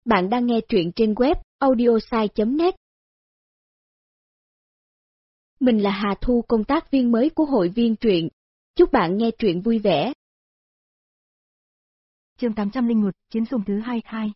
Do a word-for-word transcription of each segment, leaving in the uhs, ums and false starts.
Bạn đang nghe truyện trên web audiosai chấm net. Mình là Hà Thu, công tác viên mới của hội viên truyện. Chúc bạn nghe truyện vui vẻ. Chương tám trăm lẻ một, Chiến sùng thứ hai hai.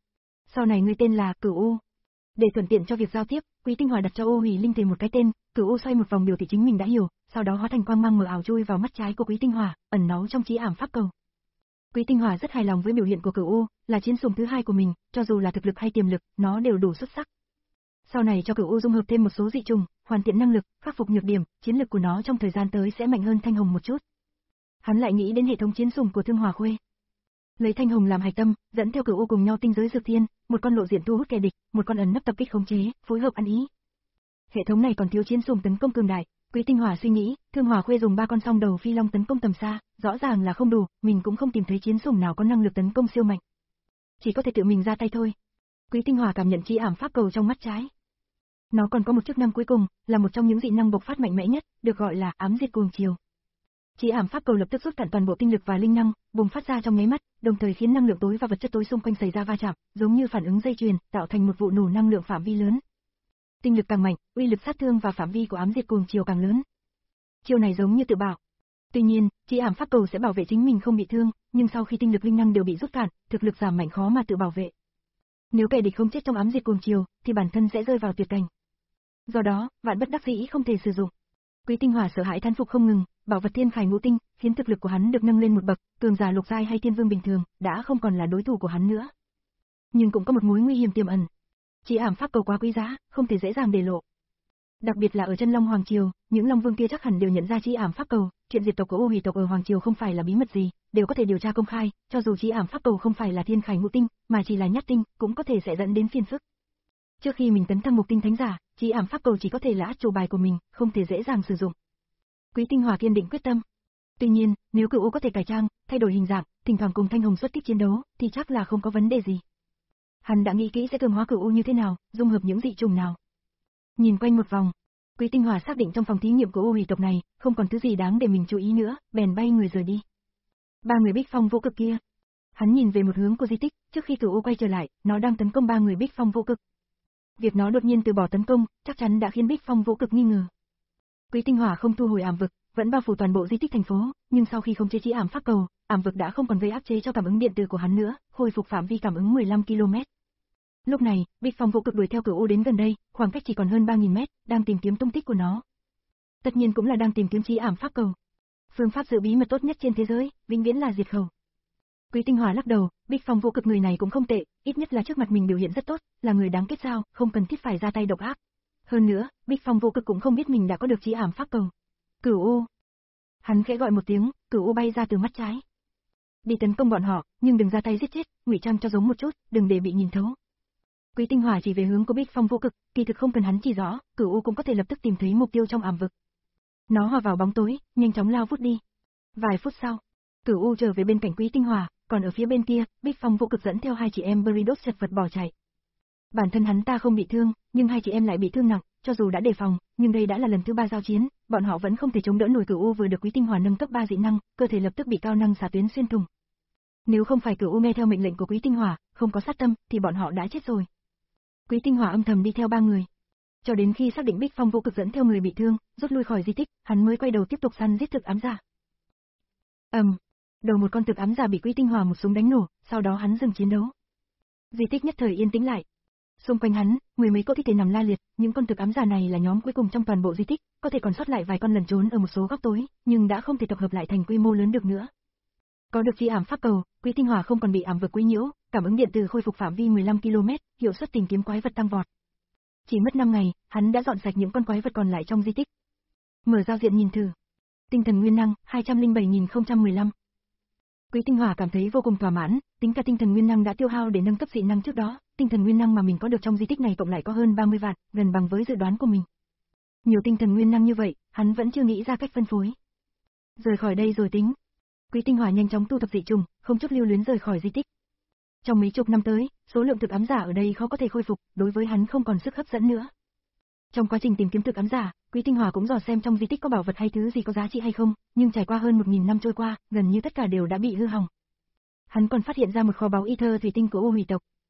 Sau này ngươi tên là Cửu U. Để thuận tiện cho việc giao tiếp, Quý Tinh Hòa đặt cho Ô Hủy Linh Tề một cái tên. Cửu U xoay một vòng biểu thị chính mình đã hiểu, sau đó hóa thành quang mang mờ ảo chui vào mắt trái của Quý Tinh Hòa, ẩn náu trong trí ảm pháp cầu. Quý Tinh Hòa rất hài lòng với biểu hiện của Cửu U, là chiến sùng thứ hai của mình, cho dù là thực lực hay tiềm lực, nó đều đủ xuất sắc. Sau này cho Cửu U dung hợp thêm một số dị trùng, hoàn thiện năng lực, khắc phục nhược điểm, chiến lực của nó trong thời gian tới sẽ mạnh hơn Thanh Hồng một chút. Hắn lại nghĩ đến hệ thống chiến sùng của Thương Hòa Khuê. Lấy Thanh Hồng làm hạch tâm, dẫn theo Cửu U cùng nhau tinh giới dược thiên, một con lộ diện thu hút kẻ địch, một con ẩn nấp tập kích khống chế, phối hợp ăn ý. Hệ thống này còn thiếu chiến sùng tấn công cường đại. Quý Tinh Hòa suy nghĩ, Thương Hòa Khuê dùng ba con song đầu phi long tấn công tầm xa, rõ ràng là không đủ, mình cũng không tìm thấy chiến sùng nào có năng lực tấn công siêu mạnh. Chỉ có thể tự mình ra tay thôi. Quý Tinh Hòa cảm nhận chi ảm pháp cầu trong mắt trái. Nó còn có một chức năng cuối cùng, là một trong những dị năng bộc phát mạnh mẽ nhất, được gọi là ám diệt cuồng chiều. Chi ảm pháp cầu lập tức rút cạn toàn bộ tinh lực và linh năng, bùng phát ra trong nháy mắt, đồng thời khiến năng lượng tối và vật chất tối xung quanh xảy ra va chạm, giống như phản ứng dây chuyền, tạo thành một vụ nổ năng lượng phạm vi lớn. Tinh lực càng mạnh, uy lực sát thương và phạm vi của ám diệt cuồng chiều càng lớn. Chiêu này giống như tự bảo. Tuy nhiên, chi ảm pháp cầu sẽ bảo vệ chính mình không bị thương, nhưng sau khi tinh lực linh năng đều bị rút cạn, thực lực giảm mạnh khó mà tự bảo vệ. Nếu kẻ địch không chết trong ám diệt cuồng chiều, thì bản thân sẽ rơi vào tuyệt cảnh. Do đó, vạn bất đắc dĩ không thể sử dụng. Quý Tinh Hòa sợ hãi thán phục không ngừng, bảo vật thiên khải ngũ tinh, khiến thực lực của hắn được nâng lên một bậc, cường giả lục giai hay thiên vương bình thường, đã không còn là đối thủ của hắn nữa. Nhưng cũng có một mối nguy hiểm tiềm ẩn. Chi ảm pháp cầu quá quý giá, không thể dễ dàng để lộ. Đặc biệt là ở chân Long Hoàng Triều, những Long Vương kia chắc hẳn đều nhận ra chi ảm pháp cầu, chuyện diệt tộc của Ô Hủy tộc ở Hoàng Triều không phải là bí mật gì, đều có thể điều tra công khai, cho dù chi ảm pháp cầu không phải là thiên khải ngũ tinh, mà chỉ là nhất tinh, cũng có thể sẽ dẫn đến phiền phức. Trước khi mình tấn thăng mục tinh thánh giả, chi ảm pháp cầu chỉ có thể là át chủ bài của mình, không thể dễ dàng sử dụng. Quý Tinh Hòa kiên định quyết tâm. Tuy nhiên, nếu Cửu U có thể cải trang, thay đổi hình dạng, thỉnh thoảng cùng Thanh Hồng xuất kích chiến đấu, thì chắc là không có vấn đề gì. Hắn đã nghĩ kỹ sẽ cường hóa Cửu U như thế nào, dung hợp những dị trùng nào. Nhìn quanh một vòng, Quý Tinh Hòa xác định trong phòng thí nghiệm của Ô Hủy tộc này, không còn thứ gì đáng để mình chú ý nữa, bèn bay người rời đi. Ba người Bích Phong Vũ Cực kia. Hắn nhìn về một hướng của di tích, trước khi Cửu U quay trở lại, nó đang tấn công ba người Bích Phong Vũ Cực. Việc nó đột nhiên từ bỏ tấn công, chắc chắn đã khiến Bích Phong Vũ Cực nghi ngờ. Quý Tinh Hòa không thu hồi ảm vực, vẫn bao phủ toàn bộ di tích thành phố, nhưng sau khi không chế trí ảm pháp cầu, ảm vực đã không còn gây áp chế cho cảm ứng điện tử của hắn nữa, khôi phục phạm vi cảm ứng mười lăm ki lô mét. Lúc này, Bích Phong Vũ Cực đuổi theo Cửu U đến gần đây, khoảng cách chỉ còn hơn ba nghìn mét, đang tìm kiếm tung tích của nó. Tất nhiên cũng là đang tìm kiếm trí ảm pháp cầu. Phương pháp giữ bí mật tốt nhất trên thế giới, vĩnh viễn là diệt khẩu. Quý Tinh Hòa lắc đầu, Bích Phong Vũ Cực người này cũng không tệ, ít nhất là trước mặt mình biểu hiện rất tốt, là người đáng kết giao, không cần thiết phải ra tay độc ác. Hơn nữa, Bích Phong Vũ Cực cũng không biết mình đã có được trí ảm pháp cầu. Cửu U. Hắn khẽ gọi một tiếng, Cửu U bay ra từ mắt trái. Đi tấn công bọn họ, nhưng đừng ra tay giết chết, ngụy trang cho giống một chút, đừng để bị nhìn thấu. Quý Tinh Hòa chỉ về hướng của Bích Phong Vũ Cực, kỳ thực không cần hắn chỉ rõ, Cửu U cũng có thể lập tức tìm thấy mục tiêu trong ảm vực. Nó hòa vào bóng tối, nhanh chóng lao vút đi. Vài phút sau, Cửu U trở về bên cạnh Quý Tinh Hòa, còn ở phía bên kia, Bích Phong Vũ Cực dẫn theo hai chị em Beridos chật vật bỏ chạy. Bản thân hắn ta không bị thương, nhưng hai chị em lại bị thương nặng, cho dù đã đề phòng, nhưng đây đã là lần thứ ba giao chiến, bọn họ vẫn không thể chống đỡ nổi. Cửu U vừa được Quý Tinh Hòa nâng cấp ba dị năng, cơ thể lập tức bị cao năng xạ tuyến xuyên thủng. Nếu không phải Cửu U nghe theo mệnh lệnh của Quý Tinh Hòa, không có sát tâm, thì bọn họ đã chết rồi. Quý Tinh Hòa âm thầm đi theo ba người, cho đến khi xác định Bích Phong Vũ Cực dẫn theo người bị thương, rút lui khỏi di tích, hắn mới quay đầu tiếp tục săn giết thực ám giả. Ầm, um, đầu một con thực ám giả bị Quý Tinh Hòa một súng đánh nổ, sau đó hắn dừng chiến đấu. Di tích nhất thời yên tĩnh lại. Xung quanh hắn, mười mấy cỗ thi thể nằm la liệt, những con thực ám giả này là nhóm cuối cùng trong toàn bộ di tích, có thể còn sót lại vài con lẩn trốn ở một số góc tối, nhưng đã không thể tập hợp lại thành quy mô lớn được nữa. Có được chi ảm pháp cầu, Quý Tinh Hòa không còn bị ảm vực quấy nhiễu, cảm ứng điện tử khôi phục phạm vi mười lăm ki lô mét, hiệu suất tìm kiếm quái vật tăng vọt. Chỉ mất năm ngày, hắn đã dọn sạch những con quái vật còn lại trong di tích. Mở giao diện nhìn thử. Tinh thần nguyên năng hai trăm lẻ bảy nghìn không trăm mười lăm. Quý Tinh Hòa cảm thấy vô cùng thỏa mãn, tính cả tinh thần nguyên năng đã tiêu hao để nâng cấp dị năng trước đó, tinh thần nguyên năng mà mình có được trong di tích này cộng lại có hơn ba mươi vạn, gần bằng với dự đoán của mình. Nhiều tinh thần nguyên năng như vậy, hắn vẫn chưa nghĩ ra cách phân phối. Rời khỏi đây rồi tính. Quý Tinh Hòa nhanh chóng thu thập dị trùng, không chút lưu luyến rời khỏi di tích. Trong mấy chục năm tới, số lượng thực ám giả ở đây khó có thể khôi phục, đối với hắn không còn sức hấp dẫn nữa. Trong quá trình tìm kiếm thực ám giả, Quý Tinh Hòa cũng dò xem trong di tích có bảo vật hay thứ gì có giá trị hay không, nhưng trải qua hơn một nghìn năm trôi qua, gần như tất cả đều đã bị hư hỏng. Hắn còn phát hiện ra một kho báu Ether thủy tinh của Ô Hủy tộc.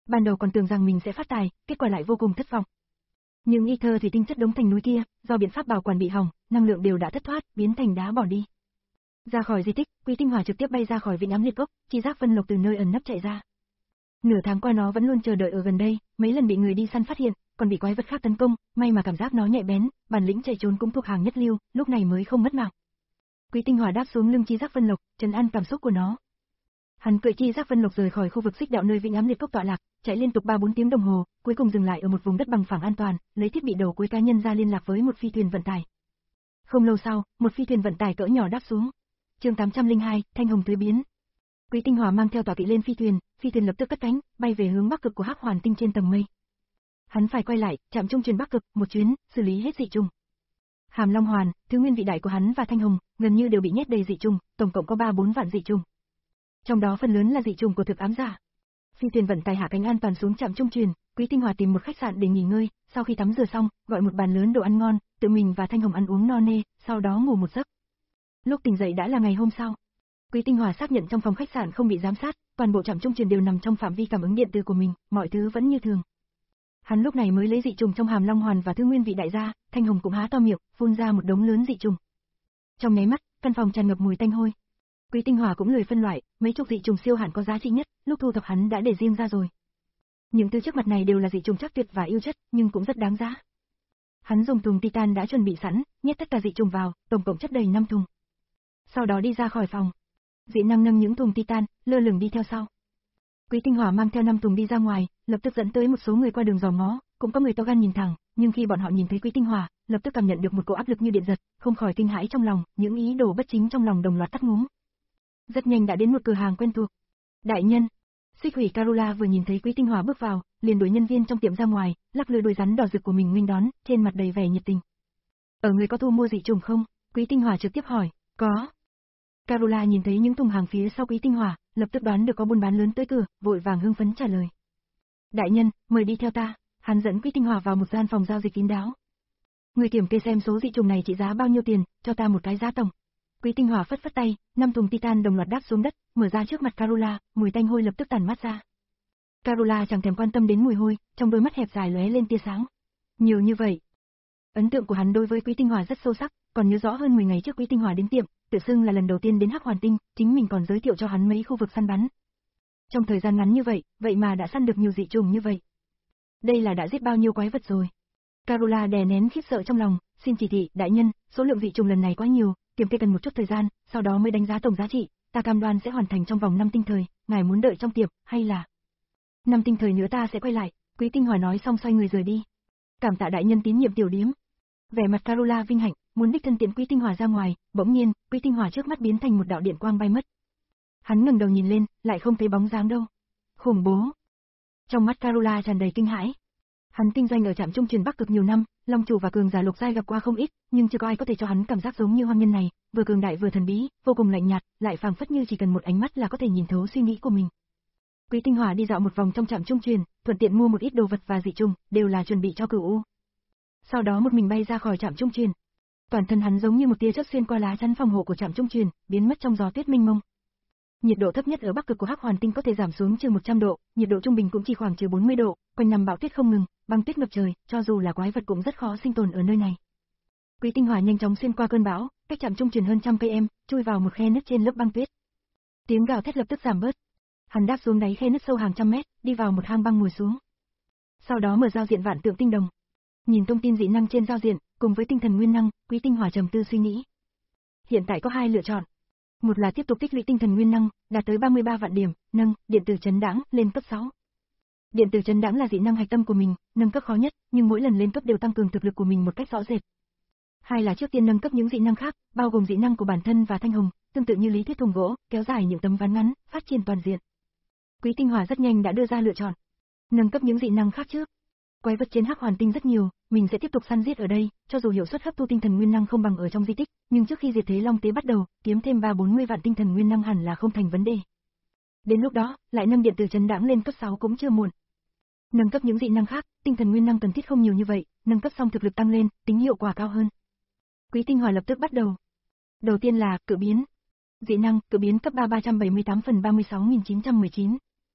Ban đầu còn tưởng rằng mình sẽ phát tài, kết quả lại vô cùng thất vọng. Những ether thủy tinh chất đống thành núi kia, do biện pháp bảo quản bị hỏng, năng lượng đều đã thất thoát, biến thành đá bỏ đi. Ra khỏi di tích, Quý Tinh Hỏa trực tiếp bay ra khỏi vịnh ám liệt cốc, chi giác vân lộc từ nơi ẩn nấp chạy ra. Nửa tháng qua nó vẫn luôn chờ đợi ở gần đây, mấy lần bị người đi săn phát hiện, còn bị quái vật khác tấn công, may mà cảm giác nó nhạy bén, bản lĩnh chạy trốn cũng thuộc hàng nhất lưu, lúc này mới không mất mạng. Quý Tinh Hỏa đáp xuống lưng chi giác vân lộc, trấn an cảm xúc của nó. Hắn cưỡi chi giác vân lộc rời khỏi khu vực xích đạo nơi vịnh ám liệt cốc tọa lạc, chạy liên tục ba bốn tiếng đồng hồ, cuối cùng dừng lại ở một vùng đất bằng phẳng an toàn, lấy thiết bị đầu cuối cá nhân ra liên lạc với một phi thuyền vận tải. Không lâu sau, một phi thuyền vận tải cỡ nhỏ đáp xuống. Chương tám trăm lẻ hai, Thanh Hồng tứ biến. Quý Tinh Hỏa mang theo tọa kỵ lên phi thuyền, phi thuyền lập tức cất cánh, bay về hướng bắc cực của Hắc Hoàn Tinh trên tầng mây. Hắn phải quay lại, chạm trung truyền bắc cực, một chuyến, xử lý hết dị trùng. Hàm Long Hoàn, thứ nguyên vị đại của hắn và Thanh Hồng, gần như đều bị nhét đầy dị trùng, tổng cộng có ba bốn vạn dị trùng. Trong đó phần lớn là dị trùng của thực ám giả. Phi thuyền vận tải hạ cánh an toàn xuống trạm trung truyền, Quý Tinh Hỏa tìm một khách sạn để nghỉ ngơi, sau khi tắm rửa xong, gọi một bàn lớn đồ ăn ngon, tự mình và Thanh Hồng ăn uống no nê, sau đó ngủ một giấc. Lúc tỉnh dậy đã là ngày hôm sau. Quý Tinh Hỏa xác nhận trong phòng khách sạn không bị giám sát, toàn bộ trạm trung truyền đều nằm trong phạm vi cảm ứng điện từ của mình, mọi thứ vẫn như thường. Hắn lúc này mới lấy dị trùng trong Hàm Long Hoàn và thứ nguyên vị đại ra, Thanh Hồng cũng há to miệng, phun ra một đống lớn dị trùng. Trong nháy mắt, căn phòng tràn ngập mùi tanh hôi. Quý Tinh Hỏa cũng lười phân loại, mấy chục dị trùng siêu hẳn có giá trị nhất, lúc thu thập hắn đã để riêng ra rồi. Những thứ trước mặt này đều là dị trùng chắc tuyệt và yêu chất, nhưng cũng rất đáng giá. Hắn dùng thùng titan đã chuẩn bị sẵn, nhét tất cả dị trùng vào, tổng cộng chất đầy năm thùng. Sau đó đi ra khỏi phòng. Dị năng nâng những thùng titan, lơ lửng đi theo sau. Quý Tinh Hỏa mang theo năm thùng đi ra ngoài, lập tức dẫn tới một số người qua đường dò ngó, cũng có người to gan nhìn thẳng, nhưng khi bọn họ nhìn thấy Quý Tinh Hỏa, lập tức cảm nhận được một cỗ áp lực như điện giật, không khỏi kinh hãi trong lòng, những ý đồ bất chính trong lòng đồng loạt tắt ngúm. Rất nhanh đã đến một cửa hàng quen thuộc. Đại nhân, Xích Hủy Carola vừa nhìn thấy Quý Tinh Hỏa bước vào, liền đuổi nhân viên trong tiệm ra ngoài, lắc lư đôi rắn đỏ rực của mình nghênh đón, trên mặt đầy vẻ nhiệt tình. Ở người có thu mua dị trùng không? Quý Tinh Hỏa trực tiếp hỏi. Có. Carola nhìn thấy những thùng hàng phía sau Quý Tinh Hỏa, lập tức đoán được có buôn bán lớn tới cửa, vội vàng hưng phấn trả lời. Đại nhân, mời đi theo ta. Hắn dẫn Quý Tinh Hỏa vào một gian phòng giao dịch kín đáo. Người kiểm kê xem số dị trùng này trị giá bao nhiêu tiền, cho ta một cái giá tổng. Quý Tinh Hỏa phất phất tay, năm thùng titan đồng loạt đáp xuống đất, mở ra trước mặt Carola, mùi tanh hôi lập tức tản mát ra. Carola chẳng thèm quan tâm đến mùi hôi, trong đôi mắt hẹp dài lóe lên tia sáng. Nhiều như vậy. Ấn tượng của hắn đối với Quý Tinh Hỏa rất sâu sắc, còn nhớ rõ hơn mười ngày trước Quý Tinh Hỏa đến tiệm, tự xưng là lần đầu tiên đến Hắc Hoàn Tinh, chính mình còn giới thiệu cho hắn mấy khu vực săn bắn. Trong thời gian ngắn như vậy, vậy mà đã săn được nhiều dị trùng như vậy. Đây là đã giết bao nhiêu quái vật rồi. Carola đè nén khiếp sợ trong lòng, xin chỉ thị, đại nhân, số lượng dị trùng lần này quá nhiều, kiểm kê cần một chút thời gian, sau đó mới đánh giá tổng giá trị, ta cam đoan sẽ hoàn thành trong vòng năm tinh thời, ngài muốn đợi trong tiệm, hay là... năm tinh thời nữa ta sẽ quay lại, Quý Tinh Hỏa nói xong xoay người rời đi. Cảm tạ đại nhân tín nhiệm tiểu điếm. Vẻ mặt Carola vinh hạnh, muốn đích thân tiễn Quý Tinh Hỏa ra ngoài, bỗng nhiên, Quý Tinh Hỏa trước mắt biến thành một đạo điện quang bay mất. Hắn ngẩng đầu nhìn lên, lại không thấy bóng dáng đâu. Khủng bố. Trong mắt Carola tràn đầy kinh hãi. Hắn kinh doanh ở trạm trung truyền Bắc Cực nhiều năm, Long chủ và cường giả lục giai gặp qua không ít, nhưng chưa có ai có thể cho hắn cảm giác giống như hoang nhân này, vừa cường đại vừa thần bí, vô cùng lạnh nhạt, lại phảng phất như chỉ cần một ánh mắt là có thể nhìn thấu suy nghĩ của mình. Quý Tinh Hỏa đi dạo một vòng trong trạm trung truyền, thuận tiện mua một ít đồ vật và dị trùng, đều là chuẩn bị cho Cửu U. Sau đó một mình bay ra khỏi trạm trung truyền. Toàn thân hắn giống như một tia chớp xuyên qua lá chắn phòng hộ của trạm trung truyền, biến mất trong gió tuyết mênh mông. Nhiệt độ thấp nhất ở Bắc Cực của Hắc Hoàn Tinh có thể giảm xuống trừ một trăm độ, nhiệt độ trung bình cũng chỉ khoảng trừ bốn mươi độ, quanh năm bão tuyết không ngừng, băng tuyết ngập trời, cho dù là quái vật cũng rất khó sinh tồn ở nơi này. Quý Tinh Hỏa nhanh chóng xuyên qua cơn bão, cách trạm trung truyền hơn trăm cây em, chui vào một khe nứt trên lớp băng tuyết. Tiếng gào thét lập tức giảm bớt. Hắn đáp xuống đáy khe nứt sâu hàng trăm mét, đi vào một hang băng ngồi xuống. Sau đó mở giao diện vạn tượng tinh đồng. Nhìn thông tin dị năng trên giao diện, cùng với tinh thần nguyên năng, Quý Tinh Hỏa trầm tư suy nghĩ. Hiện tại có hai lựa chọn. Một là tiếp tục tích lũy tinh thần nguyên năng, đạt tới ba mươi ba vạn điểm, nâng điện tử chấn đãng lên cấp sáu. Điện tử chấn đãng là dị năng hạch tâm của mình, nâng cấp khó nhất, nhưng mỗi lần lên cấp đều tăng cường thực lực của mình một cách rõ rệt. Hai là trước tiên nâng cấp những dị năng khác, bao gồm dị năng của bản thân và Thanh Hồng, tương tự như lý thuyết thùng gỗ, kéo dài những tấm ván ngắn, phát triển toàn diện. Quý Tinh Hỏa rất nhanh đã đưa ra lựa chọn. Nâng cấp những dị năng khác trước. Quái vật trên Hắc Hoàn Tinh rất nhiều, mình sẽ tiếp tục săn giết ở đây, cho dù hiệu suất hấp thu tinh thần nguyên năng không bằng ở trong di tích, nhưng trước khi diệt thế long tế bắt đầu, kiếm thêm ba bốn mươi vạn tinh thần nguyên năng hẳn là không thành vấn đề. Đến lúc đó, lại nâng điện tử chấn đãng lên cấp sáu cũng chưa muộn. Nâng cấp những dị năng khác, tinh thần nguyên năng cần thiết không nhiều như vậy, nâng cấp xong thực lực tăng lên, tính hiệu quả cao hơn. Quý Tinh Hỏa lập tức bắt đầu. Đầu tiên là cự biến. Dị năng, cự biến cấp ba ba trăm bảy mươi tám phần ba mươi sáu nghìn chín trăm mười chín.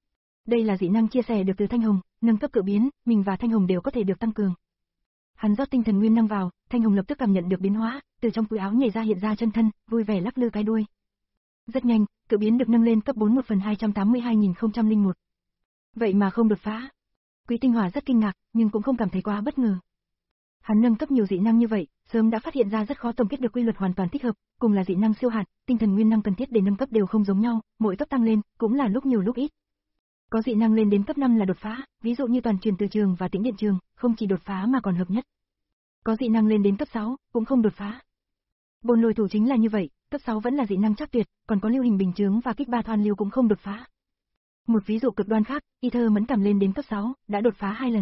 Đây là dị năng chia sẻ được từ Thanh Hồng, nâng cấp cự biến, mình và Thanh Hồng đều có thể được tăng cường. Hắn rót tinh thần nguyên năng vào, Thanh Hồng lập tức cảm nhận được biến hóa, từ trong túi áo nhảy ra hiện ra chân thân, vui vẻ lắc lư cái đuôi. Rất nhanh, cự biến được nâng lên cấp bốn một phần hai trăm tám mươi hai nghìn không trăm lẻ một. Vậy mà không đột phá. Quý Tinh Hỏa rất kinh ngạc, nhưng cũng không cảm thấy quá bất ngờ. Hắn nâng cấp nhiều dị năng như vậy, sớm đã phát hiện ra rất khó tổng kết được quy luật hoàn toàn thích hợp, cùng là dị năng siêu hạt, tinh thần nguyên năng cần thiết để nâng cấp đều không giống nhau, mỗi cấp tăng lên cũng là lúc nhiều lúc ít. Có dị năng lên đến cấp năm là đột phá, ví dụ như toàn truyền từ trường và tĩnh điện trường, không chỉ đột phá mà còn hợp nhất. Có dị năng lên đến cấp sáu, cũng không đột phá. Bồn lôi thủ chính là như vậy, cấp sáu vẫn là dị năng chắc tuyệt, còn có lưu hình bình chướng và kích ba thoan lưu cũng không đột phá. Một ví dụ cực đoan khác, Ether mẫn cảm lên đến cấp sáu, đã đột phá hai lần.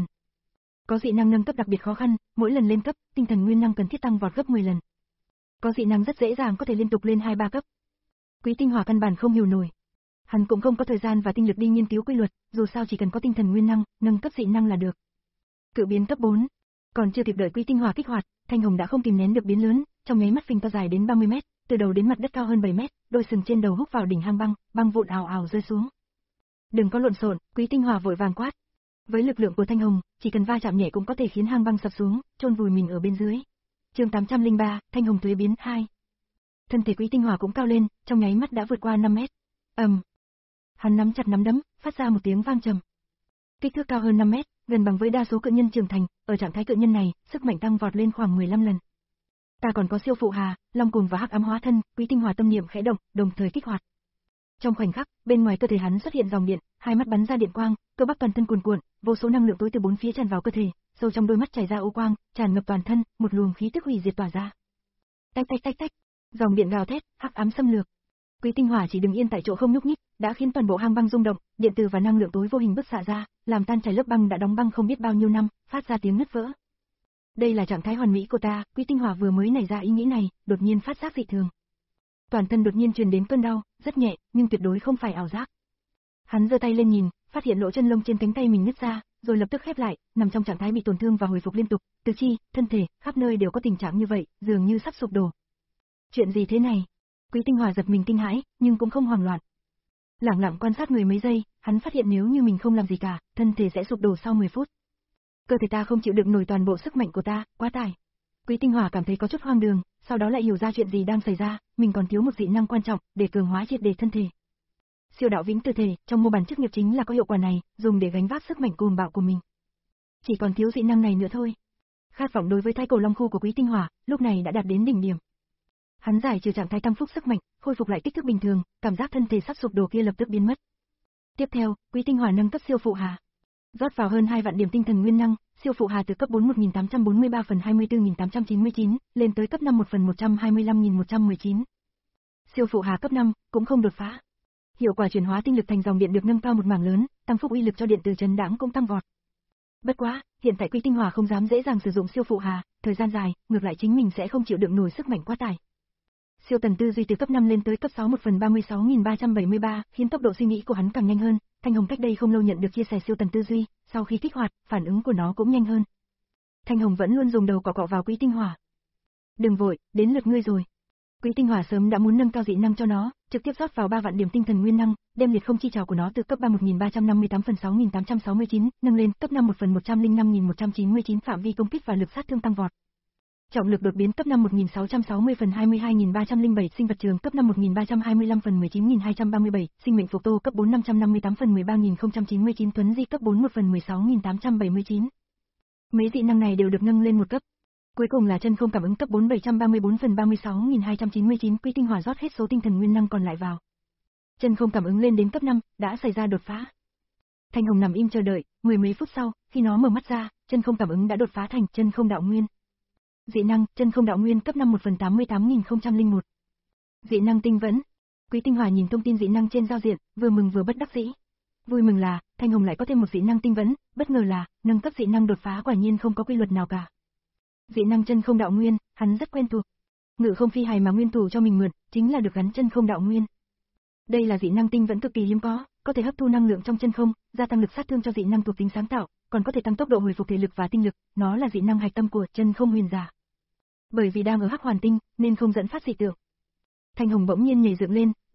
Có dị năng nâng cấp đặc biệt khó khăn, mỗi lần lên cấp, tinh thần nguyên năng cần thiết tăng vọt gấp mười lần. Có dị năng rất dễ dàng có thể liên tục lên hai ba cấp. Quý Tinh Hỏa căn bản không hiểu nổi. Hắn cũng không có thời gian và tinh lực đi nghiên cứu quy luật, dù sao chỉ cần có tinh thần nguyên năng, nâng cấp dị năng là được. Cự biến cấp bốn. Còn chưa kịp đợi Quý Tinh Hỏa kích hoạt, Thanh Hồng đã không kìm nén được biến lớn, trong nháy mắt phình to dài đến ba mươi mét, từ đầu đến mặt đất cao hơn bảy mét, đôi sừng trên đầu húc vào đỉnh hang băng, băng vụn ào ào rơi xuống. Đừng có lộn xộn, Quý Tinh Hỏa vội vàng quát. Với lực lượng của Thanh Hồng, chỉ cần va chạm nhẹ cũng có thể khiến hang băng sập xuống, chôn vùi mình ở bên dưới. Chương tám trăm lẻ ba, Thanh Hồng thuế biến hai. Thân thể Quý Tinh Hỏa cũng cao lên, trong nháy mắt đã vượt qua năm mét. Ầm. Um. Hắn nắm chặt nắm đấm, phát ra một tiếng vang trầm. Kích thước cao hơn năm mét, gần bằng với đa số cự nhân trưởng thành, ở trạng thái cự nhân này, sức mạnh tăng vọt lên khoảng mười lăm lần. Ta còn có siêu phụ hà, long cuồng và hắc ám hóa thân, Quý Tinh Hỏa tâm niệm khẽ động, đồng thời kích hoạt. Trong khoảnh khắc, bên ngoài cơ thể hắn xuất hiện dòng điện, hai mắt bắn ra điện quang, cơ bắp toàn thân cuồn cuộn, vô số năng lượng tối từ bốn phía tràn vào cơ thể, sâu trong đôi mắt chảy ra u quang, tràn ngập toàn thân, một luồng khí tức hủy diệt tỏa ra. Tách tách tách tách, dòng điện gào thét, hắc ám xâm lược. Quý Tinh Hỏa chỉ đứng yên tại chỗ không nhúc nhích, đã khiến toàn bộ hang băng rung động, điện từ và năng lượng tối vô hình bức xạ ra, làm tan chảy lớp băng đã đóng băng không biết bao nhiêu năm, phát ra tiếng nứt vỡ. Đây là trạng thái hoàn mỹ của ta, Quý Tinh Hỏa vừa mới nảy ra ý nghĩ này, đột nhiên phát giác dị thường. Toàn thân đột nhiên truyền đến cơn đau, rất nhẹ, nhưng tuyệt đối không phải ảo giác. Hắn giơ tay lên nhìn, phát hiện lỗ chân lông trên cánh tay mình nứt ra, rồi lập tức khép lại, nằm trong trạng thái bị tổn thương và hồi phục liên tục, tứ chi, thân thể, khắp nơi đều có tình trạng như vậy, dường như sắp sụp đổ. Chuyện gì thế này? Quý Tinh Hỏa giật mình kinh hãi, nhưng cũng không hoảng loạn. Lặng lặng quan sát người mấy giây, hắn phát hiện nếu như mình không làm gì cả, thân thể sẽ sụp đổ sau mười phút. Cơ thể ta không chịu được nổi toàn bộ sức mạnh của ta, quá tải. Quý Tinh Hỏa cảm thấy có chút hoang đường, sau đó lại hiểu ra chuyện gì đang xảy ra, mình còn thiếu một dị năng quan trọng để cường hóa triệt để thân thể. Siêu đạo vĩnh tử thể, trong mô bản chức nghiệp chính là có hiệu quả này, dùng để gánh vác sức mạnh cuồng bạo của mình. Chỉ còn thiếu dị năng này nữa thôi. Khát vọng đối với thái cổ long khu của Quý Tinh Hỏa, lúc này đã đạt đến đỉnh điểm. Hắn giải trừ trạng thái tăng phúc sức mạnh, khôi phục lại kích thước bình thường, cảm giác thân thể sắp sụp đổ kia lập tức biến mất. Tiếp theo, Quý Tinh Hỏa nâng cấp siêu phụ hà. Rót vào hơn hai vạn điểm tinh thần nguyên năng, siêu phụ hà từ cấp bốn một nghìn tám trăm bốn mươi ba phần hai mươi tư nghìn tám trăm chín mươi chín, lên tới cấp năm một phần một trăm hai mươi lăm nghìn một trăm mười chín. Siêu phụ hà cấp năm, cũng không đột phá. Hiệu quả chuyển hóa tinh lực thành dòng điện được nâng cao một mảng lớn, tăng phúc uy lực cho điện từ trấn đãng cũng tăng vọt. Bất quá, hiện tại Quý Tinh Hỏa không dám dễ dàng sử dụng siêu phụ hà, thời gian dài, ngược lại chính mình sẽ không chịu đựng nổi sức mạnh quá tải. Siêu tần tư duy từ cấp năm lên tới cấp sáu một phần ba mươi sáu nghìn ba trăm bảy mươi ba, khiến tốc độ suy nghĩ của hắn càng nhanh hơn. Thanh Hồng cách đây không lâu nhận được chia sẻ siêu tần tư duy, sau khi kích hoạt, phản ứng của nó cũng nhanh hơn. Thanh Hồng vẫn luôn dùng đầu cọ cọ vào Quý Tinh Hỏa. Đừng vội, đến lượt ngươi rồi. Quý Tinh Hỏa sớm đã muốn nâng cao dị năng cho nó, trực tiếp rót vào ba vạn điểm tinh thần nguyên năng, đem liệt không chi trảo của nó từ cấp ba một nghìn ba trăm năm mươi tám phần sáu nghìn tám trăm sáu mươi chín, nâng lên cấp năm một phần một trăm lẻ năm nghìn một trăm chín mươi chín, phạm vi công kích và lực sát thương tăng vọt. Trọng lực đột biến cấp năm một nghìn sáu trăm sáu mươi phần hai mươi hai nghìn ba trăm lẻ bảy, sinh vật trường cấp năm một nghìn ba trăm hai mươi lăm phần mười chín nghìn hai trăm ba mươi bảy, sinh mệnh phục tô cấp bốn năm trăm năm mươi tám phần mười ba nghìn không trăm chín mươi chín, tuấn di cấp bốn một phần mười sáu nghìn tám trăm bảy mươi chín. Mấy dị năng này đều được nâng lên một cấp. Cuối cùng là chân không cảm ứng cấp bốn bảy trăm ba mươi bốn phần ba mươi sáu nghìn hai trăm chín mươi chín, Quý Tinh Hỏa rót hết số tinh thần nguyên năng còn lại vào. Chân không cảm ứng lên đến cấp năm, đã xảy ra đột phá. Thanh Hồng nằm im chờ đợi, mười mấy phút sau, khi nó mở mắt ra, chân không cảm ứng đã đột phá thành chân không đạo nguyên. Dị năng, chân không đạo nguyên cấp năm một phần tám mươi tám nghìn không trăm lẻ một. Dị năng tinh vẫn. Quý Tinh Hỏa nhìn thông tin dị năng trên giao diện, vừa mừng vừa bất đắc dĩ. Vui mừng là, Thanh Hồng lại có thêm một dị năng tinh vẫn, bất ngờ là, nâng cấp dị năng đột phá quả nhiên không có quy luật nào cả. Dị năng chân không đạo nguyên, hắn rất quen thuộc. Ngự không phi hài mà nguyên thủ cho mình mượn, chính là được gắn chân không đạo nguyên. Đây là dị năng tinh vẫn cực kỳ hiếm có, có thể hấp thu năng lượng trong chân không, gia tăng lực sát thương cho dị năng thuộc tính sáng tạo, còn có thể tăng tốc độ hồi phục thể lực và tinh lực, nó là dị năng hạch tâm của chân không huyền giả. Bởi vì đang ở Hắc Hoàn Tinh, nên không dẫn phát dị tượng. Thanh Hồng bỗng nhiên nhảy dựng lên,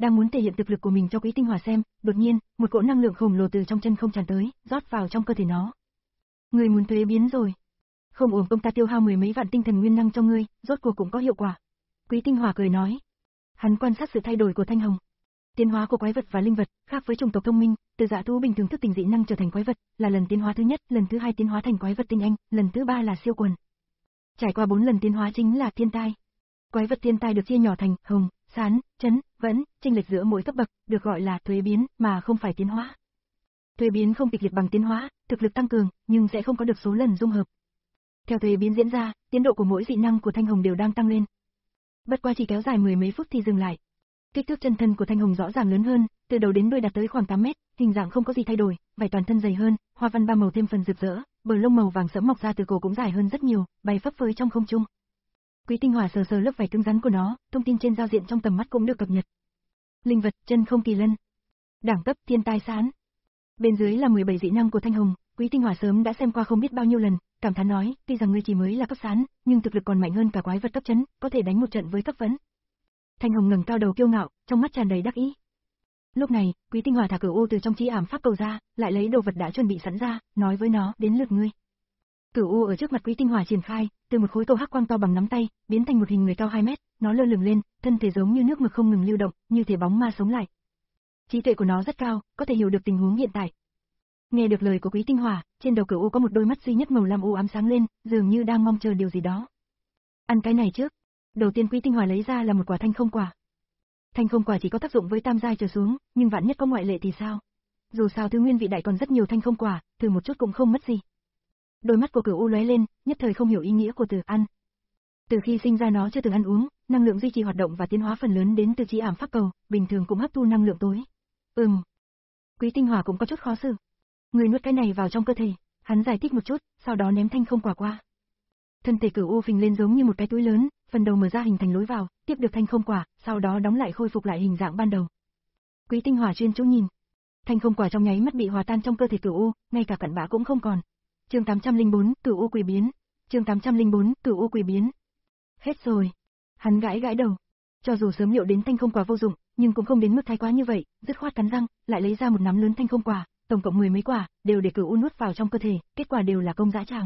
đang muốn thể hiện thực lực của mình cho Quý Tinh Hỏa xem, đột nhiên, một cỗ năng lượng khổng lồ từ trong chân không tràn tới, rót vào trong cơ thể nó. Ngươi muốn thuế biến rồi. Không uổng công ta tiêu hao mười mấy vạn tinh thần nguyên năng cho ngươi, rốt cuộc cũng có hiệu quả. Quý Tinh Hỏa cười nói. Hắn quan sát sự thay đổi của Thanh Hồng. Tiến hóa của quái vật và linh vật, khác với chủng tộc thông minh, từ dã thú bình thường thức tỉnh dị năng trở thành quái vật, là lần tiến hóa thứ nhất, lần thứ hai tiến hóa thành quái vật tinh anh, lần thứ ba là siêu quần. Trải qua bốn lần tiến hóa chính là thiên tai. Quái vật thiên tai được chia nhỏ thành hồng, sán, chấn, vẫn, chênh lệch giữa mỗi cấp bậc, được gọi là thuế biến, mà không phải tiến hóa. Thuế biến không kịch liệt bằng tiến hóa, thực lực tăng cường, nhưng sẽ không có được số lần dung hợp. Theo thuế biến diễn ra, tiến độ của mỗi dị năng của Thanh Hồng đều đang tăng lên. Bất qua chỉ kéo dài mười mấy phút thì dừng lại. Kích thước chân thân của Thanh Hồng rõ ràng lớn hơn, từ đầu đến đuôi đạt tới khoảng tám mét, hình dạng không có gì thay đổi, vảy toàn thân dày hơn, hoa văn ba màu thêm phần rực rỡ, bờ lông màu vàng sẫm mọc ra từ cổ cũng dài hơn rất nhiều, bay phấp phới trong không trung. Quý Tinh Hỏa sờ sờ lớp vảy cứng rắn của nó, thông tin trên giao diện trong tầm mắt cũng được cập nhật. Linh vật, chân không kỳ lân. Đẳng cấp, thiên tai sán. Bên dưới là mười bảy dị năng của Thanh Hồng, Quý Tinh Hỏa sớm đã xem qua không biết bao nhiêu lần, cảm thán nói, tuy rằng ngươi chỉ mới là cấp sán, nhưng thực lực còn mạnh hơn cả quái vật cấp chấn, có thể đánh một trận với cấp vấn. Thanh Hồng ngẩng cao đầu kiêu ngạo, trong mắt tràn đầy đắc ý. Lúc này, Quý Tinh Hỏa thả Cửu U từ trong chi ảm pháp cầu ra, lại lấy đồ vật đã chuẩn bị sẵn ra, nói với nó, đến lượt ngươi. Cửu U ở trước mặt Quý Tinh Hỏa triển khai, từ một khối cầu hắc quang to bằng nắm tay, biến thành một hình người cao hai mét, nó lơ lửng lên, thân thể giống như nước mực không ngừng lưu động, như thể bóng ma sống lại. Trí tuệ của nó rất cao, có thể hiểu được tình huống hiện tại. Nghe được lời của Quý Tinh Hỏa, trên đầu Cửu U có một đôi mắt duy nhất màu lam u ám sáng lên, dường như đang mong chờ điều gì đó. Ăn cái này trước. Đầu tiên Quý Tinh Hỏa lấy ra là một quả thanh không quả. Thanh không quả chỉ có tác dụng với tam giai trở xuống, nhưng vạn nhất có ngoại lệ thì sao? Dù sao thứ nguyên vị đại còn rất nhiều thanh không quả, thử một chút cũng không mất gì. Đôi mắt của Cửu U lóe lên, nhất thời không hiểu ý nghĩa của từ ăn. Từ khi sinh ra nó chưa từng ăn uống, năng lượng duy trì hoạt động và tiến hóa phần lớn đến từ trí ảm pháp cầu, bình thường cũng hấp thu năng lượng tối. Ừm. Quý Tinh Hỏa cũng có chút khó xử. Người nuốt cái này vào trong cơ thể, hắn giải thích một chút, sau đó ném thanh không quả qua. Thân thể Cửu U phình lên giống như một cái túi lớn, phần đầu mở ra hình thành lối vào, tiếp được thanh không quả, sau đó đóng lại khôi phục lại hình dạng ban đầu. Quý Tinh Hỏa chuyên chú nhìn. Thanh không quả trong nháy mắt bị hòa tan trong cơ thể Cửu U, ngay cả cặn bã cũng không còn. Chương tám trăm lẻ bốn, Cửu U quỷ biến. Chương tám trăm lẻ bốn, Cửu U quỷ biến. Hết rồi. Hắn gãi gãi đầu. Cho dù sớm liệu đến thanh không quả vô dụng, nhưng cũng không đến mức thái quá như vậy, dứt khoát cắn răng, lại lấy ra một nắm lớn thanh không quả, tổng cộng mười mấy quả, đều để Cửu U nuốt vào trong cơ thể, kết quả đều là công dã tràng.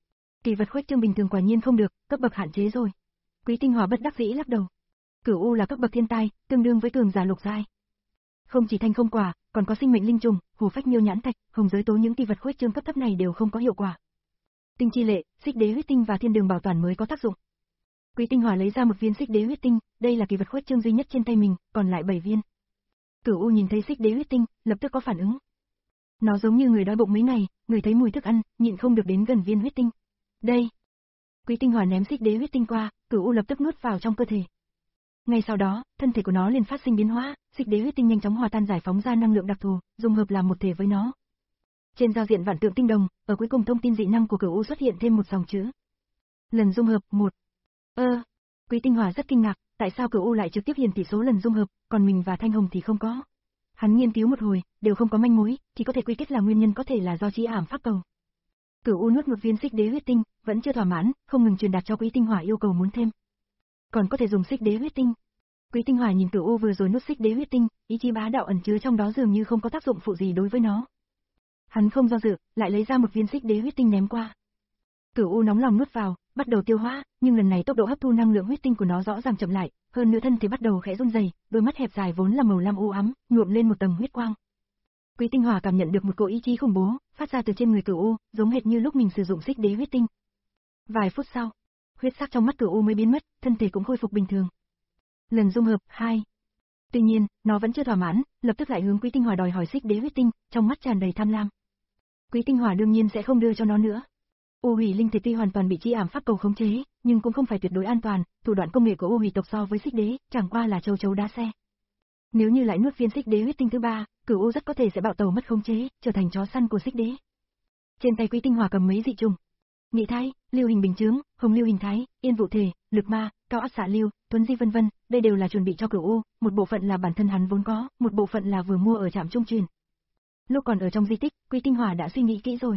Kỳ vật khuếch trương bình thường quả nhiên không được, cấp bậc hạn chế rồi. Quý Tinh Hỏa bất đắc dĩ lắc đầu. Cửu U là cấp bậc thiên tai, tương đương với cường giả lục giai. Không chỉ thanh không quả, còn có sinh mệnh linh trùng, hổ phách miêu nhãn thạch, hồng giới tố những kỳ vật khuếch trương cấp thấp này đều không có hiệu quả. Tinh chi lệ, xích đế huyết tinh và thiên đường bảo toàn mới có tác dụng. Quý Tinh Hỏa lấy ra một viên xích đế huyết tinh, đây là kỳ vật khuếch trương duy nhất trên tay mình, còn lại bảy viên. Cửu U nhìn thấy xích đế huyết tinh, lập tức có phản ứng. Nó giống như người đói bụng mấy ngày, người thấy mùi thức ăn, nhịn không được đến gần viên huyết tinh. Đây. Quý Tinh Hỏa ném xích đế huyết tinh qua, Cửu U lập tức nuốt vào trong cơ thể. Ngay sau đó, thân thể của nó liền phát sinh biến hóa, xích đế huyết tinh nhanh chóng hòa tan giải phóng ra năng lượng đặc thù, dung hợp làm một thể với nó. Trên giao diện vạn tượng tinh đồng, ở cuối cùng thông tin dị năng của Cửu U xuất hiện thêm một dòng chữ. Lần dung hợp một. Ơ, ờ, Quý Tinh Hỏa rất kinh ngạc, tại sao Cửu U lại trực tiếp hiển thị số lần dung hợp, còn mình và Thanh Hồng thì không có. Hắn nghiên cứu một hồi, đều không có manh mối, chỉ có thể quy kết là nguyên nhân có thể là do trí ảm pháp cầu. Cửu U nuốt một viên xích đế huyết tinh, vẫn chưa thỏa mãn, không ngừng truyền đạt cho Quý Tinh Hỏa yêu cầu muốn thêm. Còn có thể dùng xích đế huyết tinh. Quý Tinh Hỏa nhìn Cửu U vừa rồi nuốt xích đế huyết tinh, ý chí bá đạo ẩn chứa trong đó dường như không có tác dụng phụ gì đối với nó. Hắn không do dự, lại lấy ra một viên xích đế huyết tinh ném qua. Cửu U nóng lòng nuốt vào, bắt đầu tiêu hóa, nhưng lần này tốc độ hấp thu năng lượng huyết tinh của nó rõ ràng chậm lại, hơn nữa thân thể bắt đầu khẽ run rẩy, đôi mắt hẹp dài vốn là màu lam u ám, nhuộm lên một tầng huyết quang. Quý Tinh Hỏa cảm nhận được một cỗ ý chí khủng bố, phát ra từ trên người Cửu U, giống hệt như lúc mình sử dụng xích đế huyết tinh. Vài phút sau, huyết sắc trong mắt Cửu U mới biến mất, thân thể cũng khôi phục bình thường. Lần dung hợp hai. Tuy nhiên, nó vẫn chưa thỏa mãn, lập tức lại hướng Quý Tinh Hỏa đòi hỏi xích đế huyết tinh, trong mắt tràn đầy tham lam. Quý Tinh Hỏa đương nhiên sẽ không đưa cho nó nữa. U Hủy linh thể tuy hoàn toàn bị chi ảm pháp cầu khống chế, nhưng cũng không phải tuyệt đối an toàn, thủ đoạn công nghệ của U Hủy tộc so với xích đế, chẳng qua là châu chấu đá xe. Nếu như lại nuốt viên xích đế huyết tinh thứ ba, Cửu U rất có thể sẽ bạo tẩu mất khống chế, trở thành chó săn của xích đế. Trên tay Quý Tinh Hỏa cầm mấy dị trùng: Nghị Thái, Lưu Hình Bình Chướng, Hồng Lưu Hình Thái, Yên Vụ Thể, Lực Ma, Cao Áp Xạ Lưu, Tuấn Di vân vân, đây đều là chuẩn bị cho Cửu U, một bộ phận là bản thân hắn vốn có, một bộ phận là vừa mua ở trạm trung truyền. Lúc còn ở trong di tích, Quý Tinh Hỏa đã suy nghĩ kỹ rồi.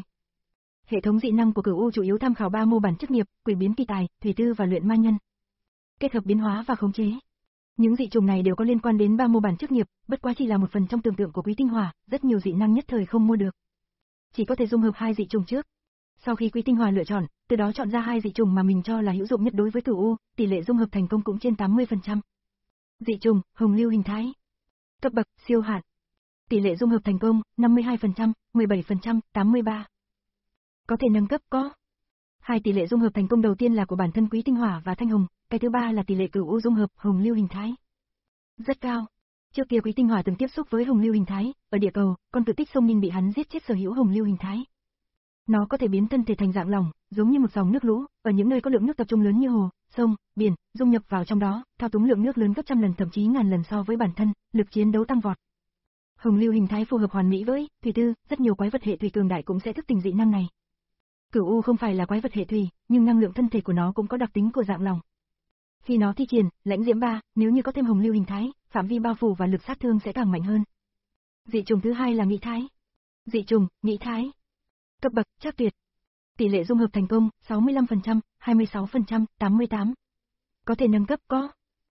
Hệ thống dị năng của Cửu U chủ yếu tham khảo ba mô bản chức nghiệp, quỷ biến kỳ tài, thủy tư và luyện ma nhân. Kết hợp biến hóa và khống chế. Những dị trùng này đều có liên quan đến ba mô bản chức nghiệp, bất quá chỉ là một phần trong tưởng tượng của Quý Tinh Hỏa, rất nhiều dị năng nhất thời không mua được. Chỉ có thể dung hợp hai dị trùng trước. Sau khi Quý Tinh Hỏa lựa chọn, từ đó chọn ra hai dị trùng mà mình cho là hữu dụng nhất đối với Cửu U, tỷ lệ dung hợp thành công cũng trên tám mươi phần trăm. Dị trùng, hồng lưu hình thái. Cấp bậc, siêu hạn. Tỷ lệ dung hợp thành công, năm mươi hai phần trăm, mười bảy phần trăm, tám mươi ba. Có thể nâng cấp có. Hai tỷ lệ dung hợp thành công đầu tiên là của bản thân Quý Tinh Hỏa và Thanh Hồng, cái thứ ba là tỷ lệ Cửu U dung hợp hồng lưu hình thái. Rất cao. Trước kia Quý Tinh Hỏa từng tiếp xúc với hồng lưu hình thái, ở địa cầu, con cự tích sông Ninh bị hắn giết chết sở hữu hồng lưu hình thái. Nó có thể biến thân thể thành dạng lỏng, giống như một dòng nước lũ, ở những nơi có lượng nước tập trung lớn như hồ, sông, biển, dung nhập vào trong đó, thao túng lượng nước lớn gấp trăm lần thậm chí ngàn lần so với bản thân, lực chiến đấu tăng vọt. Hồng lưu hình thái phù hợp hoàn mỹ với thủy tư, rất nhiều quái vật hệ thủy cường đại cũng sẽ thức tỉnh dị năng này. Cửu U không phải là quái vật hệ thủy, nhưng năng lượng thân thể của nó cũng có đặc tính của dạng lỏng. Khi nó thi triển lãnh diễm ba, nếu như có thêm hồng lưu hình thái, phạm vi bao phủ và lực sát thương sẽ càng mạnh hơn. Dị trùng thứ hai là nghị thái. Dị trùng, nghị thái. Cấp bậc, chắc tuyệt. Tỷ lệ dung hợp thành công, sáu mươi lăm phần trăm, hai mươi sáu phần trăm, tám mươi tám. Có thể nâng cấp có.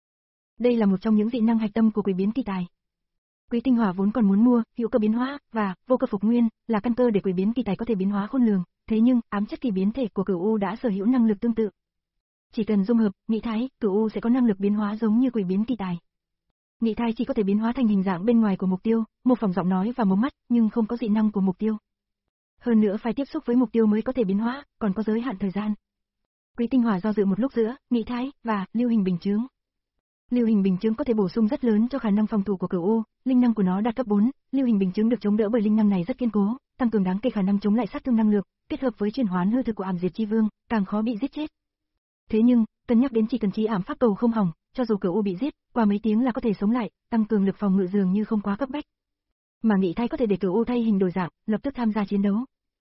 Đây là một trong những dị năng hạch tâm của Quỷ biến kỳ tài. Quý Tinh Hỏa vốn còn muốn mua hữu cơ biến hóa và vô cơ phục nguyên, là căn cơ để Quỷ biến kỳ tài có thể biến hóa khôn lường, thế nhưng ám chất kỳ biến thể của Cửu U đã sở hữu năng lực tương tự. Chỉ cần dung hợp nghị thái, Cửu U sẽ có năng lực biến hóa giống như Quỷ biến kỳ tài. Nghị thái chỉ có thể biến hóa thành hình dạng bên ngoài của mục tiêu, mô phỏng giọng nói và mống mắt, nhưng không có dị năng của mục tiêu. Hơn nữa phải tiếp xúc với mục tiêu mới có thể biến hóa, còn có giới hạn thời gian. Quý Tinh Hỏa do dự một lúc giữa nghị thái và lưu hình bình chướng. Lưu hình bình chướng có thể bổ sung rất lớn cho khả năng phòng thủ của Cửu U, linh năng của nó đạt cấp bốn, lưu hình bình chướng được chống đỡ bởi linh năng này rất kiên cố, tăng cường đáng kể khả năng chống lại sát thương năng lượng, kết hợp với chuyển hoán hư thực của Ảm Diệt Chi Vương, càng khó bị giết chết. Thế nhưng, cân nhắc đến chỉ cần trí ảm pháp cầu không hỏng, cho dù Cửu U bị giết, qua mấy tiếng là có thể sống lại, tăng cường lực phòng ngự dường như không quá cấp bách. Mà nghị thái có thể để Cửu U thay hình đổi dạng, lập tức tham gia chiến đấu.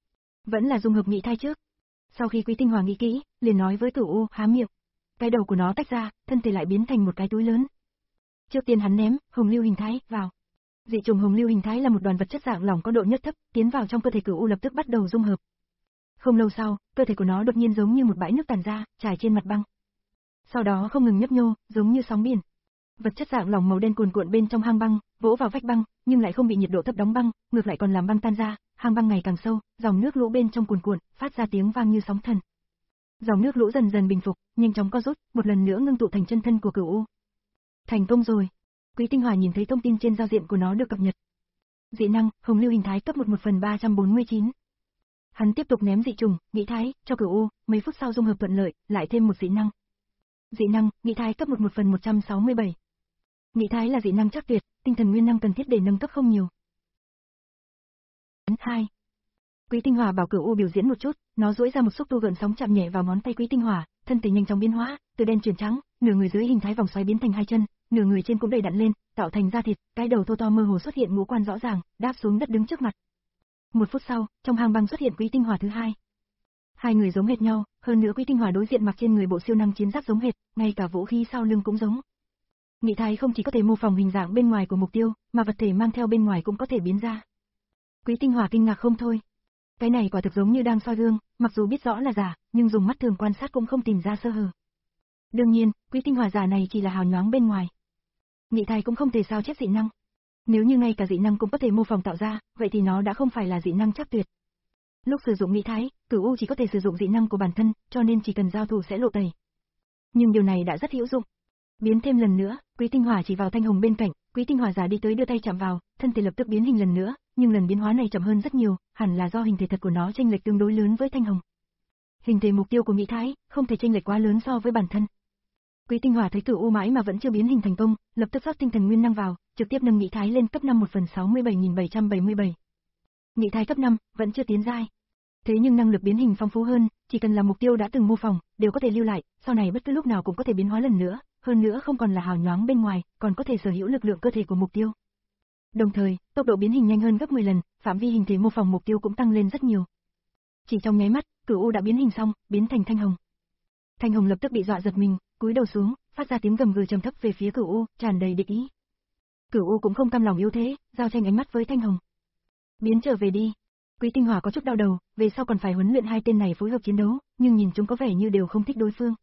Vẫn là dung hợp nghị thai trước. Sau khi Quý Tinh Hỏa nghĩ kỹ, liền nói với Cửu U, há miệng. Cái đầu của nó tách ra, thân thể lại biến thành một cái túi lớn. Trước tiên hắn ném hồng lưu hình thái vào. Dị trùng hồng lưu hình thái là một đoàn vật chất dạng lỏng có độ nhớt thấp, tiến vào trong cơ thể Cửu U lập tức bắt đầu dung hợp. Không lâu sau, cơ thể của nó đột nhiên giống như một bãi nước tản ra, trải trên mặt băng. Sau đó không ngừng nhấp nhô, giống như sóng biển. Vật chất dạng lỏng màu đen cuồn cuộn bên trong hang băng, vỗ vào vách băng, nhưng lại không bị nhiệt độ thấp đóng băng, ngược lại còn làm băng tan ra, hang băng ngày càng sâu, dòng nước lũ bên trong cuồn cuộn, phát ra tiếng vang như sóng thần. Dòng nước lũ dần dần bình phục, nhanh chóng co rút, một lần nữa ngưng tụ thành chân thân của Cửu U. Thành công rồi. Quý Tinh Hỏa nhìn thấy thông tin trên giao diện của nó được cập nhật. Dị năng, hồng lưu hình thái cấp một một phần ba trăm bốn mươi chín. Hắn tiếp tục ném dị trùng, nghị thái, cho Cửu U, mấy phút sau dung hợp thuận lợi, lại thêm một dị năng. Dị năng, nghị thái cấp một một phần một trăm sáu mươi bảy. Nghị thái là dị năng chắc tuyệt, tinh thần nguyên năng cần thiết để nâng cấp không nhiều. hai. Quý Tinh Hỏa bảo Cửu U biểu diễn một chút, nó duỗi ra một xúc tu gợn sóng chạm nhẹ vào ngón tay Quý Tinh Hỏa, thân thể nhanh chóng biến hóa, từ đen chuyển trắng, nửa người dưới hình thái vòng xoáy biến thành hai chân, nửa người trên cũng đầy đặn lên, tạo thành da thịt, cái đầu thô to mơ hồ xuất hiện ngũ quan rõ ràng, đáp xuống đất đứng trước mặt. Một phút sau, trong hang băng xuất hiện Quý Tinh Hỏa thứ hai. Hai người giống hệt nhau, hơn nữa Quý Tinh Hỏa đối diện mặc trên người bộ siêu năng chiến giáp giống hệt, ngay cả vũ khí sau lưng cũng giống. Nghị thái không chỉ có thể mô phỏng hình dạng bên ngoài của mục tiêu, mà vật thể mang theo bên ngoài cũng có thể biến ra. Quý Tinh Hỏa kinh ngạc không thôi. Cái này quả thực giống như đang soi gương, mặc dù biết rõ là giả, nhưng dùng mắt thường quan sát cũng không tìm ra sơ hở. Đương nhiên, Quý Tinh Hỏa giả này chỉ là hào nhoáng bên ngoài. Nghị thái cũng không thể sao chép dị năng. Nếu như ngay cả dị năng cũng có thể mô phỏng tạo ra, vậy thì nó đã không phải là dị năng chắc tuyệt. Lúc sử dụng nghị thái, Cửu U chỉ có thể sử dụng dị năng của bản thân, cho nên chỉ cần giao thủ sẽ lộ tẩy. Nhưng điều này đã rất hữu dụng. Biến thêm lần nữa, Quý Tinh Hỏa chỉ vào Thanh Hồng bên cạnh, Quý Tinh Hỏa giả đi tới đưa tay chạm vào, thân thể lập tức biến hình lần nữa, nhưng lần biến hóa này chậm hơn rất nhiều, hẳn là do hình thể thật của nó chênh lệch tương đối lớn với Thanh Hồng. Hình thể mục tiêu của nghị thái không thể chênh lệch quá lớn so với bản thân. Quý Tinh Hỏa thấy Cửu U mãi mà vẫn chưa biến hình thành công, lập tức rót tinh thần nguyên năng vào, trực tiếp nâng nghị thái lên cấp năm một phần sáu mươi bảy nghìn bảy trăm bảy mươi bảy. Nghị thái cấp năm, vẫn chưa tiến giai. Thế nhưng năng lực biến hình phong phú hơn, chỉ cần là mục tiêu đã từng mô phỏng, đều có thể lưu lại, sau này bất cứ lúc nào cũng có thể biến hóa lần nữa, hơn nữa không còn là hào nhoáng bên ngoài, còn có thể sở hữu lực lượng cơ thể của mục tiêu. Đồng thời, tốc độ biến hình nhanh hơn gấp mười lần, phạm vi hình thể mô phỏng mục tiêu cũng tăng lên rất nhiều. Chỉ trong nháy mắt, Cửu U đã biến hình xong, biến thành Thanh Hồng. Thanh Hồng lập tức bị dọa giật mình, cúi đầu xuống, phát ra tiếng gầm gừ trầm thấp về phía Cửu U, tràn đầy địch ý. Cửu U cũng không cam lòng yếu thế, giao tranh ánh mắt với Thanh Hồng. Biến trở về đi. Quý Tinh Hỏa có chút đau đầu, về sau còn phải huấn luyện hai tên này phối hợp chiến đấu, nhưng nhìn chúng có vẻ như đều không thích đối phương.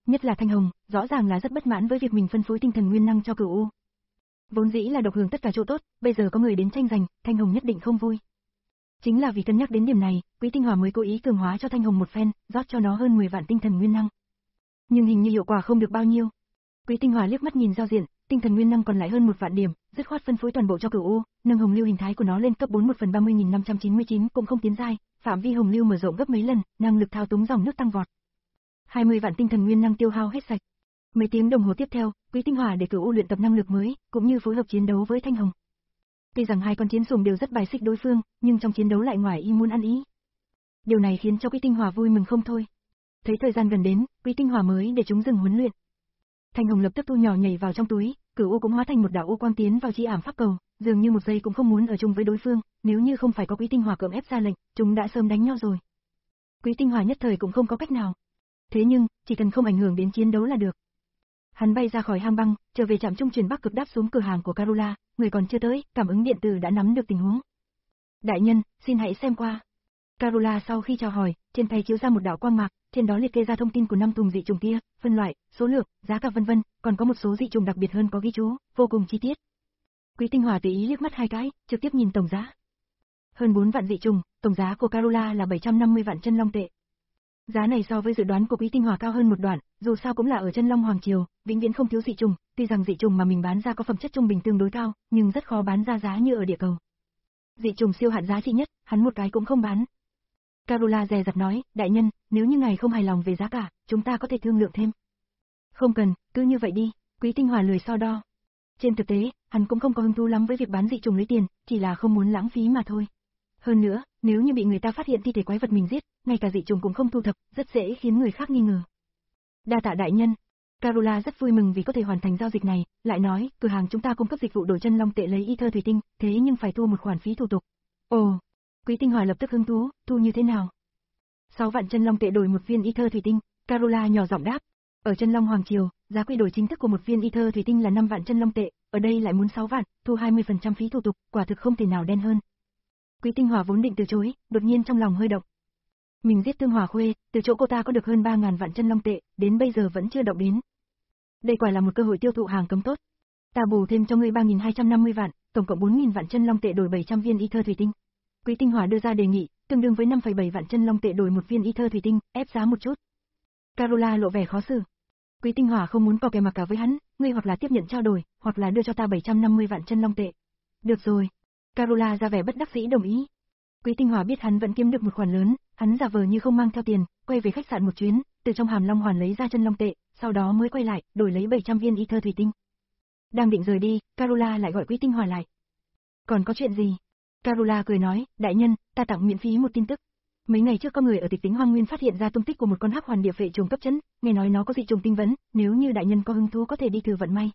Nhất là Thanh Hồng, rõ ràng là rất bất mãn với việc mình phân phối tinh thần nguyên năng cho Cửu U. Vốn dĩ là độc hưởng tất cả chỗ tốt, bây giờ có người đến tranh giành, Thanh Hồng nhất định không vui. Chính là vì cân nhắc đến điểm này, Quý Tinh Hỏa mới cố ý cường hóa cho Thanh Hồng một phen, rót cho nó hơn mười vạn tinh thần nguyên năng. Nhưng hình như hiệu quả không được bao nhiêu. Quý Tinh Hỏa liếc mắt nhìn giao diện, tinh thần nguyên năng còn lại hơn một vạn điểm, dứt khoát phân phối toàn bộ cho Cửu U, nâng hồng lưu hình thái của nó lên cấp bốn một phần ba mươi nghìn năm trăm chín mươi chín cũng không tiến giai, phạm vi hồng lưu mở rộng gấp mấy lần, năng lực thao túng dòng nước tăng vọt. hai mươi vạn tinh thần nguyên năng tiêu hao hết sạch. Mấy tiếng đồng hồ tiếp theo, Quý Tinh Hỏa để Cửu U luyện tập năng lực mới, cũng như phối hợp chiến đấu với Thanh Hồng. Tuy rằng hai con chiến sủng đều rất bài xích đối phương, nhưng trong chiến đấu lại ngoài ý muốn ăn ý. Điều này khiến cho Quý Tinh Hỏa vui mừng không thôi. Thấy thời gian gần đến, Quý Tinh Hỏa mới để chúng dừng huấn luyện. Thanh Hồng lập tức thu nhỏ nhảy vào trong túi, Cửu U cũng hóa thành một đạo u quang tiến vào chi ảm pháp cầu, dường như một giây cũng không muốn ở chung với đối phương, nếu như không phải có Quý Tinh Hỏa cưỡng ép ra lệnh, chúng đã sớm đánh nhau rồi. Quý Tinh Hỏa nhất thời cũng không có cách nào. Thế nhưng, chỉ cần không ảnh hưởng đến chiến đấu là được. Hắn bay ra khỏi hang băng, trở về trạm trung truyền Bắc Cực đáp xuống cửa hàng của Carola, người còn chưa tới, cảm ứng điện tử đã nắm được tình huống. Đại nhân, xin hãy xem qua. Carola sau khi chào hỏi, trên tay chiếu ra một đạo quang mạc, trên đó liệt kê ra thông tin của năm thùng dị trùng kia, phân loại, số lượng, giá cả vân vân, còn có một số dị trùng đặc biệt hơn có ghi chú, vô cùng chi tiết. Quý Tinh Hỏa tùy ý liếc mắt hai cái, trực tiếp nhìn tổng giá. Hơn bốn vạn dị trùng, tổng giá của Carola là bảy trăm năm mươi vạn chân long tệ. Giá này so với dự đoán của Quý Tinh Hỏa cao hơn một đoạn, dù sao cũng là ở chân long hoàng triều, vĩnh viễn không thiếu dị trùng, tuy rằng dị trùng mà mình bán ra có phẩm chất trung bình tương đối cao, nhưng rất khó bán ra giá như ở địa cầu. Dị trùng siêu hạn giá trị nhất, hắn một cái cũng không bán. Carola dè dặt nói, đại nhân, nếu như ngài không hài lòng về giá cả, chúng ta có thể thương lượng thêm. Không cần, cứ như vậy đi, Quý Tinh Hỏa lười so đo. Trên thực tế, hắn cũng không có hứng thú lắm với việc bán dị trùng lấy tiền, chỉ là không muốn lãng phí mà thôi. Hơn nữa, nếu như bị người ta phát hiện thi thể quái vật mình giết, ngay cả dị trùng cũng không thu thập, rất dễ khiến người khác nghi ngờ. Đa tạ đại nhân. Carola rất vui mừng vì có thể hoàn thành giao dịch này, lại nói, cửa hàng chúng ta cung cấp dịch vụ đổi chân long tệ lấy ether thủy tinh, thế nhưng phải thu một khoản phí thủ tục. Ồ, Quý Tinh Hỏa lập tức hứng thú, thu như thế nào? sáu vạn chân long tệ đổi một viên ether thủy tinh, Carola nhỏ giọng đáp. Ở chân long hoàng triều, giá quy đổi chính thức của một viên ether thủy tinh là năm vạn chân long tệ, ở đây lại muốn sáu vạn, thu hai mươi phần trăm phí thủ tục, quả thực không thể nào đen hơn. Quý Tinh Hỏa vốn định từ chối, đột nhiên trong lòng hơi động. Mình giết Tương Hỏa Khuê, từ chỗ cô ta có được hơn ba ngàn vạn chân long tệ, đến bây giờ vẫn chưa động đến. Đây quả là một cơ hội tiêu thụ hàng cấm tốt. Ta bù thêm cho ngươi ba nghìn hai trăm năm mươi vạn, tổng cộng bốn nghìn vạn chân long tệ đổi bảy trăm viên ether thủy tinh. Quý Tinh Hỏa đưa ra đề nghị, tương đương với năm phẩy bảy vạn chân long tệ đổi một viên ether thủy tinh, ép giá một chút. Carola lộ vẻ khó xử. Quý Tinh Hỏa không muốn co kè mặc cả với hắn, ngươi hoặc là tiếp nhận trao đổi, hoặc là đưa cho ta bảy trăm năm mươi vạn chân long tệ. Được rồi. Carola ra vẻ bất đắc dĩ đồng ý. Quý Tinh Hỏa biết hắn vẫn kiếm được một khoản lớn, hắn giả vờ như không mang theo tiền, quay về khách sạn một chuyến, từ trong hàm long hoàn lấy ra chân long tệ, sau đó mới quay lại, đổi lấy bảy trăm viên ether thủy tinh. Đang định rời đi, Carola lại gọi Quý Tinh Hỏa lại. Còn có chuyện gì? Carola cười nói, đại nhân, ta tặng miễn phí một tin tức. Mấy ngày trước có người ở Tịch Tính Hoang Nguyên phát hiện ra tung tích của một con hắc hoàn địa phệ trùng cấp chấn, nghe nói nó có dị trùng tinh vấn, nếu như đại nhân có hứng thú có thể đi thử vận may.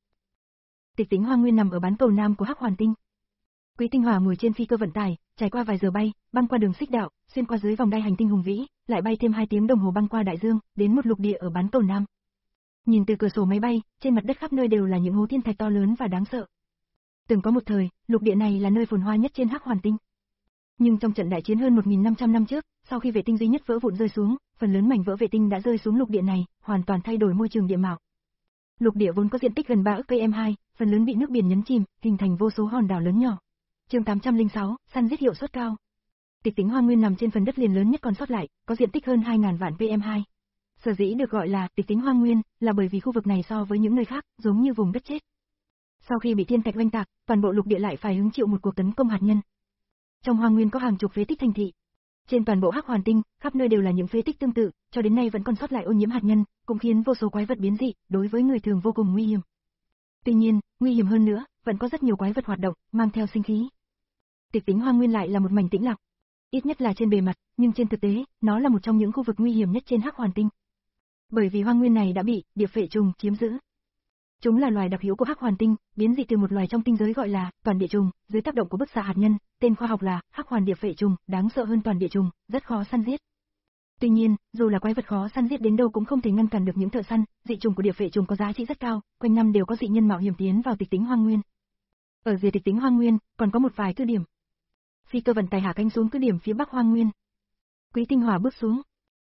Tịch Tính Hoang Nguyên nằm ở bán cầu nam của hắc hoàn tinh. Quý Tinh Hỏa ngồi trên phi cơ vận tải, trải qua vài giờ bay, băng qua đường xích đạo, xuyên qua dưới vòng đai hành tinh hùng vĩ, lại bay thêm hai tiếng đồng hồ băng qua đại dương, đến một lục địa ở bán cầu nam. Nhìn từ cửa sổ máy bay, trên mặt đất khắp nơi đều là những hố thiên thạch to lớn và đáng sợ. Từng có một thời, lục địa này là nơi phồn hoa nhất trên hắc hoàn tinh. Nhưng trong trận đại chiến hơn một nghìn năm trăm năm trước, sau khi vệ tinh duy nhất vỡ vụn rơi xuống, phần lớn mảnh vỡ vệ tinh đã rơi xuống lục địa này, hoàn toàn thay đổi môi trường địa mạo. Lục địa vốn có diện tích gần ba ức cây hai, phần lớn bị nước biển nhấn chìm, hình thành vô số hòn đảo lớn nhỏ. Chương tám trăm lẻ sáu, săn giết hiệu suất cao. Tịch Tính Hoang Nguyên nằm trên phần đất liền lớn nhất còn sót lại, có diện tích hơn hai nghìn vạn pê em hai. Sở dĩ được gọi là Tịch Tính Hoang Nguyên, là bởi vì khu vực này so với những nơi khác, giống như vùng đất chết. Sau khi bị thiên thạch oanh tạc, toàn bộ lục địa lại phải hứng chịu một cuộc tấn công hạt nhân. Trong hoang nguyên có hàng chục phế tích thành thị. Trên toàn bộ hắc hoàn tinh, khắp nơi đều là những phế tích tương tự, cho đến nay vẫn còn sót lại ô nhiễm hạt nhân, cũng khiến vô số quái vật biến dị, đối với người thường vô cùng nguy hiểm. Tuy nhiên, nguy hiểm hơn nữa, vẫn có rất nhiều quái vật hoạt động, mang theo sinh khí. Tịch Tính Hoang Nguyên lại là một mảnh tĩnh lặng, ít nhất là trên bề mặt, nhưng trên thực tế, nó là một trong những khu vực nguy hiểm nhất trên hắc hoàn tinh. Bởi vì hoang nguyên này đã bị địa phệ trùng chiếm giữ. Chúng là loài đặc hữu của hắc hoàn tinh, biến dị từ một loài trong tinh giới gọi là toàn địa trùng, dưới tác động của bức xạ hạt nhân, tên khoa học là hắc hoàn địa phệ trùng, đáng sợ hơn toàn địa trùng, rất khó săn giết. Tuy nhiên, dù là quái vật khó săn giết đến đâu cũng không thể ngăn cản được những thợ săn, dị trùng của địa phệ trùng có giá trị rất cao, quanh năm đều có dị nhân mạo hiểm tiến vào Tịch Tính Hoang Nguyên. Ở rìa Tịch Tính Hoang Nguyên, còn có một vài cứ điểm. Phi cơ vận tải hạ cánh xuống cứ điểm phía bắc Hoang Nguyên. Quý Tinh Hỏa bước xuống.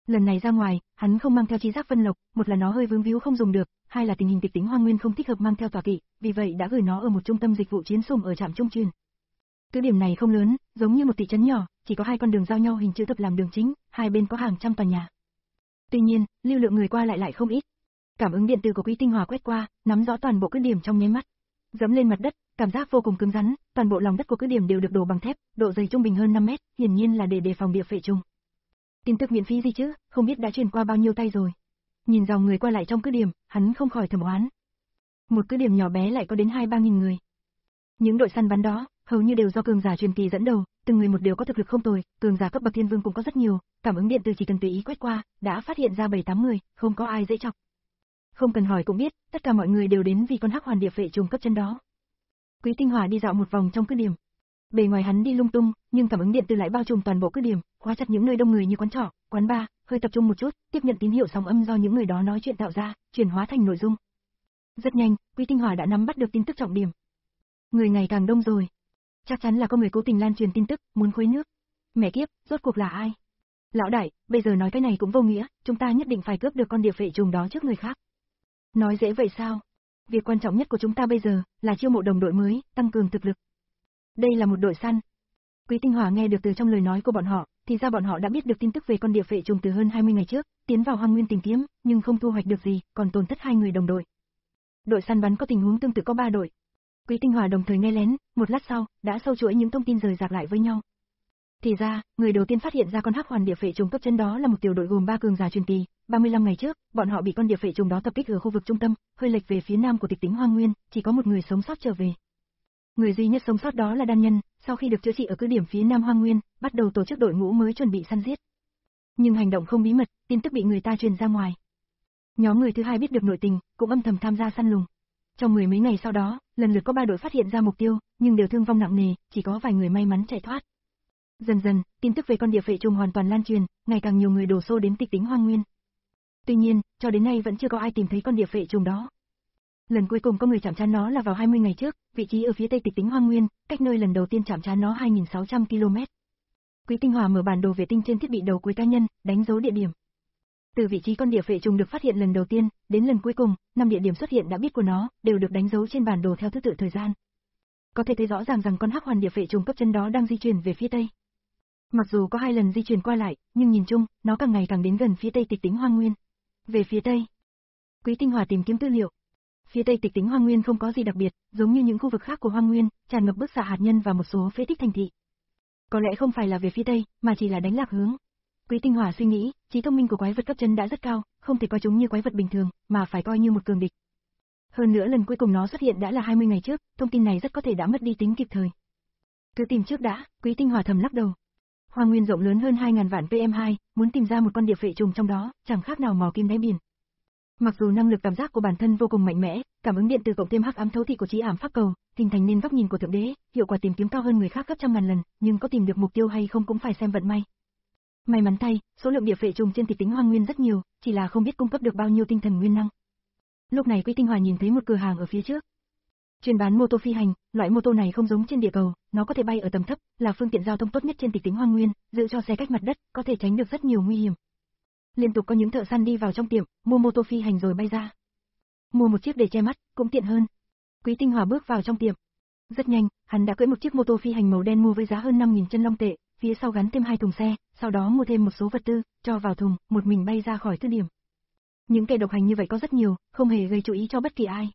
Lần này ra ngoài, hắn không mang theo chi giác vân lộc, một là nó hơi vướng víu không dùng được, hai là tình hình tịch tính hoang nguyên không thích hợp mang theo tọa kỵ, vì vậy đã gửi nó ở một trung tâm dịch vụ chiến sủng ở trạm trung truyền. Cứ điểm này không lớn, giống như một thị trấn nhỏ, chỉ có hai con đường giao nhau hình chữ thập làm đường chính, hai bên có hàng trăm tòa nhà. Tuy nhiên, lưu lượng người qua lại lại không ít. Cảm ứng điện tử của Quý Tinh Hòa quét qua, nắm rõ toàn bộ cứ điểm trong nháy mắt. Dẫm lên mặt đất, cảm giác vô cùng cứng rắn, toàn bộ lòng đất của cứ điểm đều được đổ bằng thép, độ dày trung bình hơn năm mét, hiển nhiên là để đề phòng địa phệ trùng. Tin tức miễn phí gì chứ, không biết đã truyền qua bao nhiêu tay rồi. Nhìn dòng người qua lại trong cứ điểm, hắn không khỏi thầm oán. Một cứ điểm nhỏ bé lại có đến hai ba nghìn người. Những đội săn bắn đó, hầu như đều do cường giả truyền kỳ dẫn đầu, từng người một đều có thực lực không tồi, cường giả cấp bậc thiên vương cũng có rất nhiều, cảm ứng điện tử chỉ cần tùy ý quét qua, đã phát hiện ra bảy tám người, không có ai dễ chọc. Không cần hỏi cũng biết, tất cả mọi người đều đến vì con hắc hoàn địa phệ trùng cấp chân đó. Quý Tinh Hòa đi dạo một vòng trong cứ điểm. Bề ngoài hắn đi lung tung, nhưng cảm ứng điện tử lại bao trùm toàn bộ cứ điểm, khóa chặt những nơi đông người như quán trọ, quán bar, hơi tập trung một chút, tiếp nhận tín hiệu sóng âm do những người đó nói chuyện tạo ra, chuyển hóa thành nội dung. Rất nhanh, Quý Tinh Hòa đã nắm bắt được tin tức trọng điểm. Người ngày càng đông rồi. Chắc chắn là có người cố tình lan truyền tin tức, muốn khuấy nước. Mẹ kiếp, rốt cuộc là ai? Lão đại, bây giờ nói cái này cũng vô nghĩa, chúng ta nhất định phải cướp được con địa phệ trùng đó trước người khác. Nói dễ vậy sao? Việc quan trọng nhất của chúng ta bây giờ là chiêu mộ đồng đội mới, tăng cường thực lực. Đây là một đội săn. Quý Tinh Hòa nghe được từ trong lời nói của bọn họ, thì ra bọn họ đã biết được tin tức về con địa phệ trùng từ hơn hai mươi ngày trước, tiến vào hoang nguyên tìm kiếm, nhưng không thu hoạch được gì, còn tổn thất hai người đồng đội. Đội săn bắn có tình huống tương tự có ba đội. Quý Tinh Hòa đồng thời nghe lén, một lát sau, đã sâu chuỗi những thông tin rời rạc lại với nhau. Thì ra, người đầu tiên phát hiện ra con hắc hoàn địa phệ trùng cấp chân đó là một tiểu đội gồm ba cường giả truyền kỳ, ba mươi lăm ngày trước, bọn họ bị con địa phệ trùng đó tập kích ở khu vực trung tâm, hơi lệch về phía nam của tịch tính hoang nguyên, chỉ có một người sống sót trở về. Người duy nhất sống sót đó là Đan Nhân, sau khi được chữa trị ở cứ điểm phía nam hoang nguyên, bắt đầu tổ chức đội ngũ mới chuẩn bị săn giết. Nhưng hành động không bí mật, tin tức bị người ta truyền ra ngoài. Nhóm người thứ hai biết được nội tình, cũng âm thầm tham gia săn lùng. Trong mười mấy ngày sau đó, lần lượt có ba đội phát hiện ra mục tiêu, nhưng đều thương vong nặng nề, chỉ có vài người may mắn chạy thoát. Dần dần, tin tức về con địa phệ trùng hoàn toàn lan truyền, ngày càng nhiều người đổ xô đến tịch tính hoang nguyên. Tuy nhiên, cho đến nay vẫn chưa có ai tìm thấy con địa phệ trùng đó. Lần cuối cùng có người chạm trán nó là vào hai mươi ngày trước, vị trí ở phía tây tịch tính hoang nguyên, cách nơi lần đầu tiên chạm trán nó hai nghìn sáu trăm ki lô mét. Quý Tinh Hòa mở bản đồ vệ tinh trên thiết bị đầu cuối cá nhân, đánh dấu địa điểm. Từ vị trí con địa phệ trùng được phát hiện lần đầu tiên, đến lần cuối cùng, năm địa điểm xuất hiện đã biết của nó, đều được đánh dấu trên bản đồ theo thứ tự thời gian. Có thể thấy rõ ràng rằng con hắc hoàn địa phệ trùng cấp chân đó đang di chuyển về phía tây. Mặc dù có hai lần di chuyển qua lại, nhưng nhìn chung, nó càng ngày càng đến gần phía tây tịch tính hoang nguyên. Về phía tây, Quý Tinh Hòa tìm kiếm tư liệu. Phía tây tịch tính hoang nguyên không có gì đặc biệt, giống như những khu vực khác của hoang nguyên, tràn ngập bức xạ hạt nhân và một số phế tích thành thị. Có lẽ không phải là về phía tây, mà chỉ là đánh lạc hướng. Quý Tinh Hòa suy nghĩ, trí thông minh của quái vật cấp chân đã rất cao, không thể coi chúng như quái vật bình thường, mà phải coi như một cường địch. Hơn nữa lần cuối cùng nó xuất hiện đã là hai mươi ngày trước, thông tin này rất có thể đã mất đi tính kịp thời. Cứ tìm trước đã, Quý Tinh Hòa thầm lắc đầu. Hoang nguyên rộng lớn hơn hai nghìn vạn pê em hai, muốn tìm ra một con địa phệ trùng trong đó, chẳng khác nào mò kim đáy biển. Mặc dù năng lực cảm giác của bản thân vô cùng mạnh mẽ, cảm ứng điện từ cộng thêm hắc ám thấu thị của trí ảm pháp cầu, hình thành nên góc nhìn của thượng đế, hiệu quả tìm kiếm cao hơn người khác gấp trăm ngàn lần, nhưng có tìm được mục tiêu hay không cũng phải xem vận may. May mắn thay, số lượng địa phệ trùng trên tịch tính hoang nguyên rất nhiều, chỉ là không biết cung cấp được bao nhiêu tinh thần nguyên năng. Lúc này Quý Tinh Hòa nhìn thấy một cửa hàng ở phía trước. Chuyên bán mô tô phi hành, loại mô tô này không giống trên địa cầu, nó có thể bay ở tầm thấp, là phương tiện giao thông tốt nhất trên tịch tính hoang nguyên, giữ cho xe cách mặt đất, có thể tránh được rất nhiều nguy hiểm. Liên tục có những thợ săn đi vào trong tiệm, mua mô tô phi hành rồi bay ra. Mua một chiếc để che mắt, cũng tiện hơn. Quý Tinh Hòa bước vào trong tiệm. Rất nhanh, hắn đã cưỡi một chiếc mô tô phi hành màu đen mua với giá hơn năm nghìn chân long tệ, phía sau gắn thêm hai thùng xe, sau đó mua thêm một số vật tư, cho vào thùng, một mình bay ra khỏi cứ điểm. Những kẻ độc hành như vậy có rất nhiều, không hề gây chú ý cho bất kỳ ai.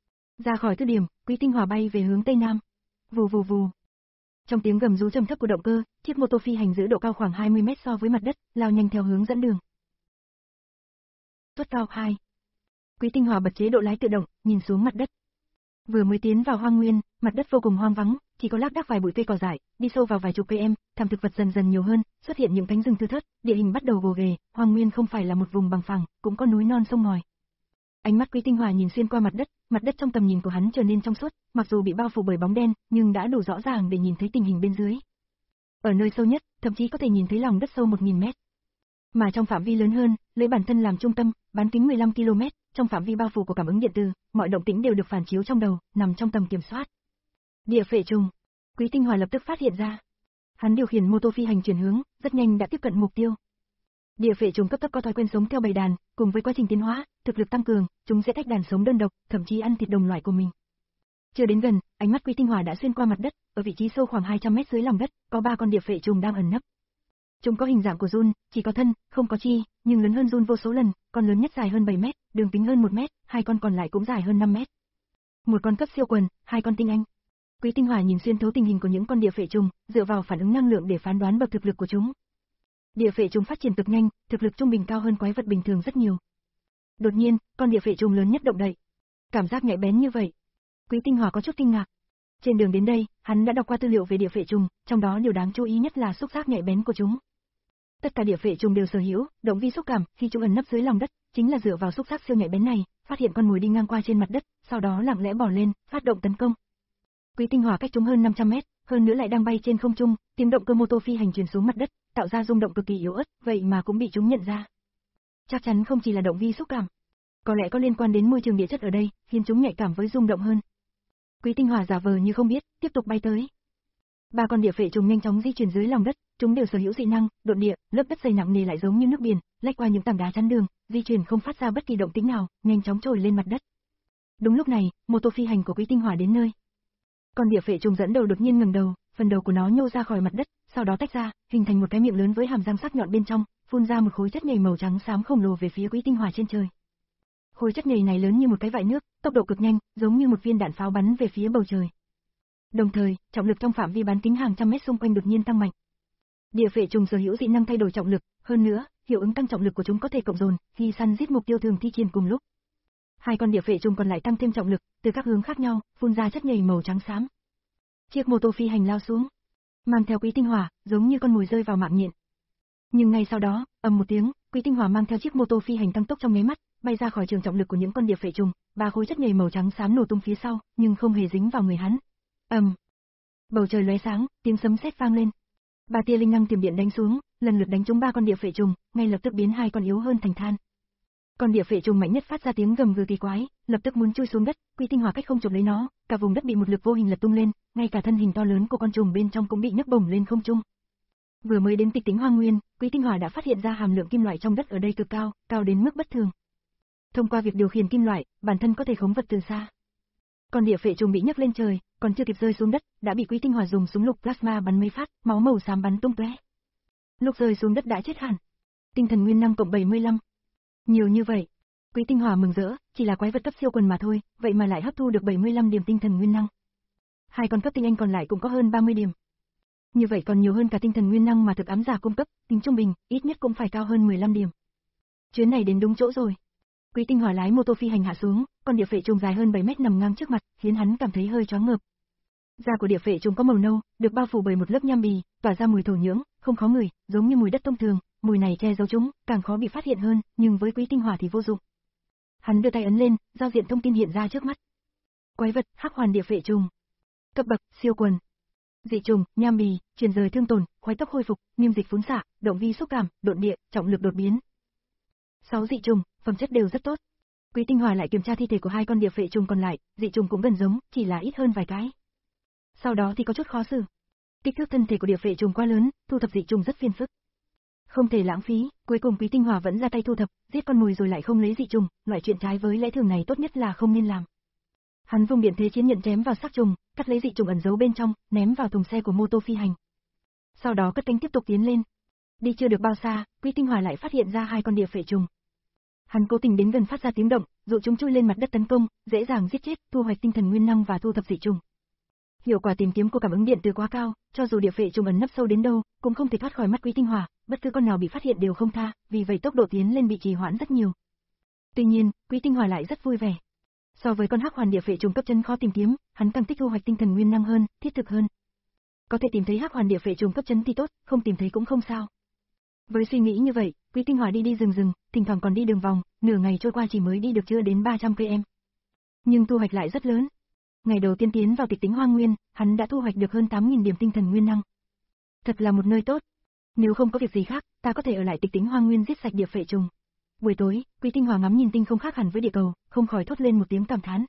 Ra khỏi cứ điểm, Quý Tinh Hòa bay về hướng tây nam. Vù vù vù. Trong tiếng gầm rú trầm thấp của động cơ, chiếc mô tô phi hành giữ độ cao khoảng hai mươi mét so với mặt đất, lao nhanh theo hướng dẫn đường. Tuất cao hai. Quý Tinh Hòa bật chế độ lái tự động, nhìn xuống mặt đất. Vừa mới tiến vào hoang nguyên, mặt đất vô cùng hoang vắng, chỉ có lác đác vài bụi cây cỏ dại, đi sâu vào vài chục cây em, thảm thực vật dần dần nhiều hơn, xuất hiện những cánh rừng thưa thớt, địa hình bắt đầu gồ ghề, hoang nguyên không phải là một vùng bằng phẳng, cũng có núi non sông ngòi. Ánh mắt Quý Tinh Hòa nhìn xuyên qua mặt đất, mặt đất trong tầm nhìn của hắn trở nên trong suốt, mặc dù bị bao phủ bởi bóng đen, nhưng đã đủ rõ ràng để nhìn thấy tình hình bên dưới. Ở nơi sâu nhất, thậm chí có thể nhìn thấy lòng đất sâu một nghìn mét. Mà trong phạm vi lớn hơn, lấy bản thân làm trung tâm, bán kính mười lăm ki lô mét, trong phạm vi bao phủ của cảm ứng điện tử, mọi động tĩnh đều được phản chiếu trong đầu, nằm trong tầm kiểm soát. Địa phệ trùng. Quý Tinh Hòa lập tức phát hiện ra. Hắn điều khiển mô tô phi hành chuyển hướng, rất nhanh đã tiếp cận mục tiêu. Địa phệ trùng cấp tốc có thói quen sống theo bầy đàn, cùng với quá trình tiến hóa, thực lực tăng cường, chúng sẽ tách đàn sống đơn độc, thậm chí ăn thịt đồng loại của mình. Chưa đến gần, ánh mắt Quý Tinh Hỏa đã xuyên qua mặt đất, ở vị trí sâu khoảng hai trăm mét dưới lòng đất, có ba con địa phệ trùng đang ẩn nấp. Chúng có hình dạng của giun, chỉ có thân, không có chi, nhưng lớn hơn giun vô số lần, con lớn nhất dài hơn bảy mét, đường kính hơn một mét, hai con còn lại cũng dài hơn năm mét. Một con cấp siêu quần, hai con tinh anh. Quý Tinh Hỏa nhìn xuyên thấu tình hình của những con địa phệ trùng, dựa vào phản ứng năng lượng để phán đoán bậc thực lực của chúng. Địa phệ trùng phát triển cực nhanh, thực lực trung bình cao hơn quái vật bình thường rất nhiều. Đột nhiên, con địa phệ trùng lớn nhất động đậy. Cảm giác nhạy bén như vậy, Quý Tinh Hỏa có chút kinh ngạc. Trên đường đến đây, hắn đã đọc qua tư liệu về địa phệ trùng, trong đó điều đáng chú ý nhất là xúc giác nhạy bén của chúng. Tất cả địa phệ trùng đều sở hữu động vi xúc cảm, khi chúng ẩn nấp dưới lòng đất, chính là dựa vào xúc giác siêu nhạy bén này, phát hiện con mồi đi ngang qua trên mặt đất, sau đó lặng lẽ bò lên, phát động tấn công. Quý Tinh Hỏa cách chúng hơn năm trăm mét, hơn nữa lại đang bay trên không trung, tiếng động cơ mô tô phi hành truyền xuống mặt đất, tạo ra rung động cực kỳ yếu ớt, vậy mà cũng bị chúng nhận ra. Chắc chắn không chỉ là động vi xúc cảm, có lẽ có liên quan đến môi trường địa chất ở đây, khiến chúng nhạy cảm với rung động hơn. Quý Tinh Hỏa giả vờ như không biết, tiếp tục bay tới. Ba con địa phệ trùng nhanh chóng di chuyển dưới lòng đất, chúng đều sở hữu dị năng, độn địa, lớp đất dày nặng nề lại giống như nước biển, lách qua những tảng đá chắn đường, di chuyển không phát ra bất kỳ động tĩnh nào, nhanh chóng trồi lên mặt đất. Đúng lúc này, mô tô phi hành của Quý Tinh Hỏa đến nơi. Con địa phệ trùng dẫn đầu đột nhiên ngẩng đầu, phần đầu của nó nhô ra khỏi mặt đất, sau đó tách ra, hình thành một cái miệng lớn với hàm răng sắc nhọn bên trong, phun ra một khối chất nhầy màu trắng xám khổng lồ về phía Quý Tinh Hỏa trên trời. Khối chất nhầy này lớn như một cái vại nước, tốc độ cực nhanh, giống như một viên đạn pháo bắn về phía bầu trời. Đồng thời, trọng lực trong phạm vi bán kính hàng trăm mét xung quanh đột nhiên tăng mạnh. Địa phệ trùng sở hữu dị năng thay đổi trọng lực, hơn nữa, hiệu ứng tăng trọng lực của chúng có thể cộng dồn, khi săn giết mục tiêu thường thi triển cùng lúc. Hai con địa phệ trùng còn lại tăng thêm trọng lực, từ các hướng khác nhau, phun ra chất nhầy màu trắng xám. Chiếc mô tô phi hành lao xuống, mang theo Quý Tinh Hỏa, giống như con mồi rơi vào mạng nhện. Nhưng ngay sau đó, ầm một tiếng, Quý Tinh Hỏa mang theo chiếc mô tô phi hành tăng tốc trong nháy mắt, bay ra khỏi trường trọng lực của những con địa phệ trùng, ba khối chất nhầy màu trắng xám nổ tung phía sau, nhưng không hề dính vào người hắn. Ầm. Bầu trời lóe sáng, tiếng sấm sét vang lên. Ba tia linh năng tiềm điện đánh xuống, lần lượt đánh trúng ba con địa phệ trùng, ngay lập tức biến hai con yếu hơn thành than. Con địa phệ trùng mạnh nhất phát ra tiếng gầm gừ kỳ quái, lập tức muốn chui xuống đất, Quý Tinh Hỏa cách không chụp lấy nó, cả vùng đất bị một lực vô hình lật tung lên, ngay cả thân hình to lớn của con trùng bên trong cũng bị nhấc bổng lên không trung. Vừa mới đến Tịch Tĩnh Hoang Nguyên, Quý Tinh Hỏa đã phát hiện ra hàm lượng kim loại trong đất ở đây cực cao, cao đến mức bất thường. Thông qua việc điều khiển kim loại, bản thân có thể khống vật từ xa. Con địa phệ trùng bị nhấc lên trời, còn chưa kịp rơi xuống đất, đã bị Quý Tinh Hỏa dùng súng lục plasma bắn mấy phát, máu màu xám bắn tung tóe. Lúc rơi xuống đất đã chết hẳn. Tinh thần nguyên năng cộng bảy mươi lăm. Nhiều như vậy. Quý Tinh Hỏa mừng rỡ, chỉ là quái vật cấp siêu quần mà thôi, vậy mà lại hấp thu được bảy mươi lăm điểm tinh thần nguyên năng. Hai con cấp tinh anh còn lại cũng có hơn ba mươi điểm. Như vậy còn nhiều hơn cả tinh thần nguyên năng mà thực ám giả cung cấp, tính trung bình, ít nhất cũng phải cao hơn mười lăm điểm. Chuyến này đến đúng chỗ rồi. Quý Tinh Hỏa lái mô tô phi hành hạ xuống, con địa phệ trùng dài hơn bảy mét nằm ngang trước mặt, khiến hắn cảm thấy hơi choáng ngợp. Da của địa phệ trùng có màu nâu, được bao phủ bởi một lớp nham bì, tỏa ra mùi thổ nhưỡng, không khó ngửi, giống như mùi đất thông thường, mùi này che giấu chúng, càng khó bị phát hiện hơn, nhưng với Quý Tinh Hỏa thì vô dụng. Hắn đưa tay ấn lên, giao diện thông tin hiện ra trước mắt. Quái vật, hắc hoàn địa phệ trùng. Cấp bậc, siêu quần. Dị trùng, nham bì, truyền rời thương tổn, khoái tốc hồi phục, niêm dịch phún xạ, động vi xúc cảm, độn địa, trọng lực đột biến. Sáu dị trùng, phẩm chất đều rất tốt. Quý Tinh Hỏa lại kiểm tra thi thể của hai con địa phệ trùng còn lại, dị trùng cũng gần giống, chỉ là ít hơn vài cái. Sau đó thì có chút khó xử. Kích thước thân thể của địa phệ trùng quá lớn, thu thập dị trùng rất phiền phức. Không thể lãng phí, cuối cùng Quý Tinh Hỏa vẫn ra tay thu thập, giết con mồi rồi lại không lấy dị trùng, loại chuyện trái với lẽ thường này tốt nhất là không nên làm. Hắn vung điện thế chiến nhận chém vào xác trùng, cắt lấy dị trùng ẩn giấu bên trong, ném vào thùng xe của mô tô phi hành. Sau đó cất cánh tiếp tục tiến lên. Đi chưa được bao xa, Quý Tinh Hỏa lại phát hiện ra hai con địa phệ trùng. Hắn cố tình đến gần phát ra tiếng động, dụ chúng chui lên mặt đất tấn công, dễ dàng giết chết, thu hoạch tinh thần nguyên năng và thu thập dị trùng. Hiệu quả tìm kiếm của cảm ứng điện từ quá cao, cho dù địa phệ trùng ẩn nấp sâu đến đâu, cũng không thể thoát khỏi mắt Quý Tinh Hỏa, bất cứ con nào bị phát hiện đều không tha, vì vậy tốc độ tiến lên bị trì hoãn rất nhiều. Tuy nhiên, Quý Tinh Hỏa lại rất vui vẻ. So với con hắc hoàn địa phệ trùng cấp chân khó tìm kiếm, hắn càng thích thu hoạch tinh thần nguyên năng hơn, thiết thực hơn. Có thể tìm thấy hắc hoàn địa phệ trùng cấp chân thì tốt, không tìm thấy cũng không sao. Với suy nghĩ như vậy, Quý Tinh Hỏa đi đi rừng rừng, thỉnh thoảng còn đi đường vòng, nửa ngày trôi qua chỉ mới đi được chưa đến ba trăm ki lô mét. Nhưng thu hoạch lại rất lớn. Ngày đầu tiên tiến vào Tịch Tĩnh Hoang Nguyên, hắn đã thu hoạch được hơn tám nghìn điểm tinh thần nguyên năng. Thật là một nơi tốt. Nếu không có việc gì khác, ta có thể ở lại Tịch Tĩnh Hoang Nguyên giết sạch địa phệ trùng. Buổi tối, Quý Tinh Hỏa ngắm nhìn tinh không khác hẳn với địa cầu, không khỏi thốt lên một tiếng cảm thán.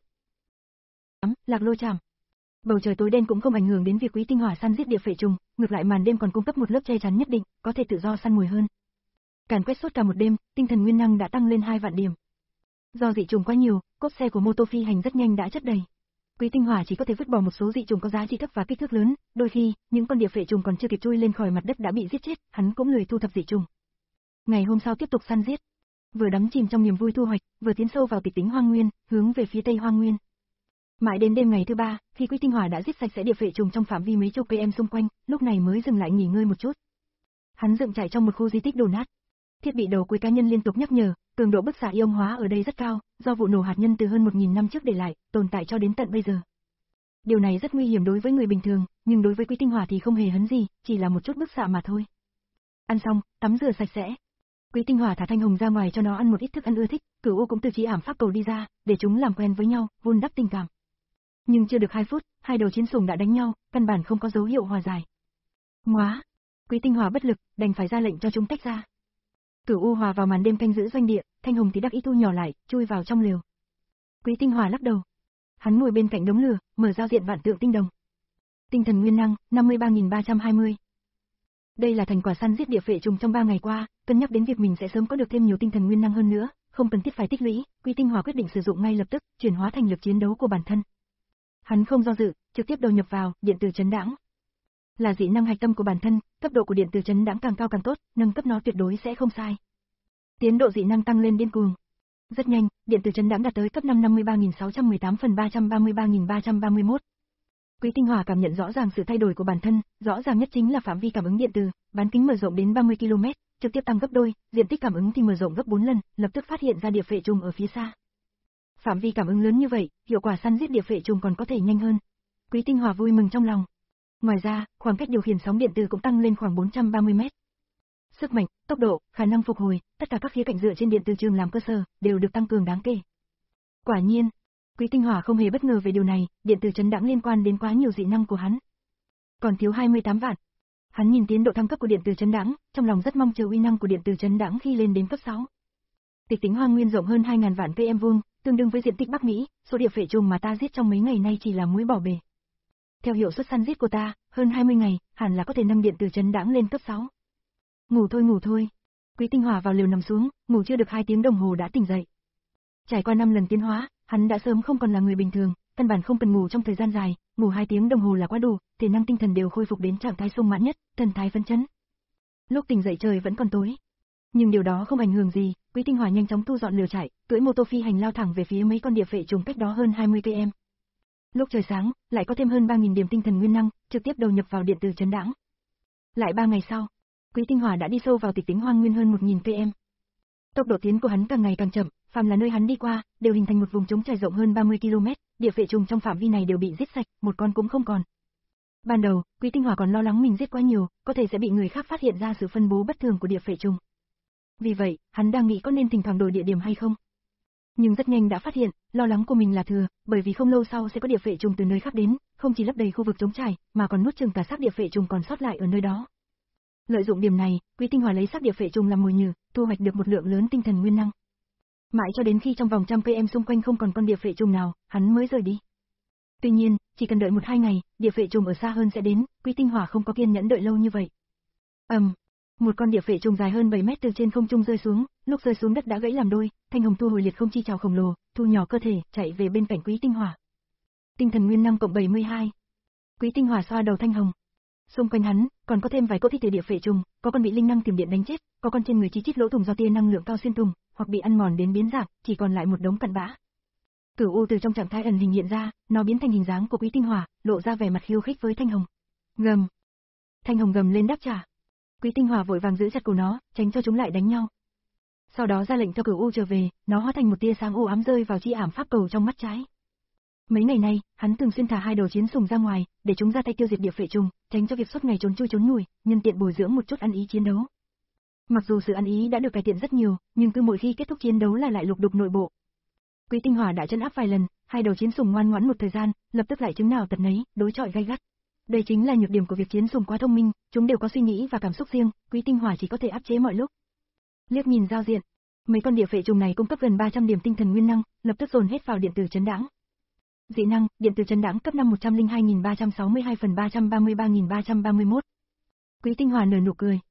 Lạc lô chạm. Bầu trời tối đen cũng không ảnh hưởng đến việc Quý Tinh Hỏa săn giết địa phệ trùng, ngược lại màn đêm còn cung cấp một lớp che chắn nhất định, có thể tự do săn mồi hơn. Càn quét suốt cả một đêm, tinh thần nguyên năng đã tăng lên hai vạn điểm. Do dị trùng quá nhiều, cốp xe của mô tô phi hành rất nhanh đã chất đầy. Quý Tinh Hỏa chỉ có thể vứt bỏ một số dị trùng có giá trị thấp và kích thước lớn, đôi khi, những con địa phệ trùng còn chưa kịp chui lên khỏi mặt đất đã bị giết chết, hắn cũng lười thu thập dị trùng. Ngày hôm sau tiếp tục săn giết. Vừa đắm chìm trong niềm vui thu hoạch, vừa tiến sâu vào tịch tính hoang nguyên, hướng về phía tây hoang nguyên. Mãi đến đêm ngày thứ ba, khi Quý Tinh Hỏa đã giết sạch sẽ địa phệ trùng trong phạm vi mấy chục km xung quanh, lúc này mới dừng lại nghỉ ngơi một chút. Hắn dựng trại trong một khu di tích đổ nát. Thiết bị đầu cuối cá nhân liên tục nhắc nhở, cường độ bức xạ ion hóa ở đây rất cao, do vụ nổ hạt nhân từ hơn một nghìn năm trước để lại, tồn tại cho đến tận bây giờ. Điều này rất nguy hiểm đối với người bình thường, nhưng đối với Quý Tinh Hỏa thì không hề hấn gì, chỉ là một chút bức xạ mà thôi. Ăn xong, tắm rửa sạch sẽ. Quý Tinh Hỏa thả Thanh Hồng ra ngoài cho nó ăn một ít thức ăn ưa thích, Cửu U cũng từ trí ảm pháp cầu đi ra, để chúng làm quen với nhau, vun đắp tình cảm. Nhưng chưa được hai phút, hai đầu chiến sủng đã đánh nhau, căn bản không có dấu hiệu hòa giải. Ngoá! Quý Tinh Hỏa bất lực, đành phải ra lệnh cho chúng tách ra. Cửu U hòa vào màn đêm canh giữ doanh địa, Thanh Hồng thì đắc ý thu nhỏ lại, chui vào trong lều. Quý Tinh Hỏa lắc đầu. Hắn ngồi bên cạnh đống lửa, mở giao diện vạn tượng tinh đồng. Tinh thần nguyên năng, năm mươi ba nghìn ba trăm hai mươi. Đây là thành quả săn giết địa phệ trùng trong ba ngày qua, cân nhắc đến việc mình sẽ sớm có được thêm nhiều tinh thần nguyên năng hơn nữa, không cần thiết phải tích lũy, Quý Tinh Hỏa quyết định sử dụng ngay lập tức, chuyển hóa thành lực chiến đấu của bản thân. Hắn không do dự, trực tiếp đầu nhập vào điện tử chấn đãng. Là dị năng hạch tâm của bản thân, cấp độ của điện tử chấn đãng càng cao càng tốt, nâng cấp nó tuyệt đối sẽ không sai. Tiến độ dị năng tăng lên điên cuồng. Rất nhanh, điện tử chấn đãng đạt tới cấp năm năm mươi ba nghìn sáu trăm mười tám phần ba trăm ba mươi ba nghìn ba trăm ba mươi mốt. Quý Tinh Hỏa cảm nhận rõ ràng sự thay đổi của bản thân, rõ ràng nhất chính là phạm vi cảm ứng điện từ, bán kính mở rộng đến ba mươi ki lô mét, trực tiếp tăng gấp đôi, diện tích cảm ứng thì mở rộng gấp bốn lần, lập tức phát hiện ra địa phệ trùng ở phía xa. Phạm vi cảm ứng lớn như vậy, hiệu quả săn giết địa phệ trùng còn có thể nhanh hơn. Quý Tinh Hỏa vui mừng trong lòng. Ngoài ra, khoảng cách điều khiển sóng điện từ cũng tăng lên khoảng bốn trăm ba mươi mét. Sức mạnh, tốc độ, khả năng phục hồi, tất cả các khía cạnh dựa trên điện từ trường làm cơ sở, đều được tăng cường đáng kể. Quả nhiên, Quý Tinh Hỏa không hề bất ngờ về điều này, điện từ chấn đãng liên quan đến quá nhiều dị năng của hắn. Còn thiếu hai mươi tám vạn. Hắn nhìn tiến độ thăng cấp của điện từ chấn đãng, trong lòng rất mong chờ uy năng của điện từ chấn đãng khi lên đến cấp sáu. Tịch tính hoang nguyên rộng hơn hai nghìn vạn km vuông, tương đương với diện tích Bắc Mỹ, số địa phệ trùng mà ta giết trong mấy ngày nay chỉ là muối bỏ bể. Theo hiệu suất săn giết của ta, hơn hai mươi ngày, hẳn là có thể nâng điện từ chấn đãng lên cấp sáu. Ngủ thôi ngủ thôi. Quý Tinh Hỏa vào lều nằm xuống, ngủ chưa được hai tiếng đồng hồ đã tỉnh dậy. Trải qua năm lần tiến hóa, hắn đã sớm không còn là người bình thường, căn bản không cần ngủ trong thời gian dài, ngủ hai tiếng đồng hồ là quá đủ, thể năng tinh thần đều khôi phục đến trạng thái sung mãn nhất, thần thái phấn chấn. Lúc tỉnh dậy trời vẫn còn tối, nhưng điều đó không ảnh hưởng gì, Quý Tinh Hỏa nhanh chóng thu dọn lều trại, cưỡi mô tô phi hành lao thẳng về phía mấy con địa phệ trùng cách đó hơn hai mươi ki lô mét. Lúc trời sáng, lại có thêm hơn ba nghìn điểm tinh thần nguyên năng, trực tiếp đầu nhập vào điện tử chấn đãng. Lại ba ngày sau, Quý Tinh Hỏa đã đi sâu vào tịch tính hoang nguyên hơn một nghìn ki lô mét. Tốc độ tiến của hắn càng ngày càng chậm, phàm là nơi hắn đi qua, đều hình thành một vùng trống trải rộng hơn ba mươi ki lô mét, địa phệ trùng trong phạm vi này đều bị giết sạch, một con cũng không còn. Ban đầu, Quý Tinh Hỏa còn lo lắng mình giết quá nhiều, có thể sẽ bị người khác phát hiện ra sự phân bố bất thường của địa phệ trùng. Vì vậy, hắn đang nghĩ có nên thỉnh thoảng đổi địa điểm hay không. Nhưng rất nhanh đã phát hiện, lo lắng của mình là thừa, bởi vì không lâu sau sẽ có địa phệ trùng từ nơi khác đến, không chỉ lấp đầy khu vực trống trải, mà còn nuốt chửng cả xác địa phệ trùng còn sót lại ở nơi đó. Lợi dụng điểm này, Quý Tinh Hỏa lấy xác địa phệ trùng làm mồi nhử, thu hoạch được một lượng lớn tinh thần nguyên năng. Mãi cho đến khi trong vòng trăm km xung quanh không còn con địa phệ trùng nào, hắn mới rời đi. Tuy nhiên, chỉ cần đợi một hai ngày, địa phệ trùng ở xa hơn sẽ đến, Quý Tinh Hỏa không có kiên nhẫn đợi lâu như vậy. Ầm, um, một con địa phệ trùng dài hơn bảy mét từ trên không trung rơi xuống, lúc rơi xuống đất đã gãy làm đôi, Thanh Hồng thu hồi liệt không chi trào khổng lồ, thu nhỏ cơ thể, chạy về bên cạnh Quý Tinh Hỏa. Tinh thần nguyên năng cộng bảy mươi hai. Quý Tinh Hỏa xoa đầu Thanh Hồng. Xung quanh hắn, còn có thêm vài cỗ thi thể địa phệ trùng, có con bị linh năng tiềm điện đánh chết, có con trên người chi chít lỗ thủng do tia năng lượng cao xuyên thủng, hoặc bị ăn mòn đến biến dạng, chỉ còn lại một đống cặn bã. Cửu U từ trong trạng thái ẩn hình hiện ra, nó biến thành hình dáng của Quý Tinh Hỏa, lộ ra vẻ mặt khiêu khích với Thanh Hồng. Gầm. Thanh Hồng gầm lên đáp trả. Quý Tinh Hỏa vội vàng giữ chặt cổ nó, tránh cho chúng lại đánh nhau. Sau đó ra lệnh cho Cửu U trở về, nó hóa thành một tia sáng u ám rơi vào chi ảm pháp cầu trong mắt trái. Mấy ngày nay, hắn thường xuyên thả hai đầu chiến sủng ra ngoài, để chúng ra tay tiêu diệt địa phệ trùng, tránh cho việc suốt ngày trốn chui trốn nhủi, nhân tiện bồi dưỡng một chút ăn ý chiến đấu. Mặc dù sự ăn ý đã được cải thiện rất nhiều, nhưng cứ mỗi khi kết thúc chiến đấu là lại lục đục nội bộ. Quý Tinh Hỏa đã trấn áp vài lần, hai đầu chiến sủng ngoan ngoãn một thời gian, lập tức lại chứng nào tật nấy, đối chọi gay gắt. Đây chính là nhược điểm của việc chiến sủng quá thông minh, chúng đều có suy nghĩ và cảm xúc riêng, Quý Tinh Hỏa chỉ có thể áp chế mọi lúc. Liếc nhìn giao diện, mấy con địa phệ trùng này cung cấp gần ba trăm điểm tinh thần nguyên năng, lập tức dồn hết vào điện tử chấn đãng. Dị năng, điện tử chấn đãng cấp năm một trăm lẻ hai nghìn ba trăm sáu mươi hai phần ba trăm ba mươi ba nghìn ba trăm ba mươi mốt. Quý Tinh Hỏa nở nụ cười.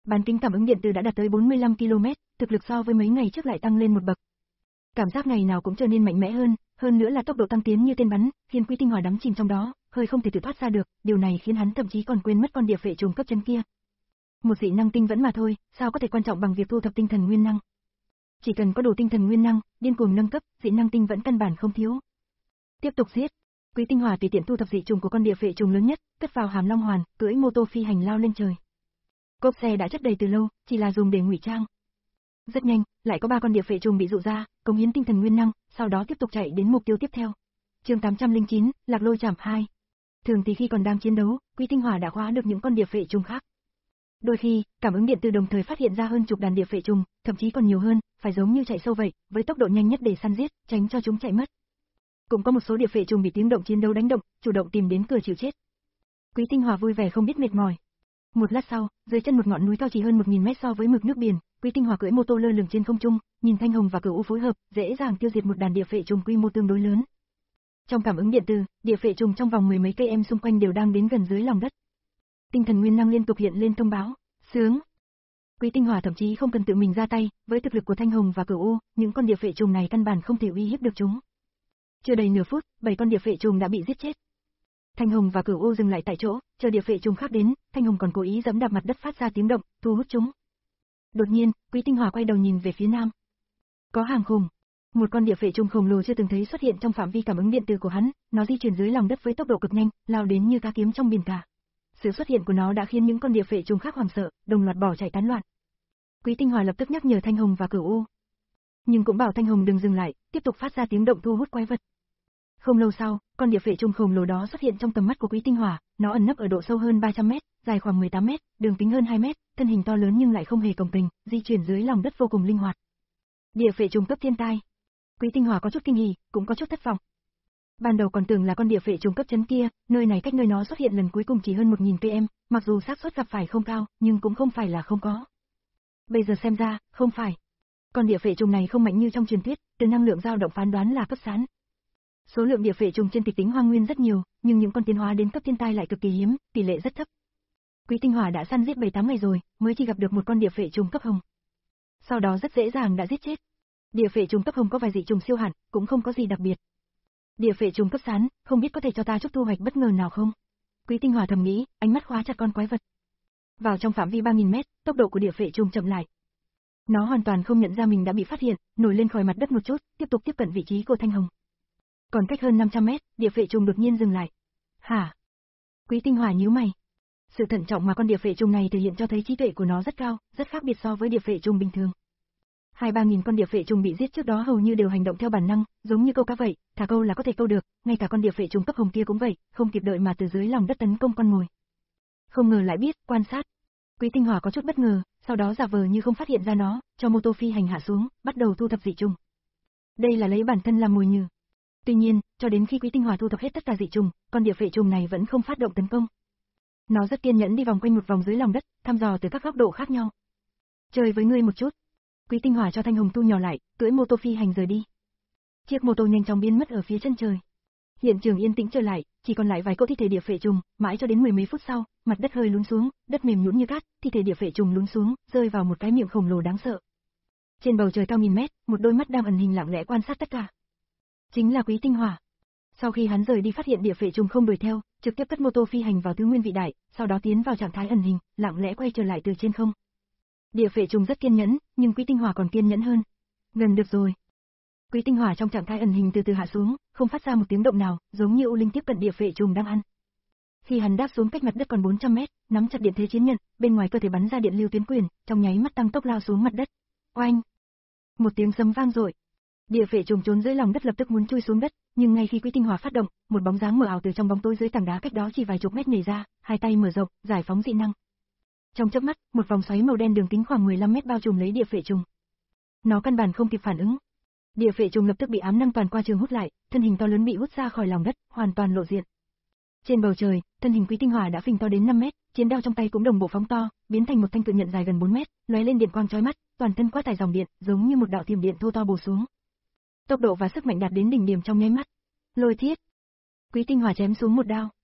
Bán kính cảm ứng điện từ đã đạt tới bốn mươi lăm ki lô mét, thực lực so với mấy ngày trước lại tăng lên một bậc. Cảm giác ngày nào cũng trở nên mạnh mẽ hơn, hơn nữa là tốc độ tăng tiến như tên bắn, khiến Quý Tinh Hòa đắm chìm trong đó, hơi không thể tự thoát ra được, điều này khiến hắn thậm chí còn quên mất con địa phệ trùng cấp chân kia. Một dị năng tinh vẫn mà thôi, sao có thể quan trọng bằng việc thu thập tinh thần nguyên năng. Chỉ cần có đủ tinh thần nguyên năng, điên cuồng nâng cấp, dị năng tinh vẫn căn bản không thiếu. Tiếp tục giết. Quý Tinh Hòa tùy tiện thu thập dị trùng của con địa phệ trùng lớn nhất, cất vào hàm long hoàn, cưỡi mô tô phi hành lao lên trời. Cốp xe đã chất đầy từ lâu, chỉ là dùng để ngụy trang. Rất nhanh, lại có ba con địa phệ trùng bị dụ ra, cống hiến tinh thần nguyên năng, sau đó tiếp tục chạy đến mục tiêu tiếp theo. Chương tám trăm lẻ chín, Lạc Lôi Chảm hai. Thường thì khi còn đang chiến đấu, Quý Tinh Hòa đã khóa được những con địa phệ trùng khác. Đôi khi, cảm ứng điện từ đồng thời phát hiện ra hơn chục đàn địa phệ trùng, thậm chí còn nhiều hơn, phải giống như chạy sâu vậy, với tốc độ nhanh nhất để săn giết, tránh cho chúng chạy mất. Cũng có một số địa phệ trùng bị tiếng động chiến đấu đánh động, chủ động tìm đến cửa chịu chết. Quý Tinh Hòa vui vẻ không biết mệt mỏi. Một lát sau, dưới chân một ngọn núi cao chỉ hơn một nghìn mét so với mực nước biển, Quý Tinh Hòa cưỡi mô tô lơ lửng trên không trung, nhìn Thanh Hồng và Cửu U phối hợp, dễ dàng tiêu diệt một đàn địa phệ trùng quy mô tương đối lớn. Trong cảm ứng điện từ, địa phệ trùng trong vòng mười mấy cây em xung quanh đều đang đến gần dưới lòng đất. Tinh thần nguyên năng liên tục hiện lên thông báo, sướng. Quý Tinh Hòa thậm chí không cần tự mình ra tay, với thực lực của Thanh Hồng và Cửu U, những con địa phệ trùng này căn bản không thể uy hiếp được chúng. Chưa đầy nửa phút, bảy con địa phệ trùng đã bị giết chết. Thanh Hồng và Cửu U dừng lại tại chỗ, chờ địa phệ trùng khác đến, Thanh Hồng còn cố ý giẫm đạp mặt đất phát ra tiếng động, thu hút chúng. Đột nhiên, Quý Tinh Hòa quay đầu nhìn về phía nam. Có hàng khủng. Một con địa phệ trùng khổng lồ chưa từng thấy xuất hiện trong phạm vi cảm ứng điện từ của hắn, nó di chuyển dưới lòng đất với tốc độ cực nhanh, lao đến như cá kiếm trong biển cả. Sự xuất hiện của nó đã khiến những con địa phệ trùng khác hoảng sợ, đồng loạt bỏ chạy tán loạn. Quý Tinh Hòa lập tức nhắc nhở Thanh Hồng và Cửu U, nhưng cũng bảo Thanh Hồng đừng dừng lại, tiếp tục phát ra tiếng động thu hút quái vật. Không lâu sau, con địa phệ trùng khổng lồ đó xuất hiện trong tầm mắt của Quý Tinh Hòa, nó ẩn nấp ở độ sâu hơn ba trăm mét, dài khoảng mười tám mét, đường kính hơn hai mét, thân hình to lớn nhưng lại không hề cồng kềnh, di chuyển dưới lòng đất vô cùng linh hoạt. Địa phệ trùng cấp thiên tai. Quý Tinh Hòa có chút kinh hỉ, cũng có chút thất vọng. Ban đầu còn tưởng là con địa phệ trùng cấp chấn kia, nơi này cách nơi nó xuất hiện lần cuối cùng chỉ hơn một nghìn ki lô mét, mặc dù xác suất gặp phải không cao, nhưng cũng không phải là không có. Bây giờ xem ra, không phải. Con địa phệ trùng này không mạnh như trong truyền thuyết, từ năng lượng dao động phán đoán là cấp sán. Số lượng địa phệ trùng trên kịch tính hoang nguyên rất nhiều, nhưng những con tiến hóa đến cấp thiên tai lại cực kỳ hiếm, tỷ lệ rất thấp. Quý Tinh Hòa đã săn giết bảy tám ngày rồi, mới chỉ gặp được một con địa phệ trùng cấp hồng. Sau đó rất dễ dàng đã giết chết. Địa phệ trùng cấp hồng có vài dị trùng siêu hạn, cũng không có gì đặc biệt. Địa phệ trùng cấp sán, không biết có thể cho ta chút thu hoạch bất ngờ nào không? Quý Tinh Hòa thầm nghĩ, ánh mắt khóa chặt con quái vật. Vào trong phạm vi ba nghìn mét, tốc độ của địa phệ trùng chậm lại. Nó hoàn toàn không nhận ra mình đã bị phát hiện, nổi lên khỏi mặt đất một chút, tiếp tục tiếp cận vị trí của Thanh Hồng. Còn cách hơn năm trăm mét, địa phệ trùng đột nhiên dừng lại. Hả? Quý Tinh Hòa nhíu mày. Sự thận trọng mà con địa phệ trùng này thể hiện cho thấy trí tuệ của nó rất cao, rất khác biệt so với địa phệ trùng bình thường. Hai ba nghìn con địa phệ trùng bị giết trước đó hầu như đều hành động theo bản năng, giống như câu cá vậy, thả câu là có thể câu được, ngay cả con địa phệ trùng cấp hồng kia cũng vậy, không kịp đợi mà từ dưới lòng đất tấn công con mồi. Không ngờ lại biết quan sát. Quý Tinh Hòa có chút bất ngờ, sau đó giả vờ như không phát hiện ra nó, cho mô tô phi hành hạ xuống, bắt đầu thu thập dị trùng. Đây là lấy bản thân làm mồi nhử. Tuy nhiên, cho đến khi Quý Tinh Hòa thu thập hết tất cả dị trùng, con địa phệ trùng này vẫn không phát động tấn công. Nó rất kiên nhẫn đi vòng quanh một vòng dưới lòng đất, thăm dò từ các góc độ khác nhau. Chơi với ngươi một chút. Quý Tinh Hòa cho Thanh Hồng thu nhỏ lại, cưỡi mô tô phi hành rời đi. Chiếc mô tô nhanh chóng biến mất ở phía chân trời. Hiện trường yên tĩnh trở lại, chỉ còn lại vài cỗ thi thể địa phệ trùng, mãi cho đến mười mấy phút sau, mặt đất hơi lún xuống, đất mềm nhũn như cát, thi thể địa phệ trùng lún xuống, rơi vào một cái miệng khổng lồ đáng sợ. Trên bầu trời cao nghìn mét, một đôi mắt đang ẩn hình lặng lẽ quan sát tất cả. Chính là Quý Tinh Hòa. Sau khi hắn rời đi phát hiện địa phệ trùng không đuổi theo, trực tiếp cất mô tô phi hành vào tứ nguyên vị đại, sau đó tiến vào trạng thái ẩn hình, lặng lẽ quay trở lại từ trên không. Địa phệ trùng rất kiên nhẫn, nhưng Quý Tinh Hòa còn kiên nhẫn hơn. Gần được rồi. Quý Tinh Hòa trong trạng thái ẩn hình từ từ hạ xuống, không phát ra một tiếng động nào, giống như U Linh tiếp cận địa phệ trùng đang ăn. Khi hắn đáp xuống cách mặt đất còn bốn trăm mét, nắm chặt điện thế chiến nhận, bên ngoài cơ thể bắn ra điện lưu tuyến quyền, trong nháy mắt tăng tốc lao xuống mặt đất. Oanh! Một tiếng sấm vang dội. Địa phệ trùng trốn dưới lòng đất lập tức muốn chui xuống đất, nhưng ngay khi Quý Tinh Hòa phát động, một bóng dáng mờ ảo từ trong bóng tối dưới tảng đá cách đó chỉ vài chục mét nhảy ra, hai tay mở rộng, giải phóng dị năng. Trong chớp mắt, một vòng xoáy màu đen đường kính khoảng mười lăm mét bao trùm lấy địa phệ trùng. Nó căn bản không kịp phản ứng. Địa phệ trùng lập tức bị ám năng toàn qua trường hút lại, thân hình to lớn bị hút ra khỏi lòng đất, hoàn toàn lộ diện. Trên bầu trời, thân hình Quý Tinh Hòa đã phình to đến năm mét, chiến đao trong tay cũng đồng bộ phóng to, biến thành một thanh cự nhận dài gần bốn mét, lóe lên điện quang chói mắt, toàn thân quát tải dòng điện, giống như một đạo thiểm điện thô to bổ xuống. Tốc độ và sức mạnh đạt đến đỉnh điểm trong nháy mắt. Lôi thiết. Quý Tinh Hòa chém xuống một đao.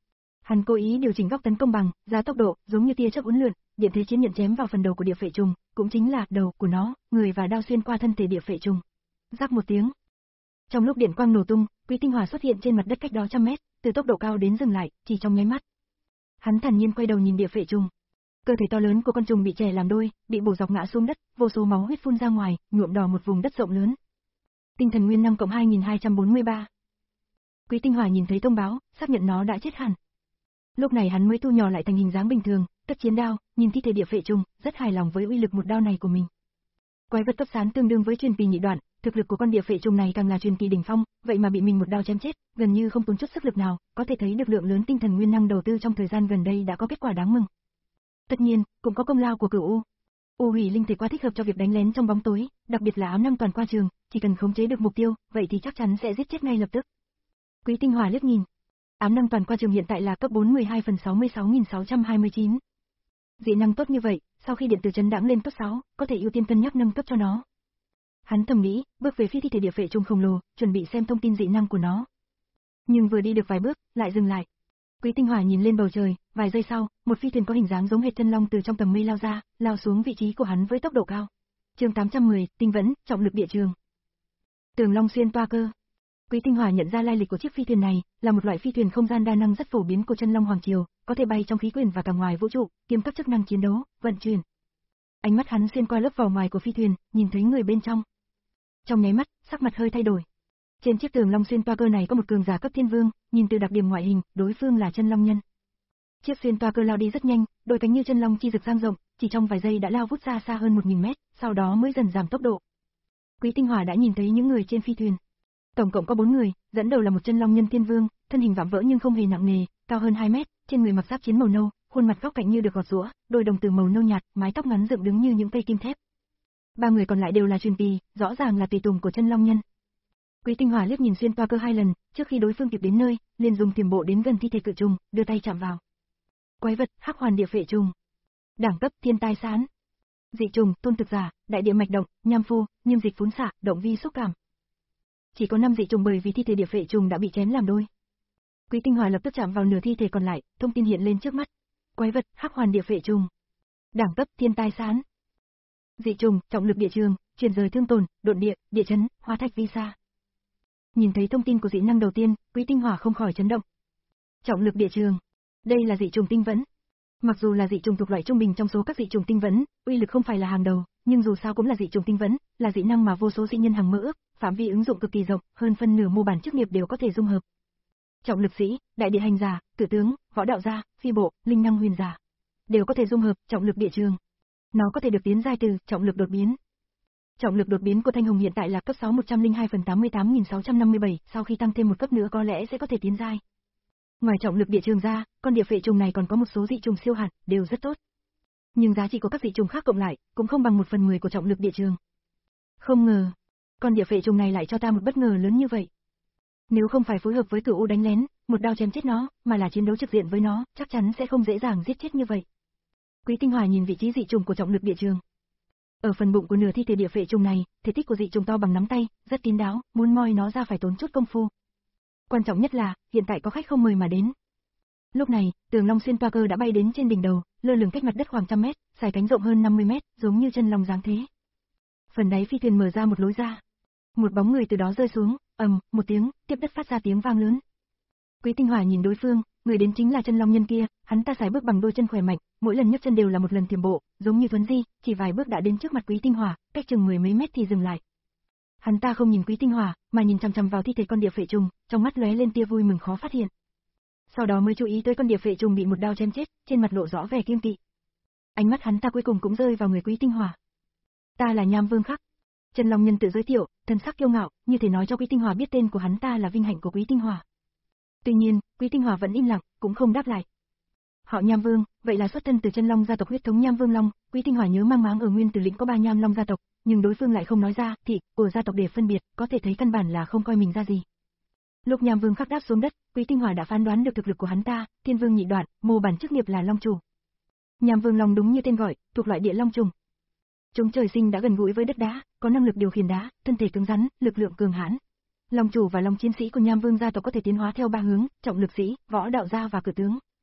Hắn cố ý điều chỉnh góc tấn công bằng, giá tốc độ, giống như tia chớp uốn lượn, điện thế chiến nhận chém vào phần đầu của địa phệ trùng, cũng chính là đầu của nó, người và đao xuyên qua thân thể địa phệ trùng. Rắc một tiếng. Trong lúc điện quang nổ tung, Quý Tinh Hỏa xuất hiện trên mặt đất cách đó trăm mét, từ tốc độ cao đến dừng lại, chỉ trong nháy mắt. Hắn thản nhiên quay đầu nhìn địa phệ trùng. Cơ thể to lớn của con trùng bị chẻ làm đôi, bị bổ dọc ngã xuống đất, vô số máu huyết phun ra ngoài, nhuộm đỏ một vùng đất rộng lớn. Tinh thần nguyên năng cộng hai nghìn hai trăm bốn mươi ba. Quý Tinh Hỏa nhìn thấy thông báo, xác nhận nó đã chết hẳn. Lúc này hắn mới thu nhỏ lại thành hình dáng bình thường, cất chiến đao, nhìn thi thể địa phệ trùng, rất hài lòng với uy lực một đao này của mình. Quái vật cấp sán tương đương với truyền kỳ nhị đoạn, thực lực của con địa phệ trùng này càng là truyền kỳ đỉnh phong, vậy mà bị mình một đao chém chết, gần như không tốn chút sức lực nào, có thể thấy được lượng lớn tinh thần nguyên năng đầu tư trong thời gian gần đây đã có kết quả đáng mừng. Tất nhiên, cũng có công lao của Cửu U. U hủy linh thể quá thích hợp cho việc đánh lén trong bóng tối, đặc biệt là ám năng toàn qua trường, chỉ cần khống chế được mục tiêu, vậy thì chắc chắn sẽ giết chết ngay lập tức. Quý Tinh Hỏa liếc nhìn. Ám năng toàn qua trường hiện tại là cấp bốn mươi hai phần sáu mươi sáu nghìn sáu trăm hai mươi chín. Dị năng tốt như vậy, sau khi điện tử chấn đãng lên cấp sáu, có thể ưu tiên cân nhắc nâng cấp cho nó. Hắn thầm nghĩ, bước về phía thi thể địa phệ trùng khổng lồ, chuẩn bị xem thông tin dị năng của nó. Nhưng vừa đi được vài bước, lại dừng lại. Quý Tinh Hỏa nhìn lên bầu trời, vài giây sau, một phi thuyền có hình dáng giống hệt chân long từ trong tầng mây lao ra, lao xuống vị trí của hắn với tốc độ cao. Chương tám trăm mười, tinh vẫn, trọng lực địa trường. Tường Long xuyên toa cơ. Quý Tinh Hỏa nhận ra lai lịch của chiếc phi thuyền này, là một loại phi thuyền không gian đa năng rất phổ biến của chân long hoàng triều, có thể bay trong khí quyển và cả ngoài vũ trụ, kiêm các chức năng chiến đấu, vận chuyển. Ánh mắt hắn xuyên qua lớp vỏ ngoài của phi thuyền, nhìn thấy người bên trong. Trong nháy mắt, sắc mặt hơi thay đổi. Trên chiếc tường long xuyên toa cơ này có một cường giả cấp thiên vương, nhìn từ đặc điểm ngoại hình, đối phương là chân long nhân. Chiếc xuyên toa cơ lao đi rất nhanh, đôi cánh như chân long chi rực dang rộng, chỉ trong vài giây đã lao vút ra xa hơn một nghìn mét, sau đó mới dần giảm tốc độ. Quý Tinh Hỏa đã nhìn thấy những người trên phi thuyền. Tổng cộng có bốn người, dẫn đầu là một chân long nhân thiên vương, thân hình vạm vỡ nhưng không hề nặng nề, cao hơn hai mét, trên người mặc giáp chiến màu nâu, khuôn mặt góc cạnh như được gọt giũa, đôi đồng tử màu nâu nhạt, mái tóc ngắn dựng đứng như những cây kim thép. Ba người còn lại đều là truyền kỳ, rõ ràng là tùy tùng của chân long nhân. Quý Tinh Hỏa liếc nhìn xuyên toa cơ hai lần, trước khi đối phương kịp đến nơi, liền dùng thiểm bộ đến gần thi thể cự trùng, đưa tay chạm vào. Quái vật, hắc hoàn địa phệ trùng. Đẳng cấp thiên tai sán. Dị trùng, tôn thực giả, đại địa mạch động, nham phu, niêm dịch phún xạ, động vi xúc cảm. Chỉ có năm dị trùng bởi vì thi thể địa phệ trùng đã bị chém làm đôi. Quý Tinh Hỏa lập tức chạm vào nửa thi thể còn lại, thông tin hiện lên trước mắt. Quái vật, hắc hoàn địa phệ trùng. Đẳng cấp thiên tai sán. Dị trùng, trọng lực địa trường, truyền rời thương tổn, độn địa, địa chấn, hóa thạch vi sa. Nhìn thấy thông tin của dị năng đầu tiên, Quý Tinh Hỏa không khỏi chấn động. Trọng lực địa trường, đây là dị trùng tinh vẫn. Mặc dù là dị trùng thuộc loại trung bình trong số các dị trùng tinh vẫn, uy lực không phải là hàng đầu, nhưng dù sao cũng là dị trùng tinh vẫn, là dị năng mà vô số dị nhân hằng mơ ước, phạm vi ứng dụng cực kỳ rộng, hơn phân nửa mô bản chức nghiệp đều có thể dung hợp. Trọng lực sĩ, đại địa hành giả, cử tướng, võ đạo gia, phi bộ, linh năng huyền giả, đều có thể dung hợp trọng lực địa trường. Nó có thể được tiến giai từ trọng lực đột biến. Trọng lực đột biến của Thanh Hồng hiện tại là cấp sáu một trăm lẻ hai phần tám mươi tám nghìn sáu trăm năm mươi bảy, sau khi tăng thêm một cấp nữa có lẽ sẽ có thể tiến giai. Ngoài trọng lực địa trường ra, con địa phệ trùng này còn có một số dị trùng siêu hạt, đều rất tốt. Nhưng giá trị của các dị trùng khác cộng lại, cũng không bằng một phần mười của trọng lực địa trường. Không ngờ, con địa phệ trùng này lại cho ta một bất ngờ lớn như vậy. Nếu không phải phối hợp với Cửu U đánh lén, một đao chém chết nó, mà là chiến đấu trực diện với nó, chắc chắn sẽ không dễ dàng giết chết như vậy. Quý Tinh Hỏa nhìn vị trí dị trùng của trọng lực địa trường. Ở phần bụng của nửa thi thể địa phệ trùng này, thể tích của dị trùng to bằng nắm tay, rất kín đáo, muốn moi nó ra phải tốn chút công phu. Quan trọng nhất là, hiện tại có khách không mời mà đến. Lúc này, tường long xuyên toa cơ đã bay đến trên đỉnh đầu, lơ lửng cách mặt đất khoảng trăm mét, dài cánh rộng hơn năm mươi mét, giống như chân long dáng thế. Phần đáy phi thuyền mở ra một lối ra. Một bóng người từ đó rơi xuống, ầm, một tiếng, tiếp đất phát ra tiếng vang lớn. Quý Tinh Hỏa nhìn đối phương, người đến chính là chân long nhân kia, hắn ta sải bước bằng đôi chân khỏe mạnh, mỗi lần nhấc chân đều là một lần thiểm bộ, giống như thuấn di, chỉ vài bước đã đến trước mặt Quý Tinh Hỏa, cách chừng mười mấy mét thì dừng lại. Hắn ta không nhìn Quý Tinh Hỏa, mà nhìn chằm chằm vào thi thể con địa phệ trùng, trong mắt lóe lên tia vui mừng khó phát hiện. Sau đó mới chú ý tới con địa phệ trùng bị một đao chém chết, trên mặt lộ rõ vẻ kiêng kỵ. Ánh mắt hắn ta cuối cùng cũng rơi vào người Quý Tinh Hỏa. Ta là Nham Vương Khắc. Chân long nhân tự giới thiệu, thần sắc kiêu ngạo, như thể nói cho Quý Tinh Hỏa biết tên của hắn ta là vinh hạnh của Quý Tinh Hỏa. Tuy nhiên, Quý Tinh Hỏa vẫn im lặng, cũng không đáp lại. Họ Nham Vương, vậy là xuất thân từ chân long gia tộc huyết thống Nham Vương Long, Quý Tinh Hỏa nhớ mang máng ở Nguyên Tử Lĩnh có ba Nham Long gia tộc, nhưng đối phương lại không nói ra, thì của gia tộc để phân biệt, có thể thấy căn bản là không coi mình ra gì. Lúc Nham Vương Khắc đáp xuống đất, Quý Tinh Hỏa đã phán đoán được thực lực của hắn ta, Thiên Vương nhị đoạn, mô bản chức nghiệp là Long chủ. Nham Vương Long đúng như tên gọi, thuộc loại địa long trùng. Chúng trời sinh đã gần gũi với đất đá, có năng lực điều khiển đá, thân thể cứng rắn, lực lượng cường hãn. Long chủ và long chiến sĩ của Nham Vương gia tộc có thể tiến hóa theo ba hướng, trọng lực sĩ, võ đạo gia và cử tướng,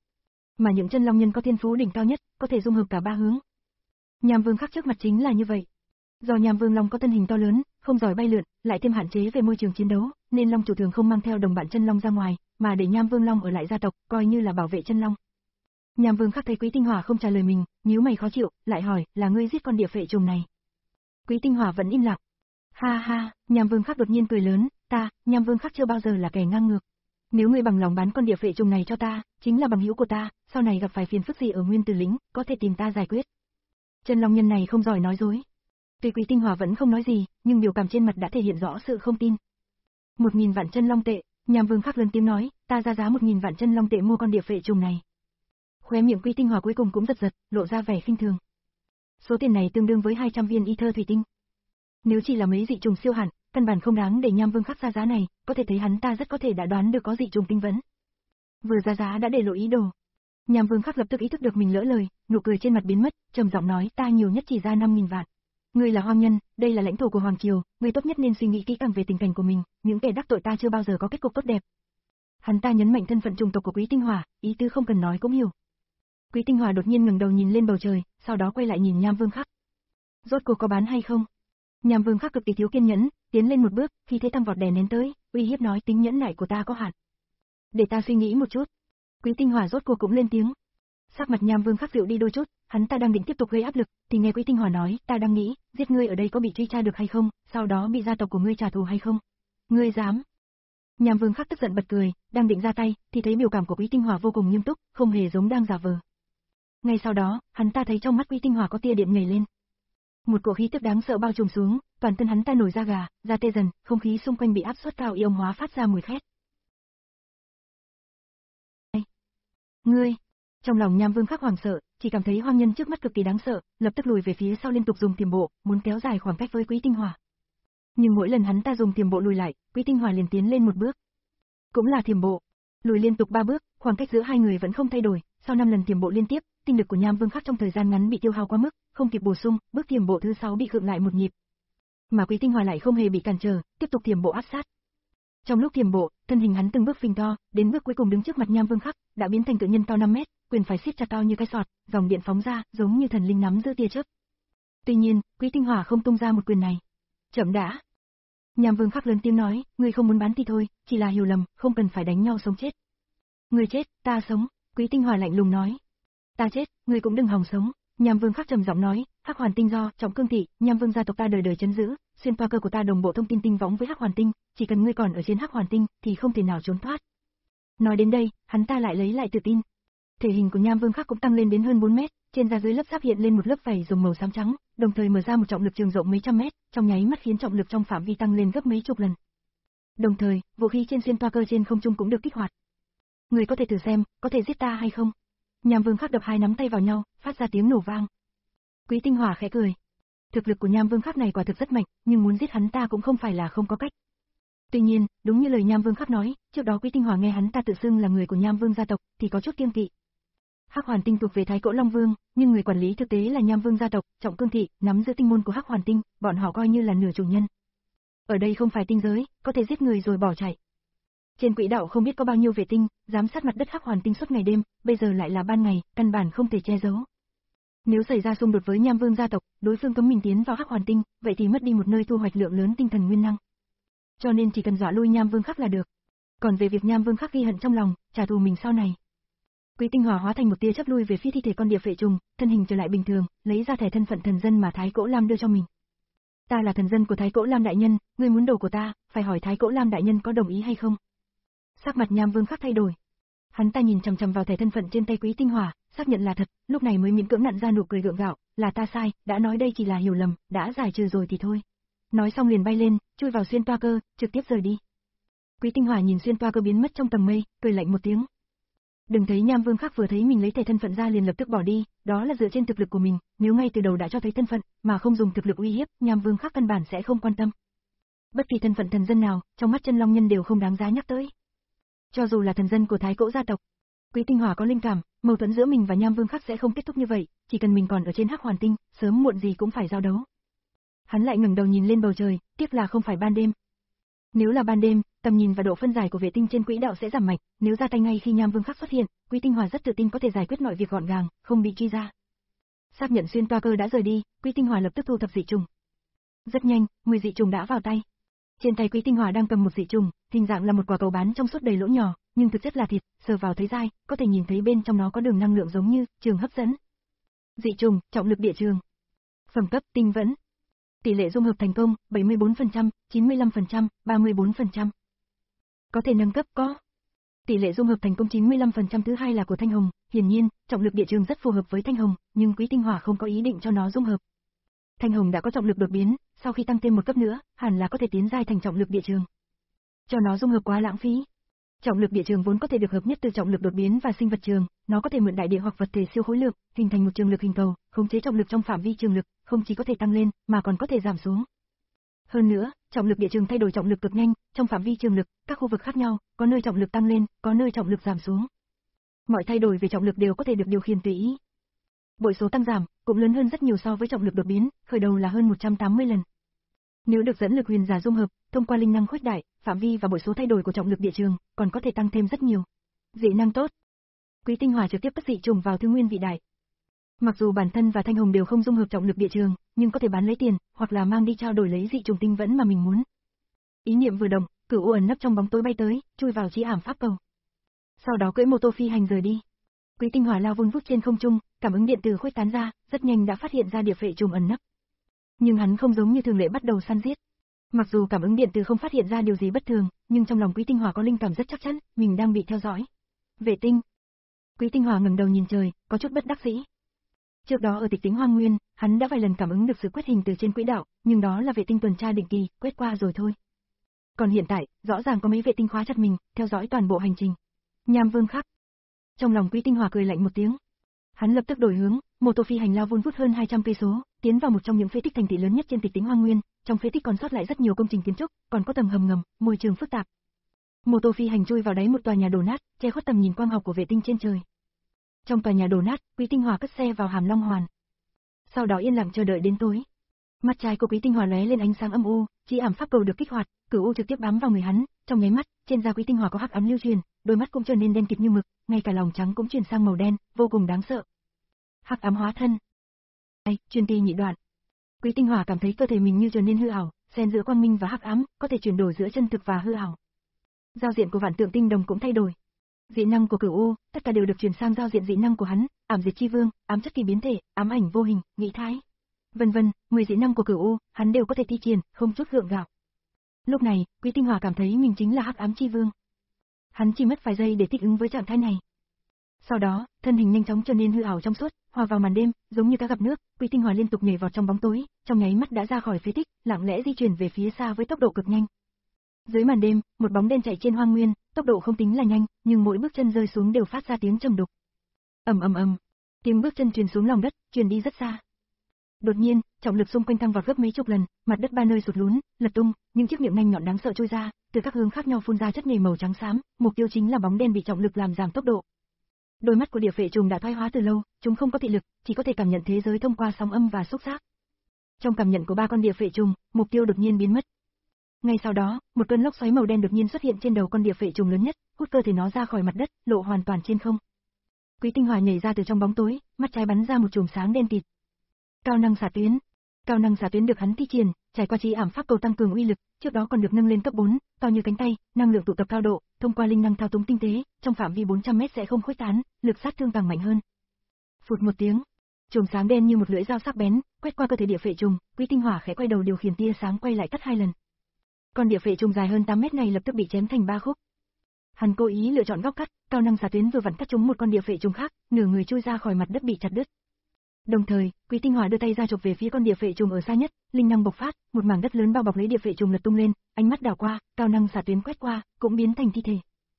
Mà những chân long nhân có thiên phú đỉnh cao nhất, có thể dung hợp cả ba hướng. Nham Vương Khắc trước mặt chính là như vậy. Do Nham Vương Long có thân hình to lớn, không giỏi bay lượn, lại thêm hạn chế về môi trường chiến đấu, nên Long chủ thường không mang theo đồng bạn chân long ra ngoài, mà để Nham Vương Long ở lại gia tộc, coi như là bảo vệ chân long. Nham Vương Khắc thấy Quý Tinh Hỏa không trả lời mình, nhíu mày khó chịu, lại hỏi, là ngươi giết con địa phệ trùng này? Quý Tinh Hỏa vẫn im lặng. Ha ha, Nham Vương Khắc đột nhiên cười lớn, ta, Nham Vương Khắc chưa bao giờ là kẻ ngang ngược. Nếu ngươi bằng lòng bán con địa phệ trùng này cho ta, chính là bằng hữu của ta, sau này gặp phải phiền phức gì ở Nguyên Tử Lĩnh, có thể tìm ta giải quyết. Chân long nhân này không giỏi nói dối. Tuy Quý Tinh Hỏa vẫn không nói gì, nhưng biểu cảm trên mặt đã thể hiện rõ sự không tin. Một nghìn vạn chân long tệ, Nham Vương Khắc lớn tiếng nói, ta ra giá một nghìn vạn chân long tệ mua con địa phệ trùng này. Khóe miệng Quý Tinh Hỏa cuối cùng cũng giật giật, lộ ra vẻ khinh thường. Số tiền này tương đương với hai trăm viên y thơ thủy tinh. Nếu chỉ là mấy dị trùng siêu hạn, căn bản không đáng để Nham Vương Khắc ra giá này, có thể thấy hắn ta rất có thể đã đoán được có dị trùng tinh vấn. Vừa ra giá đã để lộ ý đồ. Nham Vương Khắc lập tức ý thức được mình lỡ lời, nụ cười trên mặt biến mất, trầm giọng nói, ta nhiều nhất chỉ ra năm nghìn vạn. Ngươi là hoang nhân, đây là lãnh thổ của Hoàng Triều, ngươi tốt nhất nên suy nghĩ kỹ càng về tình cảnh của mình, những kẻ đắc tội ta chưa bao giờ có kết cục tốt đẹp. Hắn ta nhấn mạnh thân phận chủng tộc của Quý Tinh Hỏa, ý tứ không cần nói cũng hiểu. Quý Tinh Hỏa đột nhiên ngẩng đầu nhìn lên bầu trời, sau đó quay lại nhìn Nham Vương Khắc. Rốt cuộc có bán hay không? Nham Vương Khắc cực kỳ thiếu kiên nhẫn, tiến lên một bước, khi thế tăng vọt đè nén tới, uy hiếp nói tính nhẫn nại của ta có hạn. Để ta suy nghĩ một chút. Quý Tinh Hỏa rốt cuộc cũng lên tiếng. Sắc mặt Nham Vương Khắc dịu đi đôi chút, hắn ta đang định tiếp tục gây áp lực, thì nghe Quý Tinh Hỏa nói, ta đang nghĩ, giết ngươi ở đây có bị truy tra được hay không, sau đó bị gia tộc của ngươi trả thù hay không? Ngươi dám? Nham Vương Khắc tức giận bật cười, đang định ra tay, thì thấy biểu cảm của Quý Tinh Hỏa vô cùng nghiêm túc, không hề giống đang giả vờ. Ngay sau đó, hắn ta thấy trong mắt Quý Tinh Hỏa có tia điện nhảy lên. Một cổ khí tức đáng sợ bao trùm xuống, toàn thân hắn ta nổi da gà, da tê dần, không khí xung quanh bị áp suất cao ion hóa phát ra mùi khét. Ngươi! Trong lòng Nham Vương Khắc hoảng sợ, chỉ cảm thấy hoang nhân trước mắt cực kỳ đáng sợ, lập tức lùi về phía sau liên tục dùng tiềm bộ, muốn kéo dài khoảng cách với Quý Tinh Hỏa. Nhưng mỗi lần hắn ta dùng tiềm bộ lùi lại, Quý Tinh Hỏa liền tiến lên một bước. Cũng là tiềm bộ, lùi liên tục ba bước, khoảng cách giữa hai người vẫn không thay đổi, sau năm lần tiềm bộ liên tiếp, tinh lực của Nham Vương Khắc trong thời gian ngắn bị tiêu hao quá mức, không kịp bổ sung, bước tiềm bộ thứ sáu bị khựng lại một nhịp. Mà Quý Tinh Hỏa lại không hề bị cản trở, tiếp tục tiềm bộ áp sát. Trong lúc tiềm bộ, thân hình hắn từng bước phình to, đến bước cuối cùng đứng trước mặt Nham Vương Khắc, đã biến thành cự nhân to năm mét, quyền phải siết chặt to như cái sọt, dòng điện phóng ra, giống như thần linh nắm giữ tia chớp. Tuy nhiên, Quý Tinh Hỏa không tung ra một quyền này. Chậm đã. Nham Vương Khắc lớn tiếng nói, ngươi không muốn bán thì thôi, chỉ là hiểu lầm, không cần phải đánh nhau sống chết. Ngươi chết, ta sống, Quý Tinh Hỏa lạnh lùng nói. Ta chết, ngươi cũng đừng hòng sống. Nham Vương Khắc trầm giọng nói, Hắc Hoàn Tinh do Trọng Cương thị, Nham Vương gia tộc ta đời đời trấn giữ, xuyên toa cơ của ta đồng bộ thông tin tinh võng với Hắc Hoàn Tinh, chỉ cần ngươi còn ở trên Hắc Hoàn Tinh thì không thể nào trốn thoát. Nói đến đây, hắn ta lại lấy lại tự tin. Thể hình của Nham Vương Khắc cũng tăng lên đến hơn bốn mét, trên da dưới lớp giáp hiện lên một lớp vảy dùng màu xám trắng, đồng thời mở ra một trọng lực trường rộng mấy trăm mét, trong nháy mắt khiến trọng lực trong phạm vi tăng lên gấp mấy chục lần. Đồng thời, vũ khí trên xuyên toa cơ trên không trung cũng được kích hoạt. Ngươi có thể thử xem, có thể giết ta hay không? Nham Vương Khắc đập hai nắm tay vào nhau, phát ra tiếng nổ vang. Quý Tinh Hỏa khẽ cười. Thực lực của Nham Vương Khắc này quả thực rất mạnh, nhưng muốn giết hắn ta cũng không phải là không có cách. Tuy nhiên, đúng như lời Nham Vương Khắc nói, trước đó Quý Tinh Hỏa nghe hắn ta tự xưng là người của Nham Vương gia tộc, thì có chút kiêng kỵ. Hắc Hoàn Tinh thuộc về Thái Cỗ Long Vương, nhưng người quản lý thực tế là Nham Vương gia tộc, Trọng Cương thị, nắm giữ tinh môn của Hắc Hoàn Tinh, bọn họ coi như là nửa chủ nhân. Ở đây không phải tinh giới, có thể giết người rồi bỏ chạy. Trên quỹ đạo không biết có bao nhiêu vệ tinh, giám sát mặt đất Hắc Hoàn Tinh suốt ngày đêm, bây giờ lại là ban ngày, căn bản không thể che giấu. Nếu xảy ra xung đột với Nham Vương gia tộc, đối phương cấm mình tiến vào Hắc Hoàn Tinh, vậy thì mất đi một nơi thu hoạch lượng lớn tinh thần nguyên năng. Cho nên chỉ cần dọa lui Nham Vương Khắc là được. Còn về việc Nham Vương Khắc ghi hận trong lòng, trả thù mình sau này. Quý Tinh Hỏa hóa thành một tia chớp lui về phía thi thể con địa phệ trùng, thân hình trở lại bình thường, lấy ra thẻ thân phận thần dân mà Thái Cỗ Lam đưa cho mình. Ta là thần dân của Thái Cỗ Lam đại nhân, ngươi muốn đồ của ta, phải hỏi Thái Cỗ Lam đại nhân có đồng ý hay không. Sắc mặt Nham Vương Khắc thay đổi. Hắn ta nhìn chằm chằm vào thẻ thân phận trên tay Quý Tinh Hỏa, xác nhận là thật, lúc này mới miễn cưỡng nặn ra nụ cười gượng gạo, là ta sai, đã nói đây chỉ là hiểu lầm, đã giải trừ rồi thì thôi. Nói xong liền bay lên, chui vào xuyên toa cơ, trực tiếp rời đi. Quý Tinh Hỏa nhìn xuyên toa cơ biến mất trong tầng mây, cười lạnh một tiếng. Đừng thấy Nham Vương Khắc vừa thấy mình lấy thẻ thân phận ra liền lập tức bỏ đi, đó là dựa trên thực lực của mình, nếu ngay từ đầu đã cho thấy thân phận, mà không dùng thực lực uy hiếp, Nham Vương Khắc căn bản sẽ không quan tâm. Bất kỳ thân phận thần dân nào, trong mắt chân long nhân đều không đáng giá nhắc tới. Cho dù là thần dân của Thái Cỗ gia tộc, Quý Tinh Hỏa có linh cảm, mâu thuẫn giữa mình và Nham Vương Khắc sẽ không kết thúc như vậy, chỉ cần mình còn ở trên Hắc Hoàn Tinh, sớm muộn gì cũng phải giao đấu. Hắn lại ngẩng đầu nhìn lên bầu trời, tiếc là không phải ban đêm. Nếu là ban đêm, tầm nhìn và độ phân giải của vệ tinh trên quỹ đạo sẽ giảm mạnh, nếu ra tay ngay khi Nham Vương Khắc xuất hiện, Quý Tinh Hòa rất tự tin có thể giải quyết mọi việc gọn gàng, không bị truy ra. Xác nhận xuyên toa cơ đã rời đi, Quý Tinh Hòa lập tức thu thập dị trùng. Rất nhanh, mười dị trùng đã vào tay. Trên tay Quý Tinh Hòa đang cầm một dị trùng, hình dạng là một quả cầu bán trong suốt đầy lỗ nhỏ, nhưng thực chất là thịt, sờ vào thấy dai, có thể nhìn thấy bên trong nó có đường năng lượng giống như trường hấp dẫn. Dị trùng, trọng lực địa trường. Phẩm cấp tinh vẫn. Tỷ lệ dung hợp thành công bảy mươi bốn phần trăm, chín mươi lăm phần trăm, ba mươi bốn phần trăm. Có thể nâng cấp có. Tỷ lệ dung hợp thành công chín mươi lăm phần trăm thứ hai là của Thanh Hồng, hiển nhiên, trọng lực địa trường rất phù hợp với Thanh Hồng, nhưng Quý Tinh Hòa không có ý định cho nó dung hợp. Thanh Hồng đã có trọng lực đột biến, sau khi tăng thêm một cấp nữa, hẳn là có thể tiến giai thành trọng lực địa trường. Cho nó dung hợp quá lãng phí. Trọng lực địa trường vốn có thể được hợp nhất từ trọng lực đột biến và sinh vật trường, nó có thể mượn đại địa hoặc vật thể siêu khối lượng, hình thành một trường lực hình cầu, khống chế trọng lực trong phạm vi trường lực, không chỉ có thể tăng lên, mà còn có thể giảm xuống. Hơn nữa, trọng lực địa trường thay đổi trọng lực cực nhanh, trong phạm vi trường lực, các khu vực khác nhau, có nơi trọng lực tăng lên, có nơi trọng lực giảm xuống. Mọi thay đổi về trọng lực đều có thể được điều khiển tùy ý. Bội số tăng giảm cũng lớn hơn rất nhiều so với trọng lực đột biến, khởi đầu là hơn một trăm tám mươi lần. Nếu được dẫn lực huyền giả dung hợp, thông qua linh năng khuếch đại, phạm vi và bội số thay đổi của trọng lực địa trường còn có thể tăng thêm rất nhiều. Dị năng tốt. Quý Tinh Hòa trực tiếp cất dị trùng vào Thứ Nguyên Vị Đại. Mặc dù bản thân và Thanh Hồng đều không dung hợp trọng lực địa trường, nhưng có thể bán lấy tiền, hoặc là mang đi trao đổi lấy dị trùng tinh vẫn mà mình muốn. Ý niệm vừa động, Cửu U ẩn nấp trong bóng tối bay tới, chui vào trí ảm pháp cầu. Sau đó cưỡi mô tô phi hành rời đi. Quý Tinh Hòa lao vun vút trên không trung, cảm ứng điện tử khuếch tán ra, rất nhanh đã phát hiện ra địa phệ trùng ẩn nấp. Nhưng hắn không giống như thường lệ bắt đầu săn giết. Mặc dù cảm ứng điện tử không phát hiện ra điều gì bất thường, nhưng trong lòng Quý Tinh Hòa có linh cảm rất chắc chắn, mình đang bị theo dõi. Vệ tinh. Quý Tinh Hòa ngẩng đầu nhìn trời, có chút bất đắc dĩ. Trước đó ở Tịch Tính Hoang Nguyên, hắn đã vài lần cảm ứng được sự quét hình từ trên quỹ đạo, nhưng đó là vệ tinh tuần tra định kỳ, quét qua rồi thôi. Còn hiện tại, rõ ràng có mấy vệ tinh khóa chặt mình, theo dõi toàn bộ hành trình. Nham Vương Khắc. Trong lòng Quý Tinh Hòa cười lạnh một tiếng. Hắn lập tức đổi hướng, mô tô phi hành lao vun vút hơn hai trăm cây số, tiến vào một trong những phế tích thành thị lớn nhất trên Tịch Tính Hoang Nguyên, trong phế tích còn sót lại rất nhiều công trình kiến trúc, còn có tầng hầm ngầm, môi trường phức tạp. Mô tô phi hành chui vào đáy một tòa nhà đổ nát, che khuất tầm nhìn quang học của vệ tinh trên trời. Trong tòa nhà đổ nát, Quý Tinh Hòa cất xe vào Hàm Long Hoàn. Sau đó yên lặng chờ đợi đến tối. Mắt trái của Quý Tinh Hòa lóe lên ánh sáng âm u, chi ảm pháp cầu được kích hoạt, Cửu U trực tiếp bám vào người hắn, trong nháy mắt, trên da Quý Tinh Hòa có hắc ám lưu truyền, đôi mắt cũng trở nên đen kịt như mực, ngay cả lòng trắng cũng chuyển sang màu đen, vô cùng đáng sợ. Hắc ám hóa thân. Ai, truyền kỳ nhị đoạn. Quý Tinh Hòa cảm thấy cơ thể mình như trở nên hư ảo, xen giữa quang minh và hắc ám, có thể chuyển đổi giữa chân thực và hư ảo. Giao diện của Vạn Tượng Tinh Đồng cũng thay đổi. Dị năng của Cửu U, tất cả đều được chuyển sang giao diện dị năng của hắn, ảm diệt chi vương, ám chất kỳ biến thể, ám ảnh vô hình, nghị thái, vân vân, mười dị năng của Cửu U, hắn đều có thể thi triển, không chút gượng gạo. Lúc này, Quý Tinh Hòa cảm thấy mình chính là hắc ám chi vương. Hắn chỉ mất vài giây để thích ứng với trạng thái này. Sau đó, thân hình nhanh chóng trở nên hư ảo trong suốt, hòa vào màn đêm, giống như cá gặp nước, Quý Tinh Hòa liên tục nhảy vào trong bóng tối, trong nháy mắt đã ra khỏi phế tích, lặng lẽ di chuyển về phía xa với tốc độ cực nhanh. Dưới màn đêm, một bóng đen chạy trên hoang nguyên, tốc độ không tính là nhanh, nhưng mỗi bước chân rơi xuống đều phát ra tiếng trầm đục. Ầm ầm ầm, tiếng bước chân truyền xuống lòng đất, truyền đi rất xa. Đột nhiên, trọng lực xung quanh tăng vọt gấp mấy chục lần, mặt đất ba nơi sụt lún, lật tung, những chiếc miệng nanh nhọn đáng sợ chui ra, từ các hướng khác nhau phun ra chất nhầy màu trắng xám, mục tiêu chính là bóng đen bị trọng lực làm giảm tốc độ. Đôi mắt của địa phệ trùng đã thoái hóa từ lâu, chúng không có thị lực, chỉ có thể cảm nhận thế giới thông qua sóng âm và xúc giác. Trong cảm nhận của ba con địa phệ trùng, mục tiêu đột nhiên biến mất. Ngay sau đó, một cơn lốc xoáy màu đen đột nhiên xuất hiện trên đầu con địa phệ trùng lớn nhất, hút cơ thể nó ra khỏi mặt đất, lộ hoàn toàn trên không. Quý Tinh Hòa nhảy ra từ trong bóng tối, mắt trái bắn ra một chùm sáng đen kịt. Cao năng xạ tuyến. Cao năng xạ tuyến được hắn thi triển, trải qua trí ảm pháp cầu tăng cường uy lực, trước đó còn được nâng lên cấp bốn, to như cánh tay, năng lượng tụ tập cao độ, thông qua linh năng thao túng tinh tế, trong phạm vi bốn trăm mét sẽ không khuếch tán, lực sát thương càng mạnh hơn. Phụt một tiếng, chùm sáng đen như một lưỡi dao sắc bén, quét qua cơ thể địa phệ trùng, Quý Tinh Hòa khẽ quay đầu điều khiển tia sáng quay lại cắt hai lần. Con địa phệ trùng dài hơn tám mét này lập tức bị chém thành ba khúc. Hắn cố ý lựa chọn góc cắt, cao năng xạ tuyến vừa vặn cắt trúng một con địa phệ trùng khác, nửa người chui ra khỏi mặt đất bị chặt đứt. Đồng thời, Quý Tinh Hòa đưa tay ra chụp về phía con địa phệ trùng ở xa nhất, linh năng bộc phát, một mảng đất lớn bao bọc lấy địa phệ trùng lật tung lên, ánh mắt đảo qua, cao năng xạ tuyến quét qua, cũng biến thành thi thể.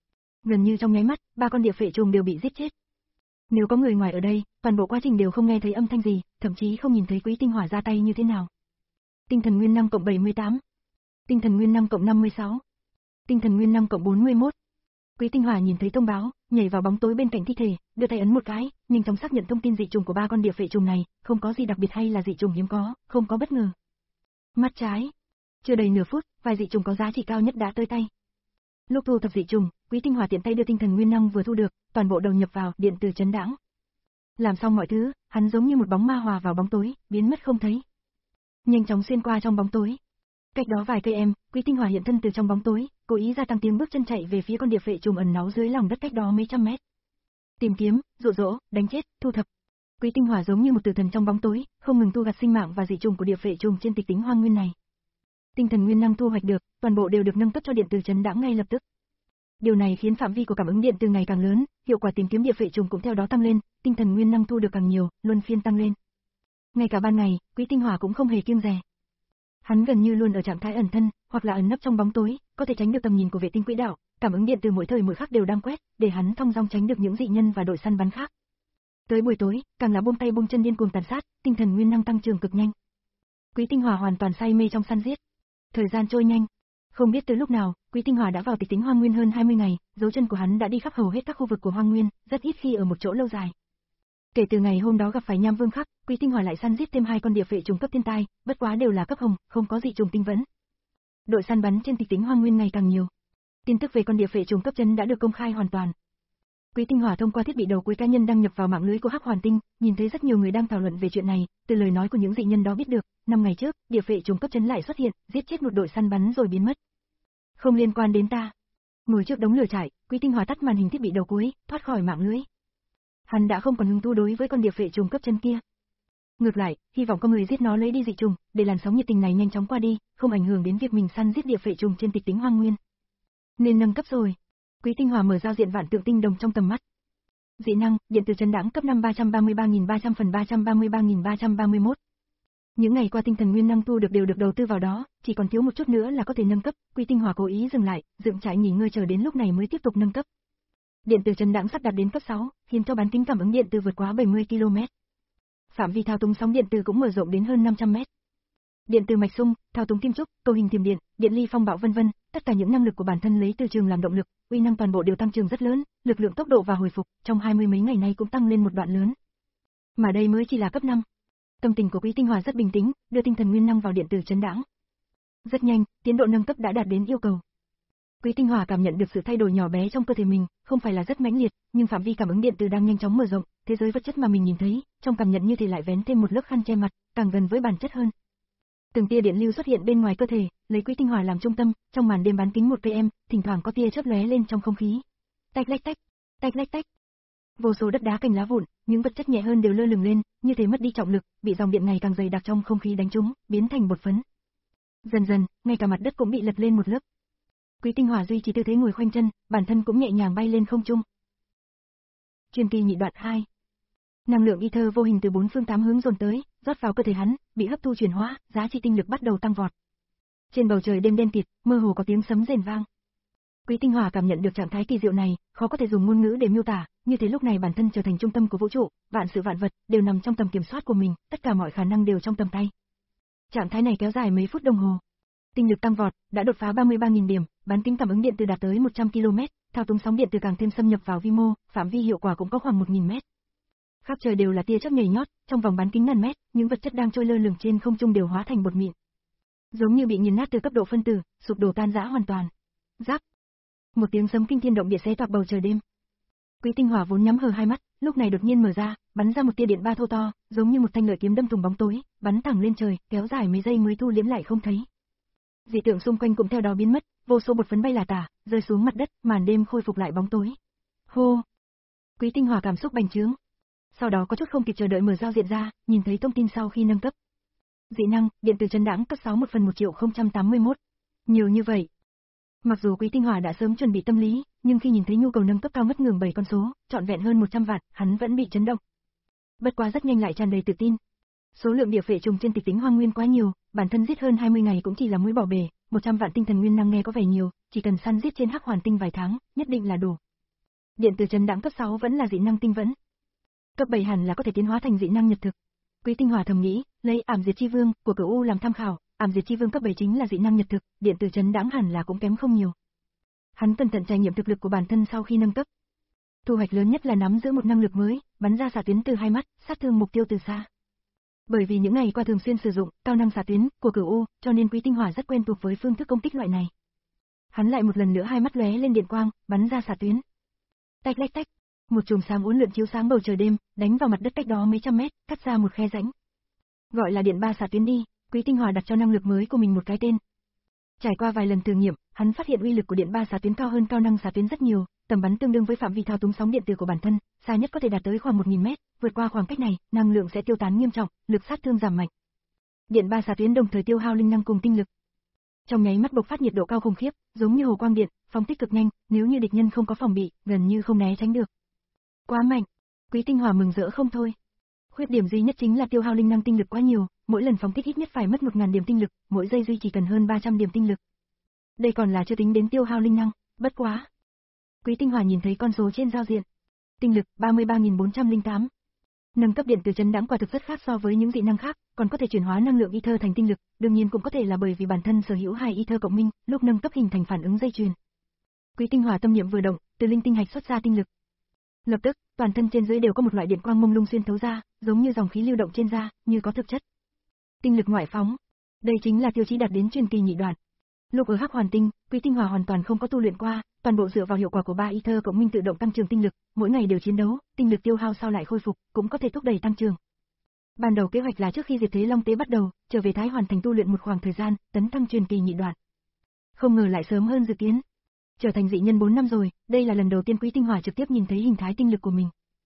Gần như trong nháy mắt, ba con địa phệ trùng đều bị giết chết. Nếu có người ngoài ở đây, toàn bộ quá trình đều không nghe thấy âm thanh gì, thậm chí không nhìn thấy Quý Tinh Hòa ra tay như thế nào. Tinh thần nguyên năng cộng bảy mươi tám, tinh thần nguyên năng cộng năm mươi sáu, tinh thần nguyên năng cộng bốn mươi mốt. Quý Tinh Hòa nhìn thấy thông báo, nhảy vào bóng tối bên cạnh thi thể, đưa tay ấn một cái, nhanh chóng xác nhận thông tin dị trùng của ba con địa phệ trùng này, không có gì đặc biệt hay là dị trùng hiếm có, không có bất ngờ. Mắt trái. Chưa đầy nửa phút, vài dị trùng có giá trị cao nhất đã tới tay. Lúc thu thập dị trùng, Quý Tinh Hòa tiện tay đưa tinh thần nguyên năng vừa thu được, toàn bộ đầu nhập vào điện từ chấn đãng. Làm xong mọi thứ, hắn giống như một bóng ma hòa vào bóng tối, biến mất không thấy. Nhanh chóng xuyên qua trong bóng tối. Cách đó vài cây em, Quý Tinh Hòa hiện thân từ trong bóng tối, cố ý gia tăng tiếng bước chân chạy về phía con điệp phệ trùng ẩn náu dưới lòng đất cách đó mấy trăm mét. Tìm kiếm, dụ dỗ, đánh chết, thu thập. Quý Tinh Hòa giống như một tử thần trong bóng tối, không ngừng thu gặt sinh mạng và dị trùng của điệp phệ trùng trên tịch tính hoang nguyên này. Tinh thần nguyên năng thu hoạch được, toàn bộ đều được nâng cấp cho điện từ chấn đãng ngay lập tức. Điều này khiến phạm vi của cảm ứng điện từ ngày càng lớn, hiệu quả tìm kiếm điệp phệ trùng cũng theo đó tăng lên, tinh thần nguyên năng thu được càng nhiều, luân phiên tăng lên. Ngay cả ban ngày, Quý Tinh Hòa cũng không hề kiêng dè. Hắn gần như luôn ở trạng thái ẩn thân, hoặc là ẩn nấp trong bóng tối, có thể tránh được tầm nhìn của vệ tinh quỹ đạo, cảm ứng điện từ mỗi thời mỗi khắc đều đang quét, để hắn thong dong tránh được những dị nhân và đội săn bắn khác. Tới buổi tối, càng là buông tay buông chân điên cuồng tàn sát, tinh thần nguyên năng tăng trưởng cực nhanh. Quý Tinh Hòa hoàn toàn say mê trong săn giết. Thời gian trôi nhanh, không biết từ lúc nào, Quý Tinh Hòa đã vào tịch tính hoang nguyên hơn hai mươi ngày, dấu chân của hắn đã đi khắp hầu hết các khu vực của hoang nguyên, rất ít khi ở một chỗ lâu dài. Kể từ ngày hôm đó gặp phải Nham Vương Khắc, Quý Tinh Hòa lại săn giết thêm hai con điệp phệ trùng cấp thiên tai, bất quá đều là cấp hồng, không có dị trùng tinh vẫn. Đội săn bắn trên tịch tính hoang nguyên ngày càng nhiều. Tin tức về con điệp phệ trùng cấp chân đã được công khai hoàn toàn. Quý Tinh Hòa thông qua thiết bị đầu cuối cá nhân đăng nhập vào mạng lưới của Hắc Hoàn Tinh, nhìn thấy rất nhiều người đang thảo luận về chuyện này, từ lời nói của những dị nhân đó biết được, năm ngày trước, điệp phệ trùng cấp chân lại xuất hiện, giết chết một đội săn bắn rồi biến mất. Không liên quan đến ta. Ngồi trước đống lửa trại, Quý Tinh Hòa tắt màn hình thiết bị đầu cuối, thoát khỏi mạng lưới. Hắn đã không còn hứng thú đối với con điệp phệ trùng cấp chân kia. Ngược lại, hy vọng có người giết nó lấy đi dị trùng, để làn sóng nhiệt tình này nhanh chóng qua đi, không ảnh hưởng đến việc mình săn giết điệp phệ trùng trên tịch tính hoang nguyên. Nên nâng cấp rồi. Quý Tinh Hòa mở giao diện vạn tượng tinh đồng trong tầm mắt. Dị năng, điện từ chấn đãng cấp năm ba trăm ba mươi ba nghìn ba trăm phần ba trăm ba mươi ba nghìn ba trăm ba mươi mốt. Những ngày qua tinh thần nguyên năng thu được đều được đầu tư vào đó, chỉ còn thiếu một chút nữa là có thể nâng cấp, Quý Tinh Hòa cố ý dừng lại, dựng trại nghỉ ngơi chờ đến lúc này mới tiếp tục nâng cấp. Điện từ chấn đãng sắp đạt đến cấp sáu, khiến cho bán kính cảm ứng điện từ vượt quá bảy mươi ki lô mét. Phạm vi thao túng sóng điện từ cũng mở rộng đến hơn năm trăm mét. Điện từ mạch sung, thao túng kim trúc, cầu hình thiểm điện, điện ly phong bạo vân vân, tất cả những năng lực của bản thân lấy từ trường làm động lực, uy năng toàn bộ đều tăng trưởng rất lớn, lực lượng tốc độ và hồi phục trong hai mươi mấy ngày nay cũng tăng lên một đoạn lớn. Mà đây mới chỉ là cấp năm. Tâm tình của Quý Tinh Hòa rất bình tĩnh, đưa tinh thần nguyên năng vào điện từ chấn đãng. Rất nhanh, tiến độ nâng cấp đã đạt đến yêu cầu. Quý Tinh Hòa cảm nhận được sự thay đổi nhỏ bé trong cơ thể mình, không phải là rất mãnh liệt, nhưng phạm vi cảm ứng điện từ đang nhanh chóng mở rộng, thế giới vật chất mà mình nhìn thấy, trong cảm nhận như thể lại vén thêm một lớp khăn che mặt, càng gần với bản chất hơn. Từng tia điện lưu xuất hiện bên ngoài cơ thể, lấy Quý Tinh Hòa làm trung tâm, trong màn đêm bán kính một cây em, thỉnh thoảng có tia chớp lóe lên trong không khí. Tách lách tách, tách lách tách. Vô số đất đá cành lá vụn, những vật chất nhẹ hơn đều lơ lửng lên, như thế mất đi trọng lực, bị dòng điện ngày càng dày đặc trong không khí đánh trúng, biến thành bột phấn. Dần dần, ngay cả mặt đất cũng bị lật lên một lớp. Quý Tinh Hòa duy trì tư thế ngồi khoanh chân, bản thân cũng nhẹ nhàng bay lên không trung. Truyền kỳ nhị đoạn hai. Năng lượng ether vô hình từ bốn phương tám hướng dồn tới, rót vào cơ thể hắn, bị hấp thu chuyển hóa, giá trị tinh lực bắt đầu tăng vọt. Trên bầu trời đêm đen kịt, mơ hồ có tiếng sấm rền vang. Quý Tinh Hòa cảm nhận được trạng thái kỳ diệu này, khó có thể dùng ngôn ngữ để miêu tả, như thế lúc này bản thân trở thành trung tâm của vũ trụ, vạn sự vạn vật đều nằm trong tầm kiểm soát của mình, tất cả mọi khả năng đều trong tầm tay. Trạng thái này kéo dài mấy phút đồng hồ. Tinh lực tăng vọt, đã đột phá ba mươi ba nghìn điểm, bán kính cảm ứng điện từ đạt tới một trăm ki lô mét, thao túng sóng điện từ càng thêm xâm nhập vào vi mô, phạm vi hiệu quả cũng có khoảng một nghìn mét. Khắp trời đều là tia chớp nhảy nhót, trong vòng bán kính ngàn mét, những vật chất đang trôi lơ lửng trên không trung đều hóa thành bột mịn. Giống như bị nghiền nát từ cấp độ phân tử, sụp đổ tan rã hoàn toàn. Rắc. Một tiếng sấm kinh thiên động địa xé toạc bầu trời đêm. Quý Tinh Hòa vốn nhắm hờ hai mắt, lúc này đột nhiên mở ra, bắn ra một tia điện ba thô to, giống như một thanh lợi kiếm đâm thủng bóng tối, bắn thẳng lên trời, kéo dài mấy giây mới thu liễm lại không thấy. Dị tượng xung quanh cũng theo đó biến mất, vô số bột phấn bay là tả, rơi xuống mặt đất, màn đêm khôi phục lại bóng tối. Hô! Quý Tinh Hòa cảm xúc bành trướng. Sau đó có chút không kịp chờ đợi mở giao diện ra, nhìn thấy thông tin sau khi nâng cấp. Dị năng, điện từ chấn đãng cấp sáu một phần một triệu không trăm tám mươi mốt. Nhiều như vậy. Mặc dù Quý Tinh Hòa đã sớm chuẩn bị tâm lý, nhưng khi nhìn thấy nhu cầu nâng cấp cao mất ngưỡng bảy con số, trọn vẹn hơn một trăm vạn, hắn vẫn bị chấn động. Bất quá rất nhanh lại tràn đầy tự tin. Số lượng địa phệ trùng trên tịch tính hoang nguyên quá nhiều, bản thân giết hơn hai mươi ngày cũng chỉ là mũi bỏ bể, một trăm vạn tinh thần nguyên năng nghe có vẻ nhiều, chỉ cần săn giết trên Hắc Hoàn Tinh vài tháng, nhất định là đủ. Điện từ chấn đãng cấp sáu vẫn là dị năng tinh vẫn. Cấp bảy hẳn là có thể tiến hóa thành dị năng nhật thực. Quý Tinh Hòa thầm nghĩ, lấy Ảm Diệt Chi Vương của Cửu U làm tham khảo, Ảm Diệt Chi Vương cấp bảy chính là dị năng nhật thực, điện từ chấn đãng hẳn là cũng kém không nhiều. Hắn cẩn thận trải nghiệm thực lực của bản thân sau khi nâng cấp. Thu hoạch lớn nhất là nắm giữ một năng lực mới, bắn ra xạ tuyến từ hai mắt, sát thương mục tiêu từ xa. Bởi vì những ngày qua thường xuyên sử dụng cao năng xạ tuyến của Cửu U, cho nên Quý Tinh Hòa rất quen thuộc với phương thức công kích loại này. hắn lại một lần nữa hai mắt lóe lên điện quang, bắn ra xạ tuyến. Tách lách tách, một chùm sáng uốn lượn chiếu sáng bầu trời đêm, đánh vào mặt đất cách đó mấy trăm mét, cắt ra một khe rãnh. Gọi là điện ba xạ tuyến đi, Quý Tinh Hòa đặt cho năng lực mới của mình một cái tên. Trải qua vài lần thử nghiệm, hắn phát hiện uy lực của điện ba xạ tuyến cao hơn cao năng xạ tuyến rất nhiều, tầm bắn tương đương với phạm vi thao túng sóng điện từ của bản thân, xa nhất có thể đạt tới khoảng một nghìn mét, vượt qua khoảng cách này, năng lượng sẽ tiêu tán nghiêm trọng, lực sát thương giảm mạnh. Điện ba xạ tuyến đồng thời tiêu hao linh năng cùng tinh lực. Trong nháy mắt bộc phát nhiệt độ cao khủng khiếp, giống như hồ quang điện, phóng thích cực nhanh, nếu như địch nhân không có phòng bị, gần như không né tránh được. Quá mạnh, Quý Tinh Hòa mừng rỡ không thôi. Khuyết điểm duy nhất chính là tiêu hao linh năng tinh lực quá nhiều, mỗi lần phóng thích ít nhất phải mất một nghìn điểm tinh lực, mỗi giây duy chỉ cần hơn ba trăm điểm tinh lực. Đây còn là chưa tính đến tiêu hao linh năng, bất quá. Quý Tinh Hòa nhìn thấy con số trên giao diện. Tinh lực ba mươi ba nghìn bốn trăm lẻ tám. Nâng cấp điện từ chấn đãng quả thực rất khác so với những dị năng khác, còn có thể chuyển hóa năng lượng ether thành tinh lực, đương nhiên cũng có thể là bởi vì bản thân sở hữu hai ether cộng minh, lúc nâng cấp hình thành phản ứng dây chuyền. Quý Tinh Hòa tâm niệm vừa động, từ linh tinh hạch xuất ra tinh lực. Lập tức, toàn thân trên dưới đều có một loại điện quang mông lung xuyên thấu ra, giống như dòng khí lưu động trên da, như có thực chất. Tinh lực ngoại phóng. Đây chính là tiêu chí đạt đến truyền kỳ nhị đoạn. Lúc ở Hắc Hoàn Tinh, Quý Tinh Hòa hoàn toàn không có tu luyện qua, toàn bộ dựa vào hiệu quả của ba ether cộng minh tự động tăng trưởng tinh lực, mỗi ngày đều chiến đấu, tinh lực tiêu hao sau lại khôi phục, cũng có thể thúc đẩy tăng trưởng. Ban đầu kế hoạch là trước khi Diệt Thế Long Tế bắt đầu, trở về Thái hoàn thành tu luyện một khoảng thời gian, tấn thăng truyền kỳ nhị đoạn. Không ngờ lại sớm hơn dự kiến. Trở thành dị nhân bốn năm rồi, đây là lần đầu tiên Quý Tinh Hòa trực tiếp nhìn thấy hình thái tinh lực của mình.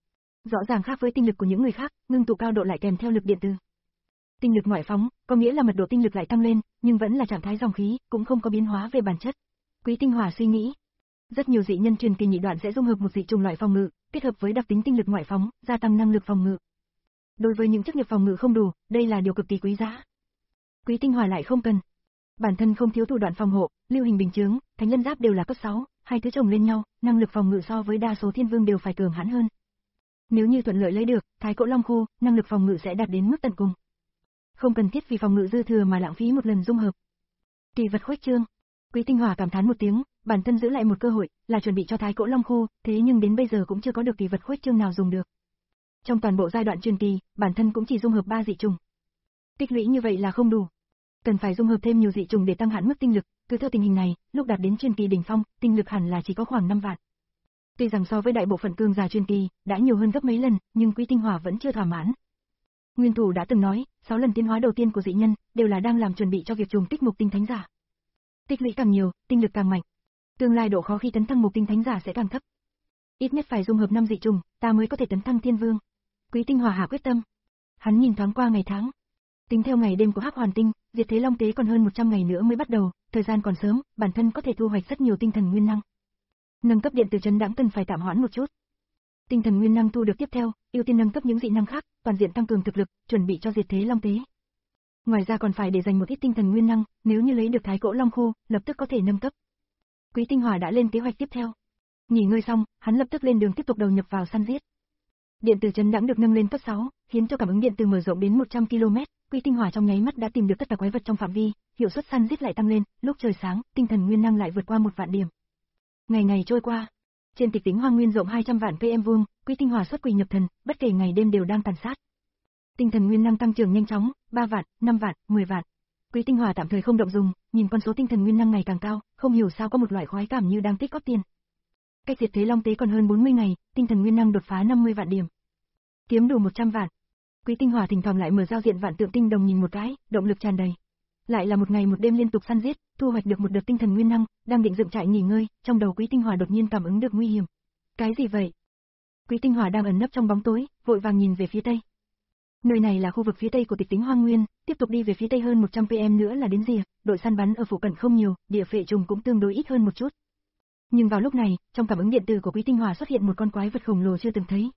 Rõ ràng khác với tinh lực của những người khác, ngưng tụ cao độ lại kèm theo lực điện từ. Tinh lực ngoại phóng, có nghĩa là mật độ tinh lực lại tăng lên, nhưng vẫn là trạng thái dòng khí, cũng không có biến hóa về bản chất. Quý Tinh Hòa suy nghĩ, rất nhiều dị nhân truyền kỳ nhị đoạn sẽ dung hợp một dị trùng loại phòng ngự, kết hợp với đặc tính tinh lực ngoại phóng, gia tăng năng lực phòng ngự. Đối với những chức nghiệp phòng ngự không đủ, đây là điều cực kỳ quý giá. Quý Tinh Hòa lại không cần. Bản thân không thiếu thủ đoạn phòng hộ, lưu hình bình chướng, thánh lân giáp đều là cấp sáu, hai thứ chồng lên nhau, năng lực phòng ngự so với đa số thiên vương đều phải cường hãn hơn. Nếu như thuận lợi lấy được, Thái Cổ Long Khu, năng lực phòng ngự sẽ đạt đến mức tận cùng. Không cần thiết vì phòng ngự dư thừa mà lãng phí một lần dung hợp. Kỳ vật khuếch trương. Quý Tinh Hòa cảm thán một tiếng, bản thân giữ lại một cơ hội, là chuẩn bị cho Thái Cổ Long Khu, thế nhưng đến bây giờ cũng chưa có được kỳ vật khuếch trương nào dùng được. Trong toàn bộ giai đoạn truyền kỳ, bản thân cũng chỉ dung hợp ba dị trùng. Tích lũy như vậy là không đủ. Cần phải dung hợp thêm nhiều dị trùng để tăng hạn mức tinh lực, cứ theo tình hình này, lúc đạt đến truyền kỳ đỉnh phong, tinh lực hẳn là chỉ có khoảng năm vạn. Tuy rằng so với đại bộ phận cường giả truyền kỳ, đã nhiều hơn gấp mấy lần, nhưng Quý Tinh Hòa vẫn chưa thỏa mãn. Nguyên thủ đã từng nói, sáu lần tiến hóa đầu tiên của dị nhân đều là đang làm chuẩn bị cho việc trùng kích mục tinh thánh giả. Tích lũy càng nhiều, tinh lực càng mạnh. Tương lai độ khó khi tấn thăng mục tinh thánh giả sẽ càng thấp. Ít nhất phải dung hợp năm dị trùng, ta mới có thể tấn thăng thiên vương. Quý Tinh Hòa hạ quyết tâm. Hắn nhìn thoáng qua ngày tháng. Tính theo ngày đêm của Hắc Hoàn Tinh, Diệt Thế Long Tế còn hơn một trăm ngày nữa mới bắt đầu, thời gian còn sớm, bản thân có thể thu hoạch rất nhiều tinh thần nguyên năng. Nâng cấp điện từ chấn đãng cần phải tạm hoãn một chút. Tinh thần nguyên năng thu được tiếp theo, ưu tiên nâng cấp những dị năng khác, toàn diện tăng cường thực lực, chuẩn bị cho Diệt Thế Long Tế. Ngoài ra còn phải để dành một ít tinh thần nguyên năng, nếu như lấy được Thái Cổ Long Khu, lập tức có thể nâng cấp. Quý Tinh Hòa đã lên kế hoạch tiếp theo. Nghỉ ngơi xong, hắn lập tức lên đường tiếp tục đầu nhập vào săn giết. Điện từ chấn đãng được nâng lên cấp sáu, khiến cho cảm ứng điện từ mở rộng đến một trăm ki lô mét, Quý Tinh Hòa trong nháy mắt đã tìm được tất cả quái vật trong phạm vi, hiệu suất săn giết lại tăng lên, lúc trời sáng, tinh thần nguyên năng lại vượt qua một vạn điểm. Ngày ngày trôi qua, trên tịch tính hoang nguyên rộng hai trăm vạn km vuông, Quý Tinh Hòa xuất quỷ nhập thần, bất kể ngày đêm đều đang tàn sát. Tinh thần nguyên năng tăng trưởng nhanh chóng, ba vạn, năm vạn, mười vạn. Quý Tinh Hòa tạm thời không động dùng, nhìn con số tinh thần nguyên năng ngày càng cao, không hiểu sao có một loại khoái cảm như đang tích góp tiền. Cách Diệt Thế Long Tế còn hơn bốn mươi ngày, tinh thần nguyên năng đột phá năm mươi vạn điểm. Kiếm đủ một trăm vạn. Quý Tinh Hòa thỉnh thoảng lại mở giao diện vạn tượng tinh đồng nhìn một cái, động lực tràn đầy. Lại là một ngày một đêm liên tục săn giết, thu hoạch được một đợt tinh thần nguyên năng, đang định dựng trại nghỉ ngơi, trong đầu Quý Tinh Hòa đột nhiên cảm ứng được nguy hiểm. Cái gì vậy? Quý Tinh Hòa đang ẩn nấp trong bóng tối, vội vàng nhìn về phía tây. Nơi này là khu vực phía tây của tịch tính hoang nguyên, tiếp tục đi về phía tây hơn một trăm km nữa là đến rìa, đội săn bắn ở phụ cận không nhiều, địa phệ trùng cũng tương đối ít hơn một chút. Nhưng vào lúc này, trong cảm ứng điện tử của Quý Tinh Hòa xuất hiện một con quái vật khổng lồ chưa từng thấy.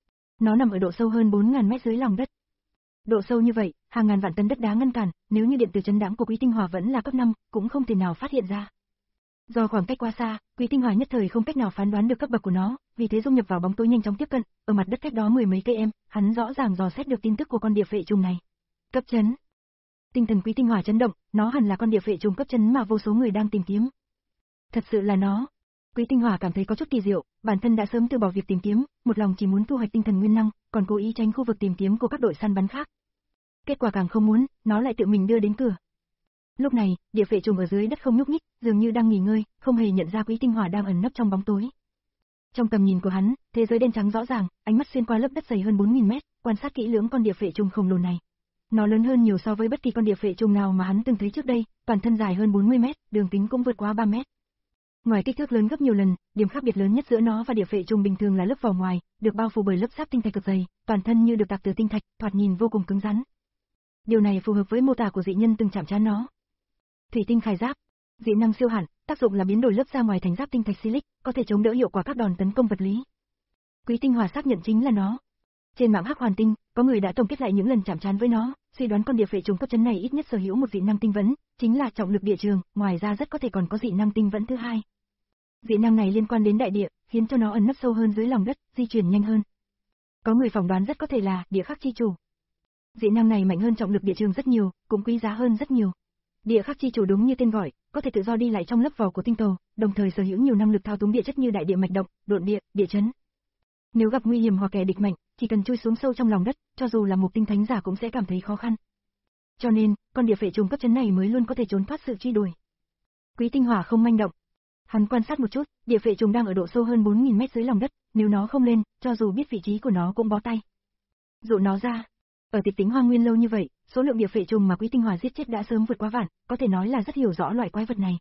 Nó nằm ở độ sâu hơn bốn nghìn mét dưới lòng đất. Độ sâu như vậy, hàng ngàn vạn tấn đất đá ngăn cản, nếu như điện tử chấn đãng của Quý Tinh Hòa vẫn là cấp năm, cũng không thể nào phát hiện ra. Do khoảng cách quá xa, Quý Tinh Hòa nhất thời không cách nào phán đoán được cấp bậc của nó, vì thế dung nhập vào bóng tối nhanh chóng tiếp cận, ở mặt đất cách đó mười mấy km, hắn rõ ràng dò xét được tin tức của con địa phệ trùng này. Cấp chấn. Tinh thần Quý Tinh Hòa chấn động, nó hẳn là con địa phệ trùng cấp chấn mà vô số người đang tìm kiếm. Thật sự là nó. Quý Tinh Hòa cảm thấy có chút kỳ diệu, bản thân đã sớm từ bỏ việc tìm kiếm, một lòng chỉ muốn thu hoạch tinh thần nguyên năng, còn cố ý tránh khu vực tìm kiếm của các đội săn bắn khác. Kết quả càng không muốn, nó lại tự mình đưa đến cửa. Lúc này, địa phệ trùng ở dưới đất không nhúc nhích, dường như đang nghỉ ngơi, không hề nhận ra Quý Tinh Hỏa đang ẩn nấp trong bóng tối. Trong tầm nhìn của hắn, thế giới đen trắng rõ ràng, ánh mắt xuyên qua lớp đất dày hơn bốn nghìn mét, quan sát kỹ lưỡng con địa phệ trùng khổng lồ này. Nó lớn hơn nhiều so với bất kỳ con địa phệ trùng nào mà hắn từng thấy trước đây, toàn thân dài hơn bốn mươi mét, đường kính cũng vượt quá ba mét. Ngoài kích thước lớn gấp nhiều lần, điểm khác biệt lớn nhất giữa nó và địa phệ trùng bình thường là lớp vỏ ngoài, được bao phủ bởi lớp giáp tinh thạch cực dày, toàn thân như được tạc từ tinh thạch, thoạt nhìn vô cùng cứng rắn. Điều này phù hợp với mô tả của dị nhân từng chạm trán nó. Thủy tinh khải giáp, dị năng siêu hẳn, tác dụng là biến đổi lớp da ngoài thành giáp tinh thạch silic, có thể chống đỡ hiệu quả các đòn tấn công vật lý. Quý Tinh Hỏa xác nhận chính là nó. Trên mạng Hắc Hoàn Tinh, có người đã tổng kết lại những lần chạm trán với nó, suy đoán con địa phệ trùng cấp chấn này ít nhất sở hữu một dị năng tinh vẫn, chính là trọng lực địa trường, ngoài ra rất có thể còn có dị năng tinh vẫn thứ hai. Dị năng này liên quan đến đại địa, khiến cho nó ẩn nấp sâu hơn dưới lòng đất, di chuyển nhanh hơn. Có người phỏng đoán rất có thể là địa khắc chi chủ. Dị năng này mạnh hơn trọng lực địa trường rất nhiều, cũng quý giá hơn rất nhiều. Địa khắc chi chủ đúng như tên gọi, có thể tự do đi lại trong lớp vỏ của tinh cầu, đồng thời sở hữu nhiều năng lực thao túng địa chất như đại địa mạch động, độn địa, địa chấn. Nếu gặp nguy hiểm hoặc kẻ địch mạnh, chỉ cần chui xuống sâu trong lòng đất, cho dù là một tinh thánh giả cũng sẽ cảm thấy khó khăn. Cho nên, con địa phệ trùng cấp chấn này mới luôn có thể trốn thoát sự truy đuổi. Quý Tinh Hỏa không manh động. Hắn quan sát một chút, địa phệ trùng đang ở độ sâu hơn bốn nghìn mét dưới lòng đất, nếu nó không lên, cho dù biết vị trí của nó cũng bó tay. Dụ nó ra. Ở Tịch Tính Hoang Nguyên lâu như vậy, số lượng địa phệ trùng mà Quý Tinh Hỏa giết chết đã sớm vượt quá vạn, có thể nói là rất hiểu rõ loại quái vật này.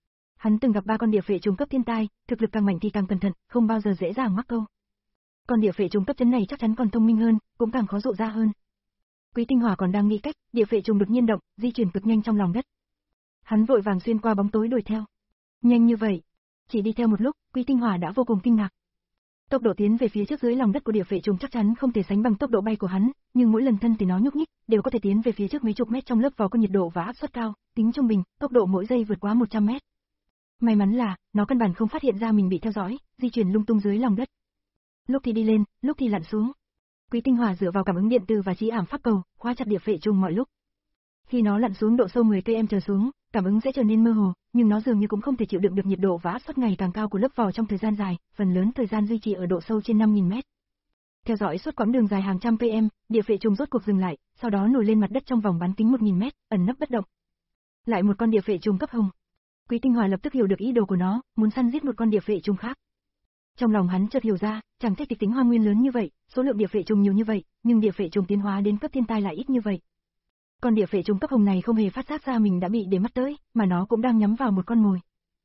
Hắn từng gặp ba con địa phệ trùng cấp thiên tai, thực lực càng mạnh thì càng cẩn thận, không bao giờ dễ dàng mắc câu. Con địa phệ trùng cấp chấn này chắc chắn còn thông minh hơn, cũng càng khó dụ ra hơn. Quý Tinh Hỏa còn đang nghĩ cách, địa phệ trùng đột nhiên động, di chuyển cực nhanh trong lòng đất. Hắn vội vàng xuyên qua bóng tối đuổi theo. Nhanh như vậy, chỉ đi theo một lúc, Quý Tinh Hỏa đã vô cùng kinh ngạc. Tốc độ tiến về phía trước dưới lòng đất của địa phệ trùng chắc chắn không thể sánh bằng tốc độ bay của hắn, nhưng mỗi lần thân thì nó nhúc nhích, đều có thể tiến về phía trước mấy chục mét trong lớp vỏ có nhiệt độ và áp suất cao, tính trung bình, tốc độ mỗi giây vượt quá một trăm mét. May mắn là, nó căn bản không phát hiện ra mình bị theo dõi, di chuyển lung tung dưới lòng đất. Lúc thì đi lên, lúc thì lặn xuống. Quý Tinh Hỏa dựa vào cảm ứng điện từ và trí ảm pháp cầu, khóa chặt địa phệ trùng mọi lúc. Khi nó lặn xuống độ sâu mười ki lô mét trở xuống, cảm ứng sẽ trở nên mơ hồ, nhưng nó dường như cũng không thể chịu đựng được nhiệt độ và áp suất ngày càng cao của lớp vỏ trong thời gian dài, phần lớn thời gian duy trì ở độ sâu trên năm nghìn mét. Theo dõi suốt quãng đường dài hàng trăm km, địa phệ trùng rốt cuộc dừng lại, sau đó nổi lên mặt đất trong vòng bán kính một nghìn mét, ẩn nấp bất động. Lại một con địa phệ trùng cấp hồng. Quý Tinh Hỏa lập tức hiểu được ý đồ của nó, muốn săn giết một con địa phệ trùng khác. Trong lòng hắn chợt hiểu ra, chẳng trách Tịch Tính Hoang Nguyên lớn như vậy, số lượng địa phệ trùng nhiều như vậy, nhưng địa phệ trùng tiến hóa đến cấp thiên tai lại ít như vậy. Con địa phệ trùng cấp hồng này không hề phát giác ra mình đã bị để mắt tới, mà nó cũng đang nhắm vào một con mồi.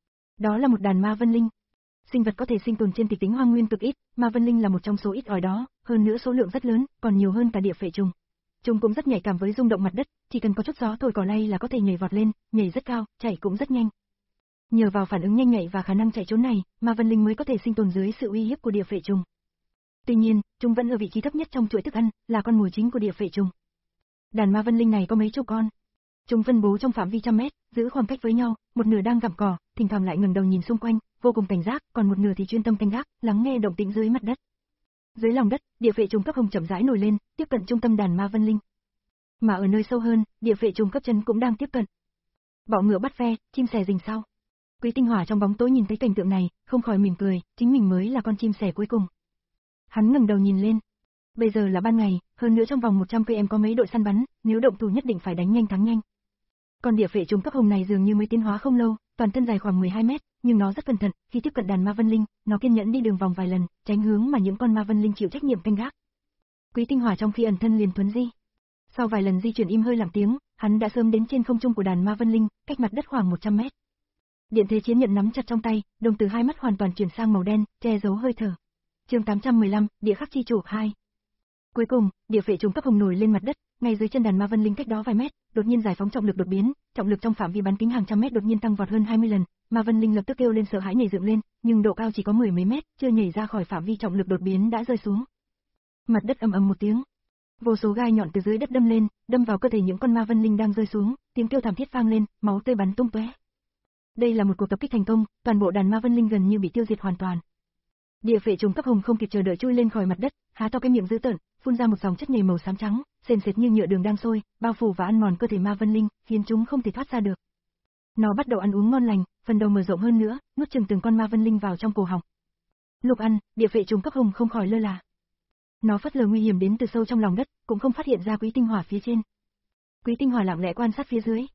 Đó là một đàn ma vân linh. Sinh vật có thể sinh tồn trên Tịch Tính Hoang Nguyên cực ít, ma vân linh là một trong số ít ỏi đó, hơn nữa số lượng rất lớn, còn nhiều hơn cả địa phệ trùng. Chúng cũng rất nhạy cảm với rung động mặt đất, chỉ cần có chút gió thổi cỏ lay là có thể nhảy vọt lên, nhảy rất cao, chạy cũng rất nhanh. Nhờ vào phản ứng nhanh nhạy và khả năng chạy trốn này, ma vân linh mới có thể sinh tồn dưới sự uy hiếp của địa phệ trùng. Tuy nhiên, chúng vẫn ở vị trí thấp nhất trong chuỗi thức ăn, là con mồi chính của địa phệ trùng. Đàn ma vân linh này có mấy chục con. Chúng phân bố trong phạm vi trăm mét, giữ khoảng cách với nhau, một nửa đang gặm cỏ, thỉnh thoảng lại ngẩng đầu nhìn xung quanh, vô cùng cảnh giác, còn một nửa thì chuyên tâm canh gác, lắng nghe động tĩnh dưới mặt đất. Dưới lòng đất, địa phệ trùng cấp hồng chậm rãi nổi lên, tiếp cận trung tâm đàn ma vân linh. Mà ở nơi sâu hơn, địa phệ trùng cấp chân cũng đang tiếp cận. Bọ ngựa bắt ve, chim sẻ rình sau. Quý Tinh Hỏa trong bóng tối nhìn thấy cảnh tượng này, không khỏi mỉm cười, chính mình mới là con chim sẻ cuối cùng. Hắn ngẩng đầu nhìn lên. Bây giờ là ban ngày, hơn nữa trong vòng một trăm ki lô mét có mấy đội săn bắn, nếu động thủ nhất định phải đánh nhanh thắng nhanh. Con địa phệ trùng cấp hồng này dường như mới tiến hóa không lâu, toàn thân dài khoảng mười hai mét, nhưng nó rất cẩn thận, khi tiếp cận đàn ma vân linh, nó kiên nhẫn đi đường vòng vài lần, tránh hướng mà những con ma vân linh chịu trách nhiệm canh gác. Quý Tinh Hỏa trong khi ẩn thân liền thuấn di. Sau vài lần di chuyển im hơi lặng tiếng, hắn đã sớm đến trên không trung của đàn ma vân linh, cách mặt đất khoảng một trăm mét. Điện thế chiến nhận nắm chặt trong tay, đồng tử hai mắt hoàn toàn chuyển sang màu đen, che giấu hơi thở. Chương tám trăm mười lăm, Địa khắc chi chủ hai. Cuối cùng, địa phệ trùng cấp hồng nổi lên mặt đất, ngay dưới chân đàn ma vân linh cách đó vài mét, đột nhiên giải phóng trọng lực đột biến, trọng lực trong phạm vi bán kính hàng trăm mét đột nhiên tăng vọt hơn hai mươi lần, ma vân linh lập tức kêu lên sợ hãi nhảy dựng lên, nhưng độ cao chỉ có mười mấy mét, chưa nhảy ra khỏi phạm vi trọng lực đột biến đã rơi xuống. Mặt đất ầm ầm một tiếng, vô số gai nhọn từ dưới đất đâm lên, đâm vào cơ thể những con ma vân linh đang rơi xuống, tiếng kêu thảm thiết vang lên, máu tươi bắn tung tóe. Đây là một cuộc tập kích thành công, toàn bộ đàn ma vân linh gần như bị tiêu diệt hoàn toàn. Địa phệ trùng cấp hồng không kịp chờ đợi chui lên khỏi mặt đất, há to cái miệng dữ tợn, phun ra một dòng chất nhầy màu xám trắng, sền sệt như nhựa đường đang sôi, bao phủ và ăn mòn cơ thể ma vân linh, khiến chúng không thể thoát ra được. Nó bắt đầu ăn uống ngon lành, phần đầu mở rộng hơn nữa, nuốt chừng từng con ma vân linh vào trong cổ họng. Lúc ăn, địa phệ trùng cấp hồng không khỏi lơ là. Nó phớt lờ nguy hiểm đến từ sâu trong lòng đất, cũng không phát hiện ra Quý Tinh Hỏa phía trên. Quý Tinh Hỏa lặng lẽ quan sát phía dưới.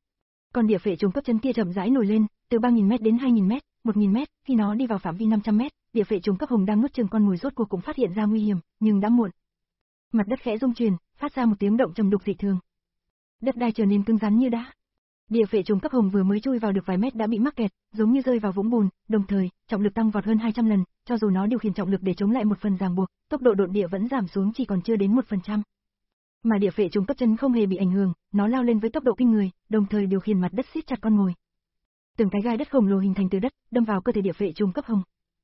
Còn địa phệ trùng cấp chấn kia chậm rãi nổi lên, từ ba nghìn mét đến hai nghìn mét, một nghìn mét, khi nó đi vào phạm vi năm trăm mét, địa phệ trùng cấp hồng đang nuốt chửng con mồi rốt cuộc cũng phát hiện ra nguy hiểm, nhưng đã muộn. Mặt đất khẽ rung chuyển, phát ra một tiếng động trầm đục dị thường. Đất đai trở nên cứng rắn như đá. Địa phệ trùng cấp hồng vừa mới chui vào được vài mét đã bị mắc kẹt, giống như rơi vào vũng bùn, đồng thời, trọng lực tăng vọt hơn hai trăm lần, cho dù nó điều khiển trọng lực để chống lại một phần ràng buộc, tốc độ độn địa vẫn giảm xuống chỉ còn chưa đến một phần trăm. Mà địa phệ trùng cấp chân không hề bị ảnh hưởng, nó lao lên với tốc độ kinh người, đồng thời điều khiển mặt đất siết chặt con mồi. Từng cái gai đất khổng lồ hình thành từ đất, đâm vào cơ thể địa phệ trùng cấp hồng.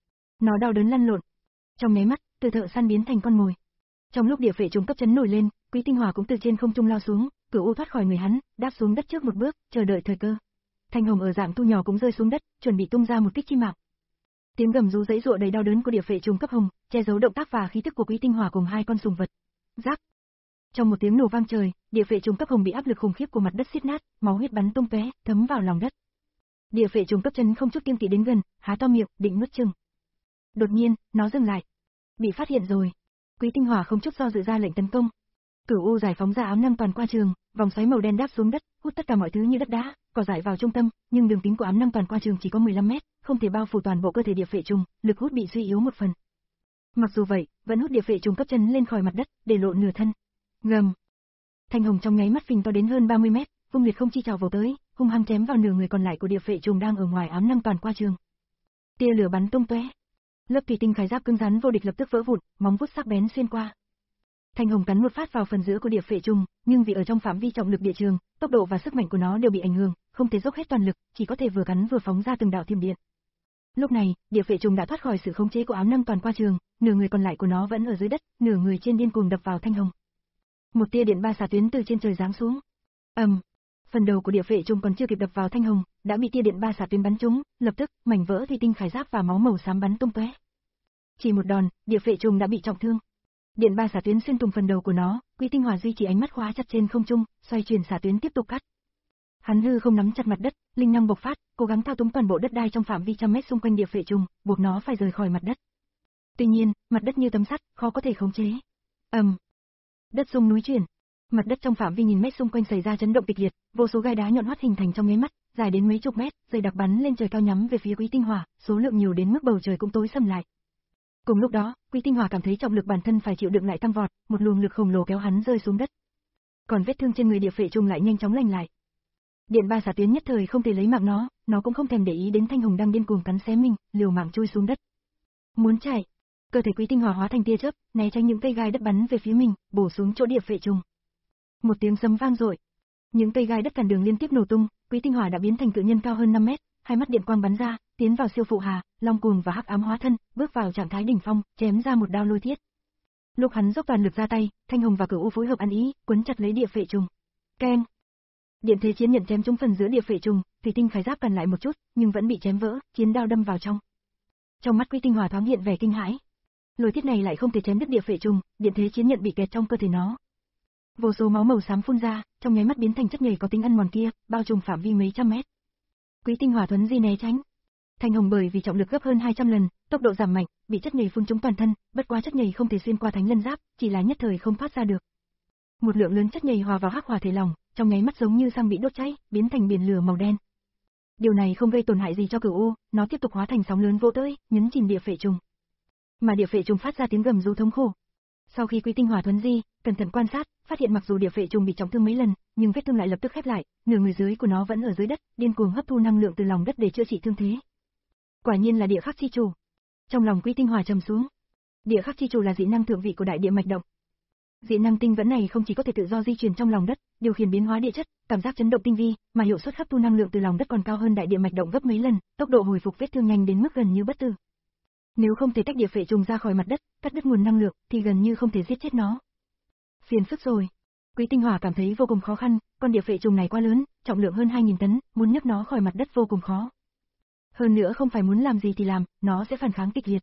Nó đau đớn lăn lộn. Trong nháy mắt, từ thợ săn biến thành con mồi. Trong lúc địa phệ trùng cấp chấn nổi lên, Quý Tinh Hỏa cũng từ trên không trung lao xuống, Cửu U thoát khỏi người hắn, đáp xuống đất trước một bước, chờ đợi thời cơ. Thanh hồng ở dạng thu nhỏ cũng rơi xuống đất, chuẩn bị tung ra một kích chí mạng. Tiếng gầm rú giãy giụa đầy đau đớn của địa phệ trùng cấp hồng, che giấu động tác và khí tức của Quý Tinh Hỏa cùng hai con sùng vật. Rắc. Trong một tiếng nổ vang trời, địa phệ trùng cấp hồng bị áp lực khủng khiếp của mặt đất xiết nát, máu huyết bắn tung tóe, thấm vào lòng đất. Địa phệ trùng cấp chân không chút kiêng kỵ đến gần, há to miệng, định nuốt chửng. Đột nhiên, nó dừng lại. Bị phát hiện rồi. Quý Tinh Hỏa không chút do dự ra lệnh tấn công. Cửu U giải phóng ra ám năng toàn qua trường, vòng xoáy màu đen đáp xuống đất, hút tất cả mọi thứ như đất đá, cỏ dại vào trung tâm, nhưng đường kính của ám năng toàn qua trường chỉ có mười lăm mét, không thể bao phủ toàn bộ cơ thể địa phệ trùng, lực hút bị suy yếu một phần. Mặc dù vậy, vẫn hút địa phệ trùng cấp chân lên khỏi mặt đất, để lộ nửa thân. Ngầm. Thanh hồng trong nháy mắt phình to đến hơn ba mươi mét, vung liệt không chi trào vào tới, hung hăng chém vào nửa người còn lại của địa phệ trùng đang ở ngoài ám năng toàn qua trường. Tia lửa bắn tung tóe. Lớp thủy tinh khải giáp cứng rắn vô địch lập tức vỡ vụn, móng vuốt sắc bén xuyên qua. Thanh hồng cắn một phát vào phần giữa của địa phệ trùng, nhưng vì ở trong phạm vi trọng lực địa trường, tốc độ và sức mạnh của nó đều bị ảnh hưởng, không thể dốc hết toàn lực, chỉ có thể vừa cắn vừa phóng ra từng đạo thiểm điện. Lúc này, địa phệ trùng đã thoát khỏi sự khống chế của ám năng toàn qua trường, nửa người còn lại của nó vẫn ở dưới đất, nửa người trên điên cuồng đập vào thanh hồng. Một tia điện ba xạ tuyến từ trên trời giáng xuống. Ầm, um, phần đầu của địa phệ trùng còn chưa kịp đập vào thanh hồng, đã bị tia điện ba xạ tuyến bắn trúng, lập tức mảnh vỡ thủy tinh khải giáp và máu màu xám bắn tung tóe. Chỉ một đòn, địa phệ trùng đã bị trọng thương. Điện ba xạ tuyến xuyên thủng phần đầu của nó, Quý Tinh Hỏa duy trì ánh mắt khóa chặt trên không trung, xoay chuyển xạ tuyến tiếp tục cắt. Hắn hư không nắm chặt mặt đất, linh năng bộc phát, cố gắng thao túng toàn bộ đất đai trong phạm vi trăm mét xung quanh địa phệ trùng, buộc nó phải rời khỏi mặt đất. Tuy nhiên, mặt đất như tấm sắt, khó có thể khống chế. Ầm. Um, đất rung núi chuyển. Mặt đất trong phạm vi nghìn mét xung quanh xảy ra chấn động kịch liệt, vô số gai đá nhọn hoắt hình thành trong nháy mắt, dài đến mấy chục mét, dày đặc bắn lên trời cao nhắm về phía Quý Tinh Hỏa, số lượng nhiều đến mức bầu trời cũng tối sầm lại. Cùng lúc đó, Quý Tinh Hỏa cảm thấy trọng lực bản thân phải chịu đựng lại tăng vọt, một luồng lực khổng lồ kéo hắn rơi xuống đất. Còn vết thương trên người địa phệ trùng lại nhanh chóng lành lại. Điện ba xạ tuyến nhất thời không thể lấy mạng nó, nó cũng không thèm để ý đến thanh hồng đang điên cuồng cắn xé mình, liều mạng chui xuống đất. Muốn chạy, cơ thể Quý Tinh Hỏa hóa thành tia chớp, né tránh những cây gai đất bắn về phía mình, bổ xuống chỗ địa phệ trùng. Một tiếng sấm vang dội, những cây gai đất cản đường liên tiếp nổ tung, Quý Tinh Hỏa đã biến thành cự nhân cao hơn năm mét, hai mắt điện quang bắn ra, tiến vào siêu phụ hà, long cuồng và hắc ám hóa thân, bước vào trạng thái đỉnh phong, chém ra một đao lôi thiết. Lúc hắn dốc toàn lực ra tay, thanh hồng và Cửu U phối hợp ăn ý, quấn chặt lấy địa phệ trùng. Keng! Điện thế chiến nhận chém trúng phần giữa địa phệ trùng, thủy tinh khải giáp cản lại một chút, nhưng vẫn bị chém vỡ, chiến đao đâm vào trong. Trong mắt Quý Tinh Hỏa thoáng hiện vẻ kinh hãi. Lôi thiết này lại không thể chém đứt địa phệ trùng, điện thế chiến nhận bị kẹt trong cơ thể nó. Vô số máu màu xám phun ra, trong nháy mắt biến thành chất nhầy có tính ăn mòn kia, bao trùm phạm vi mấy trăm mét. Quý Tinh Hỏa thuấn di né tránh. Thanh hồng bởi vì trọng lực gấp hơn hai trăm lần, tốc độ giảm mạnh, bị chất nhầy phun trúng toàn thân, bất quá chất nhầy không thể xuyên qua thánh lân giáp, chỉ là nhất thời không thoát ra được. Một lượng lớn chất nhầy hòa vào hắc hỏa thể lỏng, trong nháy mắt giống như xăng bị đốt cháy, biến thành biển lửa màu đen. Điều này không gây tổn hại gì cho Cửu U, nó tiếp tục hóa thành sóng lớn vỗ tới, nhấn chìm địa phệ trùng. Mà địa phệ trùng phát ra tiếng gầm rú thống khổ. Sau khi Quý Tinh Hỏa thuấn di, cẩn thận quan sát, phát hiện mặc dù địa phệ trùng bị trọng thương mấy lần, nhưng vết thương lại lập tức khép lại, nửa người dưới của nó vẫn ở dưới đất, điên cuồng hấp thu năng lượng từ lòng đất để chữa trị thương thế. Quả nhiên là địa khắc chi chủ. Trong lòng Quý Tinh Hỏa trầm xuống. Địa khắc chi chủ là dị năng thượng vị của đại địa mạch động. Dị năng tinh vẫn này không chỉ có thể tự do di chuyển trong lòng đất, điều khiển biến hóa địa chất, cảm giác chấn động tinh vi, mà hiệu suất hấp thu năng lượng từ lòng đất còn cao hơn đại địa mạch động gấp mấy lần, tốc độ hồi phục vết thương nhanh đến mức gần như bất tử. Nếu không thể tách địa phệ trùng ra khỏi mặt đất, cắt đứt nguồn năng lượng, thì gần như không thể giết chết nó. Phiền phức rồi. Quý Tinh Hỏa cảm thấy vô cùng khó khăn, con địa phệ trùng này quá lớn, trọng lượng hơn hai nghìn tấn, muốn nhấc nó khỏi mặt đất vô cùng khó. Hơn nữa không phải muốn làm gì thì làm, nó sẽ phản kháng kịch liệt.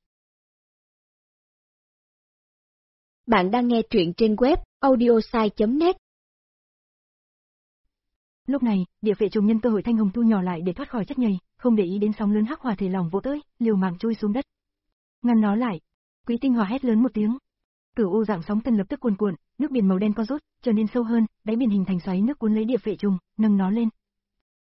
Bạn đang nghe truyện trên web audiosai chấm net. Lúc này, địa phệ trùng nhân cơ hội thanh hồng thu nhỏ lại để thoát khỏi chất nhầy, không để ý đến sóng lớn hắc hỏa thể lỏng vỗ tới, liều mạng chui xuống đất. Ngăn nó lại. Quý Tinh Hỏa hét lớn một tiếng. Cửu U dạng sóng thần lập tức cuồn cuộn, nước biển màu đen co rút, trở nên sâu hơn, đáy biển hình thành xoáy nước cuốn lấy địa phệ trùng, nâng nó lên.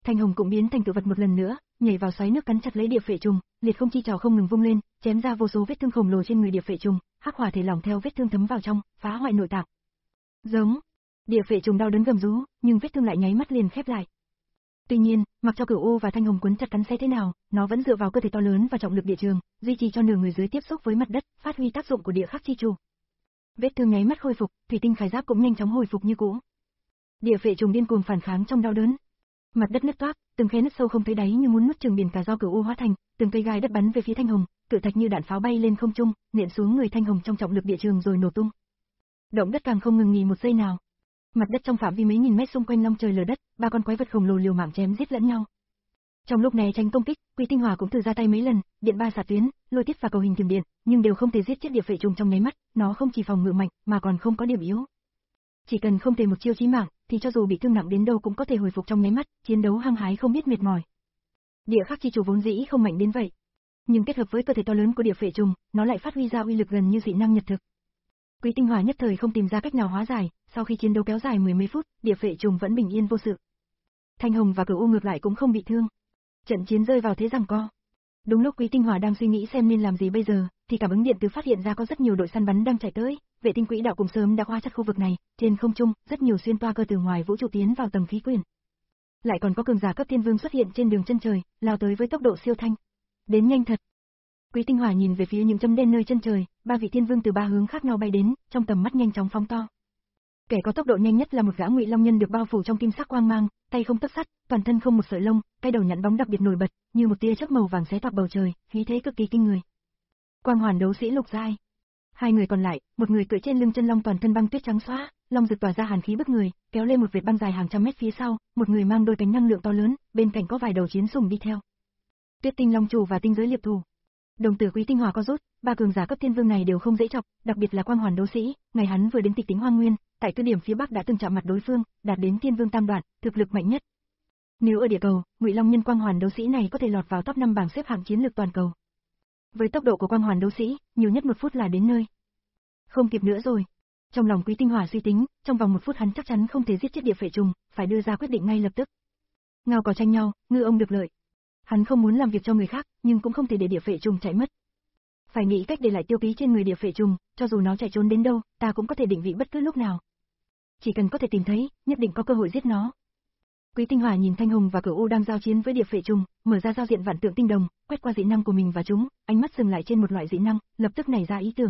Thanh hồng cũng biến thành tự vật một lần nữa, nhảy vào xoáy nước cắn chặt lấy địa phệ trùng, liệt không chi trảo không ngừng vung lên, chém ra vô số vết thương khổng lồ trên người địa phệ trùng, hắc hỏa thể lỏng theo vết thương thấm vào trong, phá hoại nội tạng. Giống, địa phệ trùng đau đớn gầm rú, nhưng vết thương lại nháy mắt liền khép lại. Tuy nhiên, mặc cho Cửu U và Thanh hồng quấn chặt cắn xé thế nào, nó vẫn dựa vào cơ thể to lớn và trọng lực địa trường, duy trì cho nửa người dưới tiếp xúc với mặt đất, phát huy tác dụng của địa khắc chi chủ. Vết thương nháy mắt khôi phục, thủy tinh khải giáp cũng nhanh chóng hồi phục như cũ. Địa phệ trùng điên cuồng phản kháng trong đau đớn. Mặt đất nứt toác, từng khe nứt sâu không thấy đáy như muốn nuốt chửng biển cả do Cửu U hóa thành, từng cây gai đất bắn về phía Thanh hồng, cự thạch như đạn pháo bay lên không trung, nện xuống người Thanh hồng trong trọng lực địa trường rồi nổ tung. Động đất càng không ngừng nghỉ một giây nào. Mặt đất trong phạm vi mấy nghìn mét xung quanh long trời lở đất, ba con quái vật khổng lồ liều mạng chém giết lẫn nhau. Trong lúc né tránh công kích, Quý Tinh Hỏa cũng thử ra tay mấy lần, điện ba xạ tuyến, lôi tiết và cầu hình thiểm điện, nhưng đều không thể giết chết địa phệ trùng trong nháy mắt, nó không chỉ phòng ngự mạnh, mà còn không có điểm yếu. Chỉ cần không thể một chiêu chí mạng, thì cho dù bị thương nặng đến đâu cũng có thể hồi phục trong nháy mắt, chiến đấu hăng hái không biết mệt mỏi. Địa khắc chi chủ vốn dĩ không mạnh đến vậy, nhưng kết hợp với cơ thể to lớn của địa phệ trùng, nó lại phát huy ra uy lực gần như dị năng nhật thực. Quý Tinh Hỏa nhất thời không tìm ra cách nào hóa giải, sau khi chiến đấu kéo dài mười mấy phút, địa phệ trùng vẫn bình yên vô sự. Thanh hồng và Cửu U ngược lại cũng không bị thương. Trận chiến rơi vào thế giằng co. Đúng lúc Quý Tinh Hỏa đang suy nghĩ xem nên làm gì bây giờ, thì cảm ứng điện từ phát hiện ra có rất nhiều đội săn bắn đang chạy tới, vệ tinh quỹ đạo cũng sớm đã khóa chặt khu vực này, trên không trung, rất nhiều xuyên toa cơ từ ngoài vũ trụ tiến vào tầng khí quyển. Lại còn có cường giả cấp thiên vương xuất hiện trên đường chân trời, lao tới với tốc độ siêu thanh. Đến nhanh thật. Quý Tinh Hỏa nhìn về phía những chấm đen nơi chân trời, ba vị thiên vương từ ba hướng khác nhau bay đến, trong tầm mắt nhanh chóng phóng to. Kẻ có tốc độ nhanh nhất là một gã Ngụy Long nhân được bao phủ trong kim sắc quang mang, tay không tấc sắt, toàn thân không một sợi lông, cái đầu nhẵn bóng đặc biệt nổi bật, như một tia chớp màu vàng xé toạc bầu trời, khí thế cực kỳ kinh người. Quang Hoàn đấu sĩ Lục Giai. Hai người còn lại, một người cưỡi trên lưng chân long toàn thân băng tuyết trắng xóa, long rực tỏa ra hàn khí bức người, kéo lên một vệt băng dài hàng trăm mét phía sau, một người mang đôi cánh năng lượng to lớn, bên cạnh có vài đầu chiến sủng đi theo. Tuyết Tinh Long chủ và tinh giới liệp thủ. Đồng tử Quý Tinh Hỏa có rút, ba cường giả cấp thiên vương này đều không dễ chọc, đặc biệt là Quang Hoàn đấu sĩ, ngày hắn vừa đến Tịch Tính Hoang Nguyên, tại cứ điểm phía bắc đã từng chạm mặt đối phương, đạt đến thiên vương tam đoạn, thực lực mạnh nhất. Nếu ở địa cầu, Ngụy Long nhân Quang Hoàn đấu sĩ này có thể lọt vào top năm bảng xếp hạng chiến lược toàn cầu. Với tốc độ của Quang Hoàn đấu sĩ, nhiều nhất một phút là đến nơi. Không kịp nữa rồi. Trong lòng Quý Tinh Hỏa suy tính, trong vòng một phút hắn chắc chắn không thể giết chết địa phệ trùng, phải đưa ra quyết định ngay lập tức. Ngao cỏ tranh nhau, ngư ông được lợi. Hắn không muốn làm việc cho người khác, nhưng cũng không thể để địa phệ trùng chạy mất. Phải nghĩ cách để lại tiêu ký trên người địa phệ trùng, cho dù nó chạy trốn đến đâu, ta cũng có thể định vị bất cứ lúc nào. Chỉ cần có thể tìm thấy, nhất định có cơ hội giết nó. Quý Tinh Hỏa nhìn Thanh hồng và Cửu U đang giao chiến với địa phệ trùng, mở ra giao diện vạn tượng tinh đồng, quét qua dị năng của mình và chúng, ánh mắt dừng lại trên một loại dị năng, lập tức nảy ra ý tưởng.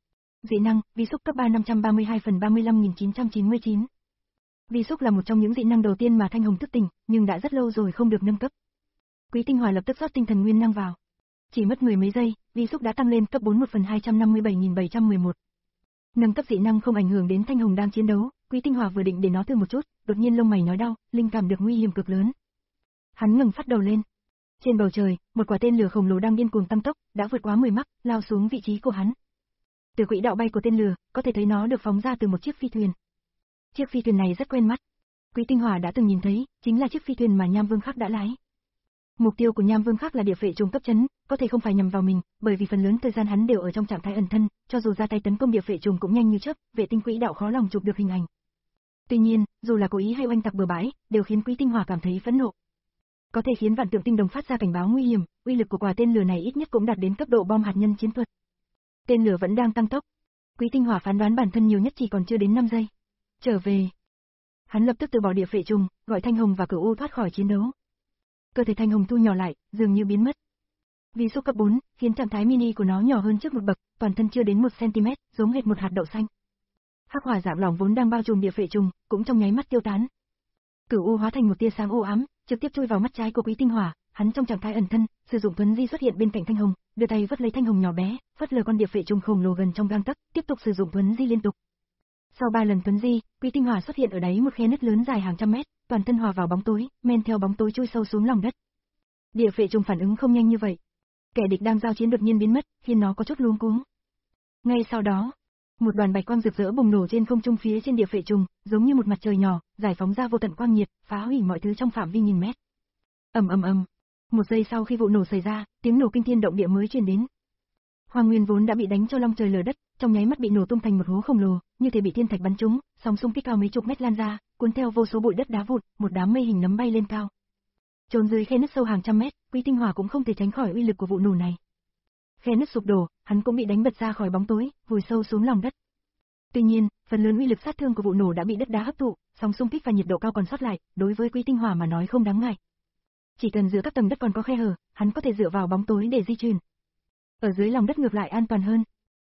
Dị năng, vi xúc cấp ba năm trăm ba mươi hai phần ba mươi lăm nghìn chín trăm chín mươi chín. Vi xúc là một trong những dị năng đầu tiên mà Thanh hồng thức tỉnh, nhưng đã rất lâu rồi không được nâng cấp. Quý Tinh Hỏa lập tức rót tinh thần nguyên năng vào. Chỉ mất mười mấy giây, vi xúc đã tăng lên cấp bốn một phần hai trăm năm mươi bảy nghìn bảy trăm mười một. Nâng cấp dị năng không ảnh hưởng đến Thanh hồng đang chiến đấu, Quý Tinh Hỏa vừa định để nó thử một chút, đột nhiên lông mày nói đau, linh cảm được nguy hiểm cực lớn. Hắn ngẩng phát đầu lên. Trên bầu trời, một quả tên lửa khổng lồ đang điên cuồng tăng tốc, đã vượt quá mười mach, lao xuống vị trí của hắn. Từ quỹ đạo bay của tên lửa, có thể thấy nó được phóng ra từ một chiếc phi thuyền. Chiếc phi thuyền này rất quen mắt. Quý Tinh Hỏa đã từng nhìn thấy, chính là chiếc phi thuyền mà Nham Vương Khắc đã lái. Mục tiêu của Nham Vương Khắc là địa phệ trùng cấp chấn, có thể không phải nhằm vào mình, bởi vì phần lớn thời gian hắn đều ở trong trạng thái ẩn thân, cho dù ra tay tấn công địa phệ trùng cũng nhanh như chớp, vệ tinh quỹ đạo khó lòng chụp được hình ảnh. Tuy nhiên, dù là cố ý hay oanh tạc bừa bãi, đều khiến Quý Tinh Hỏa cảm thấy phẫn nộ. Có thể khiến vạn tượng tinh đồng phát ra cảnh báo nguy hiểm, uy lực của quả tên lửa này ít nhất cũng đạt đến cấp độ bom hạt nhân chiến thuật. Tên lửa vẫn đang tăng tốc. Quý Tinh Hỏa phán đoán bản thân nhiều nhất chỉ còn chưa đến năm giây. Trở về. Hắn lập tức từ bỏ địa phệ trùng, gọi Thanh hồng và Cửu U thoát khỏi chiến đấu. Cơ thể Thanh hồng thu nhỏ lại, dường như biến mất. Vi xúc cấp bốn, khiến trạng thái mini của nó nhỏ hơn trước một bậc, toàn thân chưa đến một xăng-ti-mét, giống hệt một hạt đậu xanh. Hắc hỏa dạng lỏng vốn đang bao trùm địa phệ trùng, cũng trong nháy mắt tiêu tán. Cửu U hóa thành một tia sáng u ám, trực tiếp chui vào mắt trái của Quý Tinh Hỏa, hắn trong trạng thái ẩn thân, sử dụng thuấn di xuất hiện bên cạnh Thanh hồng, đưa tay vớt lấy Thanh hồng nhỏ bé, phất lờ con địa phệ trùng khổng lồ gần trong gang tấc, tiếp tục sử dụng thuấn di liên tục. Sau ba lần thuấn di, Quý Tinh Hỏa xuất hiện ở đáy một khe nứt lớn dài hàng trăm mét, toàn thân hòa vào bóng tối, men theo bóng tối chui sâu xuống lòng đất. Địa phệ trùng phản ứng không nhanh như vậy. Kẻ địch đang giao chiến đột nhiên biến mất, khiến nó có chút luống cuống. Ngay sau đó, một đoàn bạch quang rực rỡ bùng nổ trên không trung phía trên địa phệ trùng, giống như một mặt trời nhỏ, giải phóng ra vô tận quang nhiệt, phá hủy mọi thứ trong phạm vi nghìn mét. Ầm ầm ầm. Một giây sau khi vụ nổ xảy ra, tiếng nổ kinh thiên động địa mới truyền đến. Hoang Nguyên vốn đã bị đánh cho long trời lở đất, trong nháy mắt bị nổ tung thành một hố khổng lồ, như thể bị thiên thạch bắn trúng, sóng xung kích cao mấy chục mét lan ra, cuốn theo vô số bụi đất đá vụn, một đám mây hình nấm bay lên cao. Trốn dưới khe nứt sâu hàng trăm mét, Quý Tinh Hòa cũng không thể tránh khỏi uy lực của vụ nổ này. Khe nứt sụp đổ, hắn cũng bị đánh bật ra khỏi bóng tối, vùi sâu xuống lòng đất. Tuy nhiên, phần lớn uy lực sát thương của vụ nổ đã bị đất đá hấp thụ, sóng xung kích và nhiệt độ cao còn sót lại, đối với Quý Tinh Hòa mà nói không đáng ngại. Chỉ cần giữa các tầng đất còn có khe hở, hắn có thể dựa vào bóng tối để di chuyển. Ở dưới lòng đất ngược lại an toàn hơn.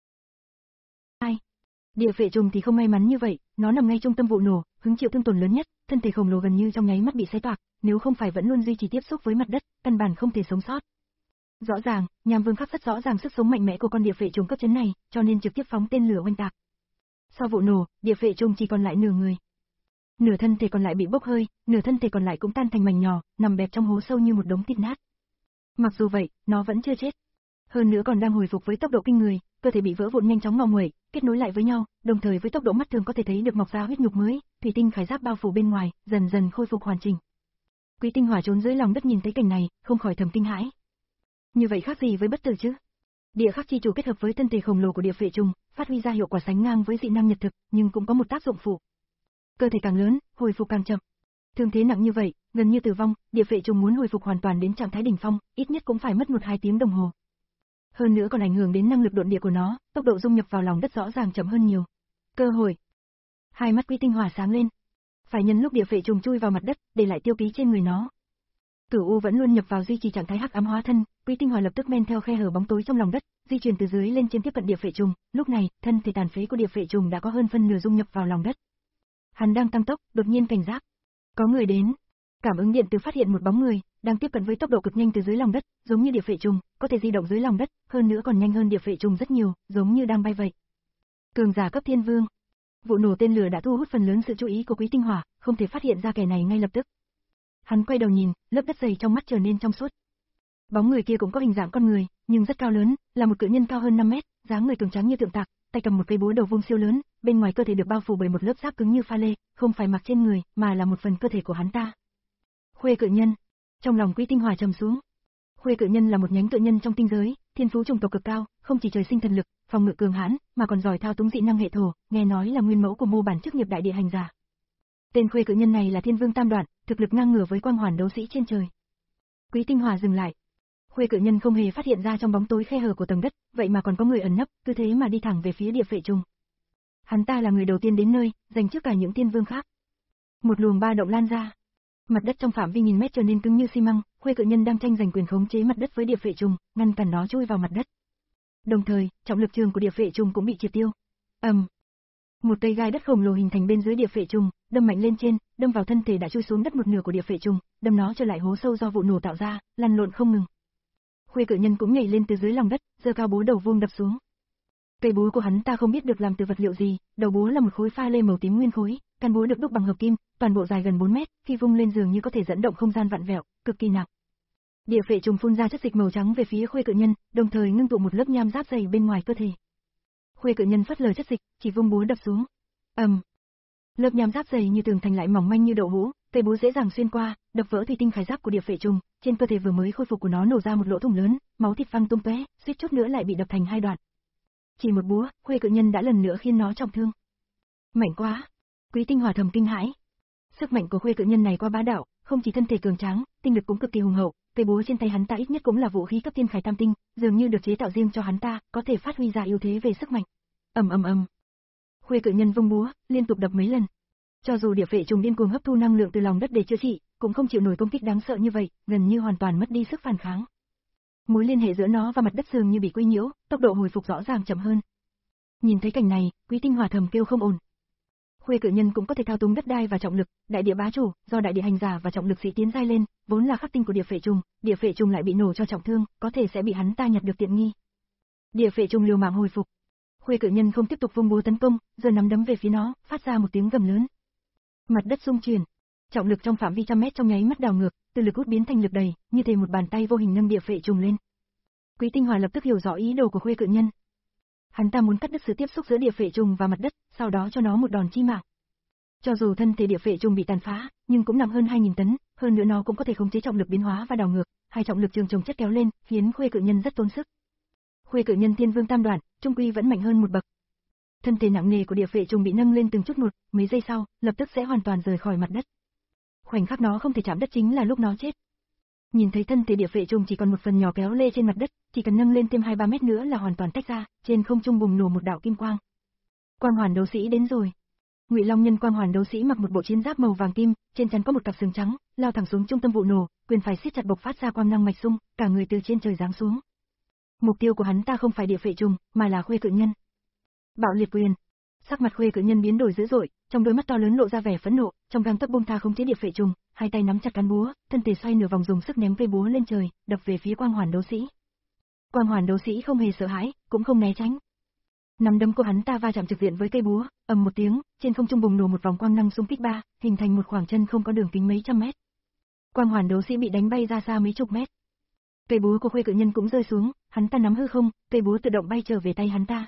hai. Địa phệ trùng thì không may mắn như vậy, nó nằm ngay trung tâm vụ nổ, hứng chịu thương tổn lớn nhất, thân thể khổng lồ gần như trong nháy mắt bị xé toạc, nếu không phải vẫn luôn duy trì tiếp xúc với mặt đất, căn bản không thể sống sót. Rõ ràng, Nham Vương khắc rất rõ ràng sức sống mạnh mẽ của con địa phệ trùng cấp chấn này, cho nên trực tiếp phóng tên lửa oanh tạc. Sau vụ nổ, địa phệ trùng chỉ còn lại nửa người. Nửa thân thể còn lại bị bốc hơi, nửa thân thể còn lại cũng tan thành mảnh nhỏ, nằm bẹp trong hố sâu như một đống thịt nát. Mặc dù vậy, nó vẫn chưa chết. Hơn nữa còn đang hồi phục với tốc độ kinh người, cơ thể bị vỡ vụn nhanh chóng ngọ nguậy, kết nối lại với nhau, đồng thời với tốc độ mắt thường có thể thấy được mọc ra huyết nhục mới, thủy tinh khải giáp bao phủ bên ngoài, dần dần khôi phục hoàn chỉnh. Quý Tinh Hòa trốn dưới lòng đất nhìn thấy cảnh này, không khỏi thầm kinh hãi. Như vậy khác gì với bất tử chứ? Địa khắc chi chủ kết hợp với thân thể khổng lồ của địa phệ trùng, phát huy ra hiệu quả sánh ngang với dị năng nhật thực, nhưng cũng có một tác dụng phụ. Cơ thể càng lớn, hồi phục càng chậm. Thương thế nặng như vậy, gần như tử vong, địa phệ trùng muốn hồi phục hoàn toàn đến trạng thái đỉnh phong, ít nhất cũng phải mất một hai tiếng đồng hồ. Hơn nữa còn ảnh hưởng đến năng lực độn địa của nó, tốc độ dung nhập vào lòng đất rõ ràng chậm hơn nhiều. Cơ hội. Hai mắt Quý Tinh Hòa sáng lên. Phải nhân lúc địa phệ trùng chui vào mặt đất, để lại tiêu ký trên người nó. Cửu U vẫn luôn nhập vào duy trì trạng thái hắc ám hóa thân, Quý Tinh Hòa lập tức men theo khe hở bóng tối trong lòng đất, di chuyển từ dưới lên trên tiếp cận địa phệ trùng, lúc này, thân thể tàn phế của địa phệ trùng đã có hơn phân nửa dung nhập vào lòng đất. Hắn đang tăng tốc, đột nhiên cảnh giác. Có người đến. Cảm ứng điện từ phát hiện một bóng người, đang tiếp cận với tốc độ cực nhanh từ dưới lòng đất, giống như địa phệ trùng, có thể di động dưới lòng đất, hơn nữa còn nhanh hơn địa phệ trùng rất nhiều, giống như đang bay vậy. Cường giả cấp thiên vương. Vụ nổ tên lửa đã thu hút phần lớn sự chú ý của Quý Tinh Hòa, không thể phát hiện ra kẻ này ngay lập tức. Hắn quay đầu nhìn, lớp đất dày trong mắt trở nên trong suốt. Bóng người kia cũng có hình dạng con người, nhưng rất cao lớn, là một cự nhân cao hơn năm mét, dáng người cường tráng như tượng tạc, tay cầm một cây búa đầu vuông siêu lớn, bên ngoài cơ thể được bao phủ bởi một lớp giáp cứng như pha lê, không phải mặc trên người, mà là một phần cơ thể của hắn ta. Khuê cự nhân. Trong lòng Quý Tinh Hòa trầm xuống. Khuê cự nhân là một nhánh cự nhân trong tinh giới, thiên phú chủng tộc cực cao, không chỉ trời sinh thần lực, phòng ngự cường hãn, mà còn giỏi thao túng dị năng hệ thổ, nghe nói là nguyên mẫu của mô bản chức nghiệp đại địa hành giả. Tên Khuê cự nhân này là Thiên Vương Tam Đoạn, thực lực ngang ngửa với quang hoàn đấu sĩ trên trời. Quý Tinh Hòa dừng lại. Khuê cự nhân không hề phát hiện ra trong bóng tối khe hở của tầng đất, vậy mà còn có người ẩn nấp, cứ thế mà đi thẳng về phía địa phệ trùng. Hắn ta là người đầu tiên đến nơi, giành trước cả những thiên vương khác. Một luồng ba động lan ra. Mặt đất trong phạm vi nghìn mét trở nên cứng như xi măng, Khuê cự nhân đang tranh giành quyền khống chế mặt đất với địa phệ trùng, ngăn cản nó chui vào mặt đất. Đồng thời, trọng lực trường của địa phệ trùng cũng bị triệt tiêu. ầm, um. Một cây gai đất khổng lồ hình thành bên dưới địa phệ trùng, đâm mạnh lên trên, đâm vào thân thể đã chui xuống đất một nửa của địa phệ trùng, đâm nó trở lại hố sâu do vụ nổ tạo ra, lăn lộn không ngừng. Khuê cự nhân cũng nhảy lên từ dưới lòng đất, giơ cao búa đầu vuông đập xuống. Cây búa của hắn ta không biết được làm từ vật liệu gì, đầu búa là một khối pha lê màu tím nguyên khối, căn búa được đúc bằng hợp kim, toàn bộ dài gần bốn mét, khi vung lên dường như có thể dẫn động không gian vặn vẹo, cực kỳ nặng. Địa phệ trùng phun ra chất dịch màu trắng về phía Khuê cự nhân, đồng thời ngưng tụ một lớp nham giáp dày bên ngoài cơ thể. Khuê cự nhân phất lờ chất dịch, chỉ vung búa đập xuống. ầm, um. Lớp nham giáp dày như tường thành lại mỏng manh như đậu hũ, cây búa dễ dàng xuyên qua, đập vỡ thủy tinh khải giáp của địa phệ trùng, trên cơ thể vừa mới khôi phục của nó nổ ra một lỗ thủng lớn, máu thịt văng tung tóe, suýt chút nữa lại bị đập thành hai đoạn. Chỉ một búa, Khuê cự nhân đã lần nữa khiến nó trọng thương. Mạnh quá! Quý Tinh Hòa thầm kinh hãi. Sức mạnh của Khuê cự nhân này quá bá đạo, không chỉ thân thể cường tráng, tinh lực cũng cực kỳ hùng hậu, cây búa trên tay hắn ta ít nhất cũng là vũ khí cấp thiên khải tam tinh, dường như được chế tạo riêng cho hắn ta, có thể phát huy ra ưu thế về sức mạnh. Ầm ầm ầm. Khuê cự nhân vung búa, liên tục đập mấy lần. Cho dù địa phệ trùng điên cuồng hấp thu năng lượng từ lòng đất để chữa trị, cũng không chịu nổi công kích đáng sợ như vậy, gần như hoàn toàn mất đi sức phản kháng. Mối liên hệ giữa nó và mặt đất dường như bị quấy nhiễu, tốc độ hồi phục rõ ràng chậm hơn. Nhìn thấy cảnh này, Quý Tinh Hòa thầm kêu không ổn. Khuê cự nhân cũng có thể thao túng đất đai và trọng lực, đại địa bá chủ, do đại địa hành giả và trọng lực sĩ tiến giai lên, vốn là khắc tinh của địa phệ trùng, địa phệ trùng lại bị nổ cho trọng thương, có thể sẽ bị hắn ta nhặt được tiện nghi. Địa phệ trùng liều mạng hồi phục. Khuê cự nhân không tiếp tục vung búa tấn công, giờ nắm đấm về phía nó, phát ra một tiếng gầm lớn. Mặt đất rung chuyển, trọng lực trong phạm vi trăm mét trong nháy mắt đảo ngược, từ lực hút biến thành lực đẩy, như thể một bàn tay vô hình nâng địa phệ trùng lên. Quý Tinh Hòa lập tức hiểu rõ ý đồ của Khuê cự nhân. Hắn ta muốn cắt đứt sự tiếp xúc giữa địa phệ trùng và mặt đất, sau đó cho nó một đòn chí mạng. Cho dù thân thể địa phệ trùng bị tàn phá, nhưng cũng nặng hơn hai nghìn tấn, hơn nữa nó cũng có thể khống chế trọng lực biến hóa và đảo ngược, hai trọng lực trường chồng chất kéo lên, khiến Khuê cự nhân rất tốn sức. Khuê cự nhân Thiên Vương Tam Đoạn, trung quy vẫn mạnh hơn một bậc. Thân thể nặng nề của địa phệ trùng bị nâng lên từng chút một, mấy giây sau, lập tức sẽ hoàn toàn rời khỏi mặt đất. Khoảnh khắc nó không thể chạm đất chính là lúc nó chết. Nhìn thấy thân thể địa phệ trùng chỉ còn một phần nhỏ kéo lê trên mặt đất, chỉ cần nâng lên thêm hai ba mét nữa là hoàn toàn tách ra, trên không trung bùng nổ một đạo kim quang. Quang hoàn đấu sĩ đến rồi. Ngụy Long Nhân quang hoàn đấu sĩ mặc một bộ chiến giáp màu vàng kim, trên trán có một cặp sừng trắng, lao thẳng xuống trung tâm vụ nổ, quyền phải siết chặt bộc phát ra quang năng mạch sung, cả người từ trên trời giáng xuống. Mục tiêu của hắn ta không phải địa phệ trùng, mà là Khuê Cự Nhân. Bạo liệt quyền. Sắc mặt Khuê Cự Nhân biến đổi dữ dội, trong đôi mắt to lớn lộ ra vẻ phẫn nộ, trong gang tấc buông tha khống chế địa phệ trùng, hai tay nắm chặt cán búa, thân thể xoay nửa vòng dùng sức ném cây búa lên trời, đập về phía quang hoàn đấu sĩ. Quang hoàn đấu sĩ không hề sợ hãi, cũng không né tránh. Nắm đấm của hắn ta va chạm trực diện với cây búa, ầm một tiếng, trên không trung bùng nổ một vòng quang năng xung kích ba, hình thành một khoảng chân không có đường kính mấy trăm mét. Quang hoàn đấu sĩ bị đánh bay ra xa mấy chục mét. Cây búa của Khuê Cự Nhân cũng rơi xuống, hắn ta nắm hư không, cây búa tự động bay trở về tay hắn ta.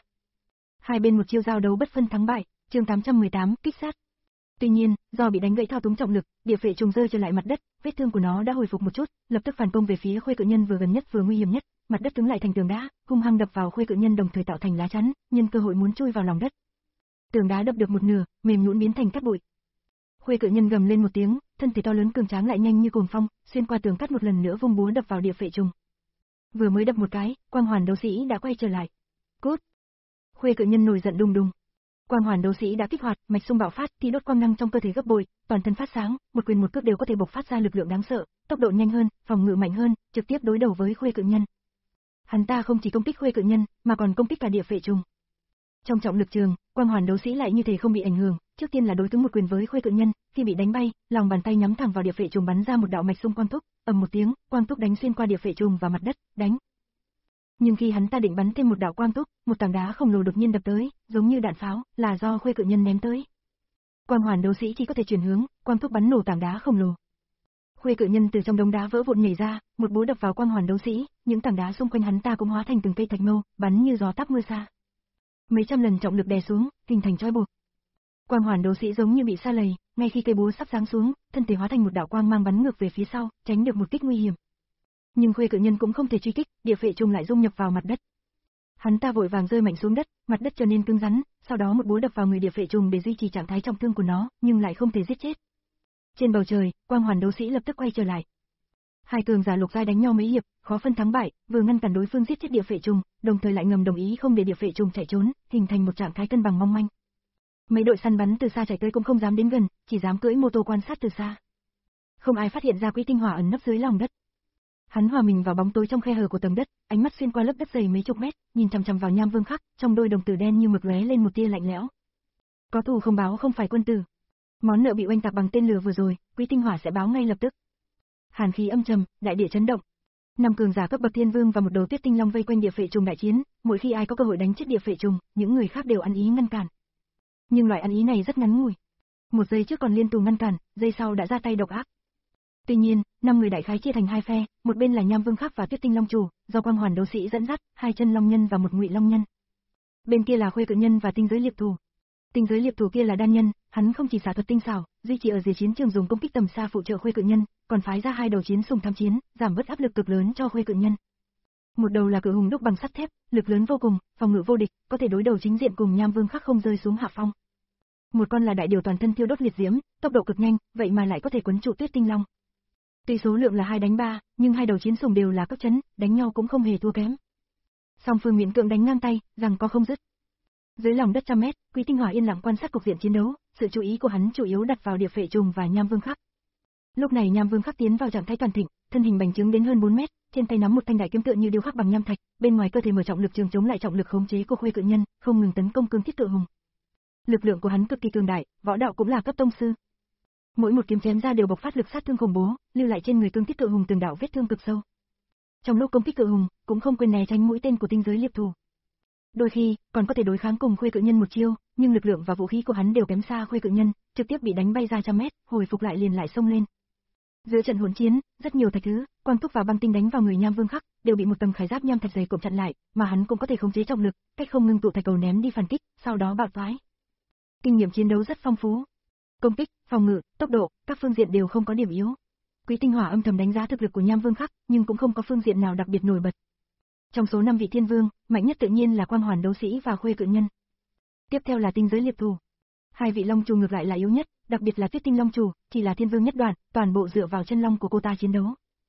Hai bên một chiêu giao đấu bất phân thắng bại, chương tám trăm mười tám, kích sát. Tuy nhiên, do bị đánh gãy thao túng trọng lực, địa phệ trùng rơi trở lại mặt đất, vết thương của nó đã hồi phục một chút, lập tức phản công về phía Khuê Cự Nhân vừa gần nhất vừa nguy hiểm nhất, mặt đất cứng lại thành tường đá, hung hăng đập vào Khuê Cự Nhân đồng thời tạo thành lá chắn, nhân cơ hội muốn chui vào lòng đất. Tường đá đập được một nửa, mềm nhũn biến thành cát bụi. Khuê Cự Nhân gầm lên một tiếng, thân thể to lớn cường tráng lại nhanh như cuồng phong, xuyên qua tường cát một lần nữa vung búa đập vào địa phệ trùng. Vừa mới đập một cái, quang hoàn đấu sĩ đã quay trở lại. Cút! Khuê Cự Nhân nổi giận đùng đùng. Quang hoàn đấu sĩ đã kích hoạt, mạch sung bạo phát, thì đốt quang năng trong cơ thể gấp bội, toàn thân phát sáng, một quyền một cước đều có thể bộc phát ra lực lượng đáng sợ, tốc độ nhanh hơn, phòng ngự mạnh hơn, trực tiếp đối đầu với Khuê Cự Nhân. Hắn ta không chỉ công kích Khuê Cự Nhân, mà còn công kích cả địa phệ trùng. Trong trọng lực trường, quang hoàn đấu sĩ lại như thể không bị ảnh hưởng, trước tiên là đối cứng một quyền với Khuê Cự Nhân, khi bị đánh bay, lòng bàn tay nhắm thẳng vào địa phệ trùng bắn ra một đạo mạch sung quang thúc, ầm một tiếng, quang thúc đánh xuyên qua địa phệ trùng và mặt đất, đánh. Nhưng khi hắn ta định bắn thêm một đạo quang thúc, một tảng đá khổng lồ đột nhiên đập tới, giống như đạn pháo, là do Khuê Cự Nhân ném tới. Quang hoàn đấu sĩ chỉ có thể chuyển hướng, quang thúc bắn nổ tảng đá khổng lồ. Khuê Cự Nhân từ trong đống đá vỡ vụn nhảy ra, một búa đập vào quang hoàn đấu sĩ, những tảng đá xung quanh hắn ta cũng hóa thành từng cây thạch mâu, bắn như gió táp mưa xa. Mấy trăm lần trọng lực đè xuống, hình thành trói buộc. Quang hoàn đấu sĩ giống như bị sa lầy, ngay khi cây búa sắp giáng xuống, thân thể hóa thành một đạo quang mang bắn ngược về phía sau, tránh được một kích nguy hiểm. Nhưng Khuê Cự Nhân cũng không thể truy kích, địa phệ trùng lại dung nhập vào mặt đất. Hắn ta vội vàng rơi mạnh xuống đất, mặt đất trở nên cứng rắn, sau đó một búa đập vào người địa phệ trùng để duy trì trạng thái trọng thương của nó, nhưng lại không thể giết chết. Trên bầu trời, quang hoàn đấu sĩ lập tức quay trở lại. Hai cường giả lục giai đánh nhau mấy hiệp, khó phân thắng bại, vừa ngăn cản đối phương giết chết địa phệ trùng, đồng thời lại ngầm đồng ý không để địa phệ trùng chạy trốn, hình thành một trạng thái cân bằng mong manh. Mấy đội săn bắn từ xa chạy tới cũng không dám đến gần, chỉ dám cưỡi mô tô quan sát từ xa. Không ai phát hiện ra Quý Tinh Hỏa ẩn nấp dưới lòng đất. Hắn hòa mình vào bóng tối trong khe hở của tầng đất, ánh mắt xuyên qua lớp đất dày mấy chục mét, nhìn chằm chằm vào Nham Vương Khắc, trong đôi đồng tử đen như mực lóe lên một tia lạnh lẽo. Có thù không báo không phải quân tử. Món nợ bị oanh tạc bằng tên lửa vừa rồi, Quý Tinh Hỏa sẽ báo ngay lập tức. Hàn khí âm trầm, đại địa chấn động. Năm cường giả cấp bậc thiên vương và một đầu Tuyết Tinh Long vây quanh địa phệ trùng đại chiến, mỗi khi ai có cơ hội đánh chết địa phệ trùng, những người khác đều ăn ý ngăn cản. Nhưng loại ăn ý này rất ngắn ngủi. Một giây trước còn liên tục ngăn cản, giây sau đã ra tay độc ác. Tuy nhiên, năm người đại khái chia thành hai phe, một bên là Nham Vương Khắc và Tuyết Tinh Long chủ, do quang hoàn đấu sĩ dẫn dắt, hai chân long nhân và một ngụy long nhân. Bên kia là Khuê Cự Nhân và tinh giới liệp thủ. Tinh giới liệp thủ kia là đan nhân, hắn không chỉ xả thuật tinh xảo, duy trì ở dưới chiến trường dùng công kích tầm xa phụ trợ Khuê Cự Nhân, còn phái ra hai đầu chiến sùng tham chiến, giảm bớt áp lực cực lớn cho Khuê Cự Nhân. Một đầu là cự hùng đúc bằng sắt thép, lực lớn vô cùng, phòng ngự vô địch, có thể đối đầu chính diện cùng Nham Vương Khắc không rơi xuống hạ phong. Một con là đại điều toàn thân thiêu đốt liệt diễm, tốc độ cực nhanh, vậy mà lại có thể quấn trụ Tuyết Tinh Long. Tuy số lượng là hai đánh ba, nhưng hai đầu chiến sùng đều là cấp chấn, đánh nhau cũng không hề thua kém. Song phương miễn cưỡng đánh ngang tay, rằng có không dứt. Dưới lòng đất trăm mét, Quý Tinh Hỏa yên lặng quan sát cục diện chiến đấu, sự chú ý của hắn chủ yếu đặt vào địa phệ trùng và Nham Vương Khắc. Lúc này Nham Vương Khắc tiến vào trạng thái toàn thịnh, thân hình bành trướng đến hơn bốn mét, trên tay nắm một thanh đại kiếm tựa như điêu khắc bằng nham thạch, bên ngoài cơ thể mở trọng lực trường chống lại trọng lực khống chế của Khuê Cự Nhân, không ngừng tấn công cương thiết cự hùng. Lực lượng của hắn cực kỳ cường đại, võ đạo cũng là cấp tông sư. Mỗi một kiếm chém ra đều bộc phát lực sát thương khủng bố, lưu lại trên người cương thiết cự hùng từng đạo vết thương cực sâu. Trong lúc công kích cự hùng, cũng không quên né tránh mũi tên của tinh giới liệp thủ. Đôi khi, còn có thể đối kháng cùng Khuê Cự Nhân một chiêu, nhưng lực lượng và vũ khí của hắn đều kém xa Khuê Cự Nhân, trực tiếp bị đánh bay ra trăm mét, hồi phục lại liền lại xông lên. Giữa trận hỗn chiến, rất nhiều thạch thứ, quang thúc và băng tinh đánh vào người Nham Vương Khắc, đều bị một tầng khải giáp nham thạch dày cộm chặn lại, mà hắn cũng có thể khống chế trọng lực, cách không ngưng tụ thạch cầu ném đi phản kích, sau đó bạo toái. Kinh nghiệm chiến đấu rất phong phú. Công kích, phòng ngự, tốc độ, các phương diện đều không có điểm yếu. Quý Tinh Hỏa âm thầm đánh giá thực lực của Nham Vương Khắc, nhưng cũng không có phương diện nào đặc biệt nổi bật. Trong số năm vị thiên vương, mạnh nhất tự nhiên là quang hoàn đấu sĩ và Khuê Cự Nhân. Tiếp theo là tinh giới liệp thủ. Hai vị long chủ ngược lại là yếu nhất, đặc biệt là Tuyết Tinh Long chủ, chỉ là thiên vương nhất đoạn, toàn bộ dựa vào chân long của cô ta chiến đấu.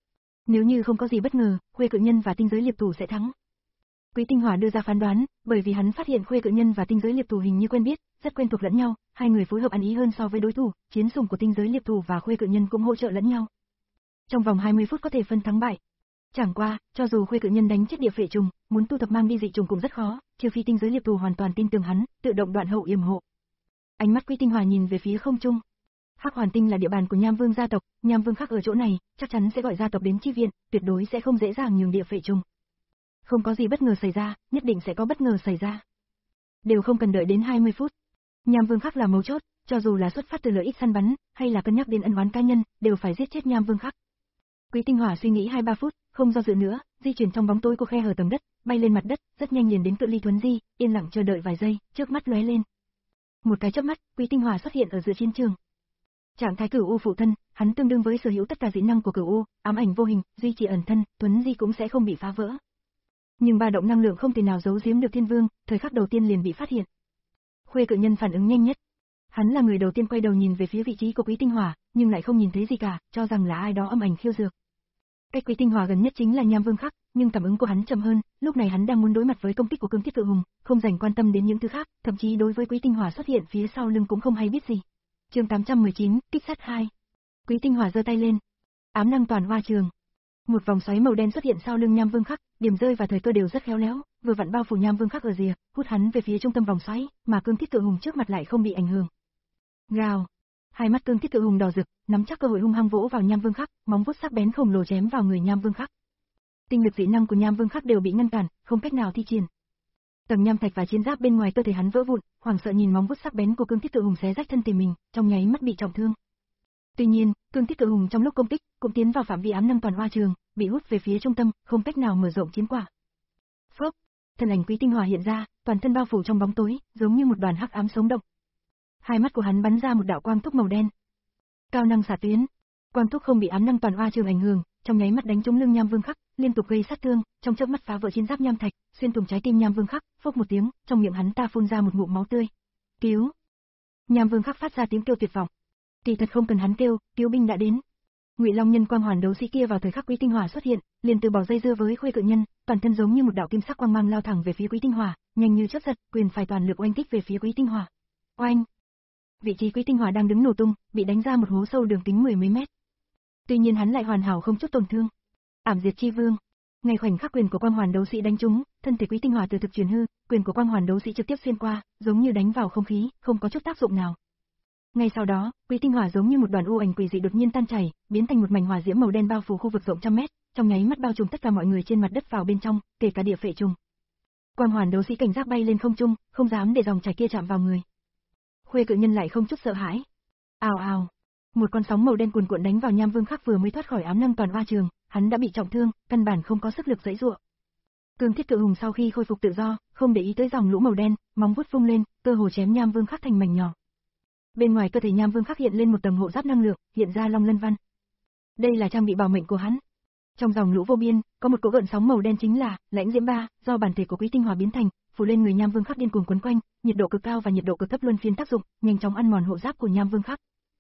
Nếu như không có gì bất ngờ, Khuê Cự Nhân và Tinh Giới Liệp Tù sẽ thắng. Quý Tinh Hỏa đưa ra phán đoán, bởi vì hắn phát hiện Khuê Cự Nhân và Tinh Giới Liệp Tù hình như quen biết, rất quen thuộc lẫn nhau, hai người phối hợp ăn ý hơn so với đối thủ, chiến sủng của Tinh Giới Liệp Tù và Khuê Cự Nhân cũng hỗ trợ lẫn nhau. Trong vòng hai mươi phút có thể phân thắng bại. Chẳng qua, cho dù Khuê Cự Nhân đánh chết địa phệ trùng, muốn tu tập mang đi dị trùng cũng rất khó, trừ phi Tinh Giới Liệp Tù hoàn toàn tin tưởng hắn, tự động đoạn hậu yểm hộ. Ánh mắt Quý Tinh Hỏa nhìn về phía không trung. Hắc Hoàn Tinh là địa bàn của Nham Vương gia tộc, Nham Vương khác ở chỗ này, chắc chắn sẽ gọi gia tộc đến chi viện, tuyệt đối sẽ không dễ dàng nhường địa phệ trùng. Không có gì bất ngờ xảy ra, nhất định sẽ có bất ngờ xảy ra. Đều không cần đợi đến hai mươi phút. Nham Vương khác là mấu chốt, cho dù là xuất phát từ lợi ích săn bắn, hay là cân nhắc đến ân oán cá nhân, đều phải giết chết Nham Vương khác. Quý Tinh Hỏa suy nghĩ hai ba phút, không do dự nữa, di chuyển trong bóng tối của khe hở tầng đất, bay lên mặt đất, rất nhanh liền đến cự ly thuấn di, yên lặng chờ đợi vài giây, trước mắt lóe lên. Một cái chớp mắt, Quý Tinh Hỏa xuất hiện ở giữa chiến trường. Trạng thái Cửu U phụ thân, hắn tương đương với sở hữu tất cả dị năng của Cửu U, ám ảnh vô hình, duy trì ẩn thân, thuấn di cũng sẽ không bị phá vỡ. Nhưng ba động năng lượng không thể nào giấu giếm được Thiên Vương, thời khắc đầu tiên liền bị phát hiện. Khuê Cự Nhân phản ứng nhanh nhất. Hắn là người đầu tiên quay đầu nhìn về phía vị trí của Quý Tinh Hỏa, nhưng lại không nhìn thấy gì cả, cho rằng là ai đó âm ảnh khiêu dược. Cách Quý Tinh Hỏa gần nhất chính là Nham Vương khác, nhưng cảm ứng của hắn chậm hơn, lúc này hắn đang muốn đối mặt với công kích của Cương Thiết Cự Hùng, không dành quan tâm đến những thứ khác, thậm chí đối với Quý Tinh Hỏa xuất hiện phía sau lưng cũng không hay biết gì. Chương tám trăm mười chín, kích sát hai. Quý Tinh Hỏa giơ tay lên. Ám năng toàn hoa trường. Một vòng xoáy màu đen xuất hiện sau lưng Nham Vương khắc, điểm rơi và thời cơ đều rất khéo léo, vừa vặn bao phủ Nham Vương khắc ở rìa, hút hắn về phía trung tâm vòng xoáy, mà Cương Thiết Cự Hùng trước mặt lại không bị ảnh hưởng. Gào. Hai mắt Cương Thiết Cự Hùng đỏ rực, nắm chắc cơ hội hung hăng vỗ vào Nham Vương khắc, móng vuốt sắc bén khổng lồ chém vào người Nham Vương khắc. Tinh lực dị năng của Nham Vương khắc đều bị ngăn cản, không cách nào thi triển. Tầng nham thạch và chiến giáp bên ngoài cơ thể hắn vỡ vụn, hoảng sợ nhìn móng vuốt sắc bén của Cương Thiết Cự Hùng xé rách thân thể mình, trong nháy mắt bị trọng thương. Tuy nhiên, Cương Thiết Cự Hùng trong lúc công kích cũng tiến vào phạm vi ám năng toàn hoa trường, bị hút về phía trung tâm, không cách nào mở rộng chiến quả. Phốc, thân ảnh Quý Tinh Hỏa hiện ra, toàn thân bao phủ trong bóng tối, giống như một đoàn hắc ám sống động. Hai mắt của hắn bắn ra một đạo quang thúc màu đen. Cao năng xạ tuyến. Quang thúc không bị ám năng toàn hoa trường ảnh hưởng, trong nháy mắt đánh trúng lưng Nham Vương khắc, liên tục gây sát thương, trong chớp mắt phá vỡ chiến giáp nham thạch, xuyên thủng trái tim Nham Vương khắc, phốc một tiếng, trong miệng hắn ta phun ra một ngụm máu tươi. Cứu! Nham Vương khắc phát ra tiếng kêu tuyệt vọng. Kỳ thật không cần hắn kêu, cứu binh đã đến. Ngụy Long Nhân quang hoàn đấu sĩ kia vào thời khắc Quý Tinh Hỏa xuất hiện, liền từ bỏ dây dưa với Khuê Cự Nhân, toàn thân giống như một đạo kim sắc quang mang lao thẳng về phía Quý Tinh Hỏa, nhanh như chớp giật, quyền phải toàn lực oanh kích về phía Quý Tinh Hỏa. Oanh! Vị trí Quý Tinh Hỏa đang đứng nổ tung, bị đánh ra một hố sâu đường kính mười mấy mét. Tuy nhiên hắn lại hoàn hảo không chút tổn thương. Ảm Diệt Chi Vương. Ngay khoảnh khắc quyền của quang hoàn đấu sĩ đánh trúng, thân thể Quý Tinh Hỏa từ thực chuyển hư, quyền của quang hoàn đấu sĩ trực tiếp xuyên qua, giống như đánh vào không khí, không có chút tác dụng nào. Ngay sau đó, Quý Tinh Hỏa giống như một đoàn u ảnh quỷ dị đột nhiên tan chảy, biến thành một mảnh hỏa diễm màu đen bao phủ khu vực rộng trăm mét, trong nháy mắt bao trùm tất cả mọi người trên mặt đất vào bên trong, kể cả địa phệ trùng. Quang hoàn đấu sĩ cảnh giác bay lên không trung, không dám để dòng chảy kia chạm vào người. Khuê Cự Nhân lại không chút sợ hãi. Ào ào, một con sóng màu đen cuồn cuộn đánh vào Nham Vương khắc vừa mới thoát khỏi ám năng toàn hoa trường, hắn đã bị trọng thương, căn bản không có sức lực giãy giụa. Cương Thiết Cự Hùng sau khi khôi phục tự do, không để ý tới dòng lũ màu đen, móng vuốt vung lên, cơ hồ chém Nham Vương khắc thành mảnh nhỏ. Bên ngoài cơ thể Nham Vương khắc hiện lên một tầng hộ giáp năng lượng, hiện ra long lân văn. Đây là trang bị bảo mệnh của hắn. Trong dòng lũ vô biên, có một cỗ gợn sóng màu đen chính là Lãnh Diễm ba, do bản thể của Quý Tinh Hỏa biến thành, phủ lên người Nham Vương khắc điên cuồng quấn quanh, nhiệt độ cực cao và nhiệt độ cực thấp luân phiên tác dụng, nhanh chóng ăn mòn hộ giáp của Nham Vương khắc.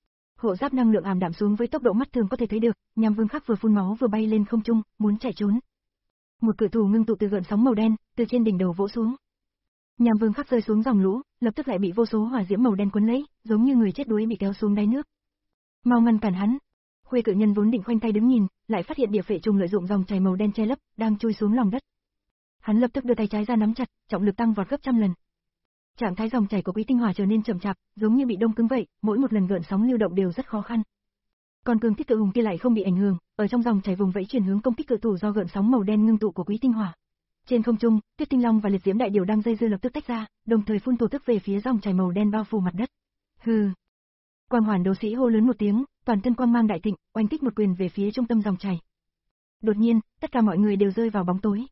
Hộ giáp năng lượng ảm đạm xuống với tốc độ mắt thường có thể thấy được, Nham Vương khắc vừa phun máu vừa bay lên không trung, muốn chạy trốn. Một cự thủ ngưng tụ từ gợn sóng màu đen, từ trên đỉnh đầu vỗ xuống. Nham Vương khắc rơi xuống dòng lũ, lập tức lại bị vô số hỏa diễm màu đen cuốn lấy, giống như người chết đuối bị kéo xuống đáy nước. Mau ngăn cản hắn! Khuê Cự Nhân vốn định khoanh tay đứng nhìn, lại phát hiện địa phệ trùng lợi dụng dòng chảy màu đen che lấp, đang chui xuống lòng đất. Hắn lập tức đưa tay trái ra nắm chặt, trọng lực tăng vọt gấp trăm lần. Trạng thái dòng chảy của Quý Tinh Hỏa trở nên chậm chạp, giống như bị đông cứng vậy, mỗi một lần gợn sóng lưu động đều rất khó khăn. Còn Cương Thiết Cự Hùng kia lại không bị ảnh hưởng, ở trong dòng chảy vùng vẫy chuyển hướng công kích cự thủ do gợn sóng màu đen ngưng tụ của Quý Tinh Hỏa. Trên không trung, Tuyết Tinh Long và Liệt Diễm Đại Điểu đang dây dưa lập tức tách ra, đồng thời phun thổ tức về phía dòng chảy màu đen bao phủ mặt đất. Hừ. Quang hoàn đấu sĩ hô lớn một tiếng, toàn thân quang mang đại thịnh, oanh kích một quyền về phía trung tâm dòng chảy. Đột nhiên, tất cả mọi người đều rơi vào bóng tối.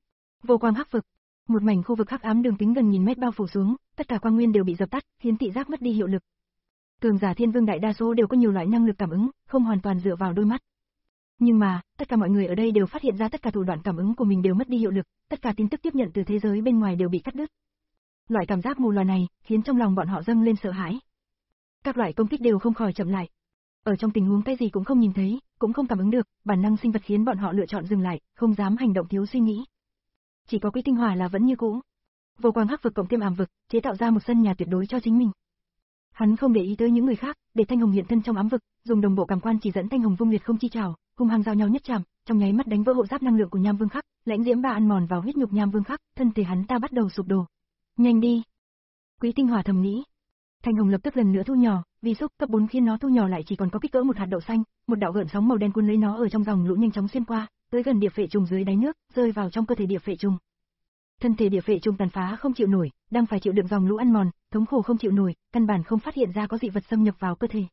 Vô quang hắc vực, một mảnh khu vực hắc ám đường kính gần nghìn mét bao phủ xuống, tất cả quang nguyên đều bị dập tắt, khiến thị giác mất đi hiệu lực. Cường giả Thiên Vương đại đa số đều có nhiều loại năng lực cảm ứng, không hoàn toàn dựa vào đôi mắt. Nhưng mà, tất cả mọi người ở đây đều phát hiện ra tất cả thủ đoạn cảm ứng của mình đều mất đi hiệu lực, tất cả tin tức tiếp nhận từ thế giới bên ngoài đều bị cắt đứt. Loại cảm giác mù lòa này, khiến trong lòng bọn họ dâng lên sợ hãi. Các loại công kích đều không khỏi chậm lại. Ở trong tình huống cái gì cũng không nhìn thấy, cũng không cảm ứng được, bản năng sinh vật khiến bọn họ lựa chọn dừng lại, không dám hành động thiếu suy nghĩ. Chỉ có Quý Tinh Hỏa là vẫn như cũ. Vô quang hắc vực cộng thêm ám vực, chế tạo ra một sân nhà tuyệt đối cho chính mình. Hắn không để ý tới những người khác, để Thanh Hồng hiện thân trong ám vực, dùng đồng bộ cảm quan chỉ dẫn Thanh Hồng vung liệt không chi trảo, hung hăng giao nhau nhất chạm, trong nháy mắt đánh vỡ hộ giáp năng lượng của Nham Vương Khắc, lãnh diễm ba ăn mòn vào huyết nhục Nham Vương Khắc, thân thể hắn ta bắt đầu sụp đổ. Nhanh đi! Quý Tinh Hỏa thầm nghĩ. Thanh Hồng lập tức lần nữa thu nhỏ, vì xúc cấp bốn khiến nó thu nhỏ lại chỉ còn có kích cỡ một hạt đậu xanh, một đạo gợn sóng màu đen cuốn lấy nó ở trong dòng lũ nhanh chóng xuyên qua, tới gần địa phệ trùng dưới đáy nước, rơi vào trong cơ thể địa phệ trùng. Thân thể địa phệ trùng tàn phá không chịu nổi, đang phải chịu đựng dòng lũ ăn mòn, thống khổ không chịu nổi, căn bản không phát hiện ra có dị vật xâm nhập vào cơ thể.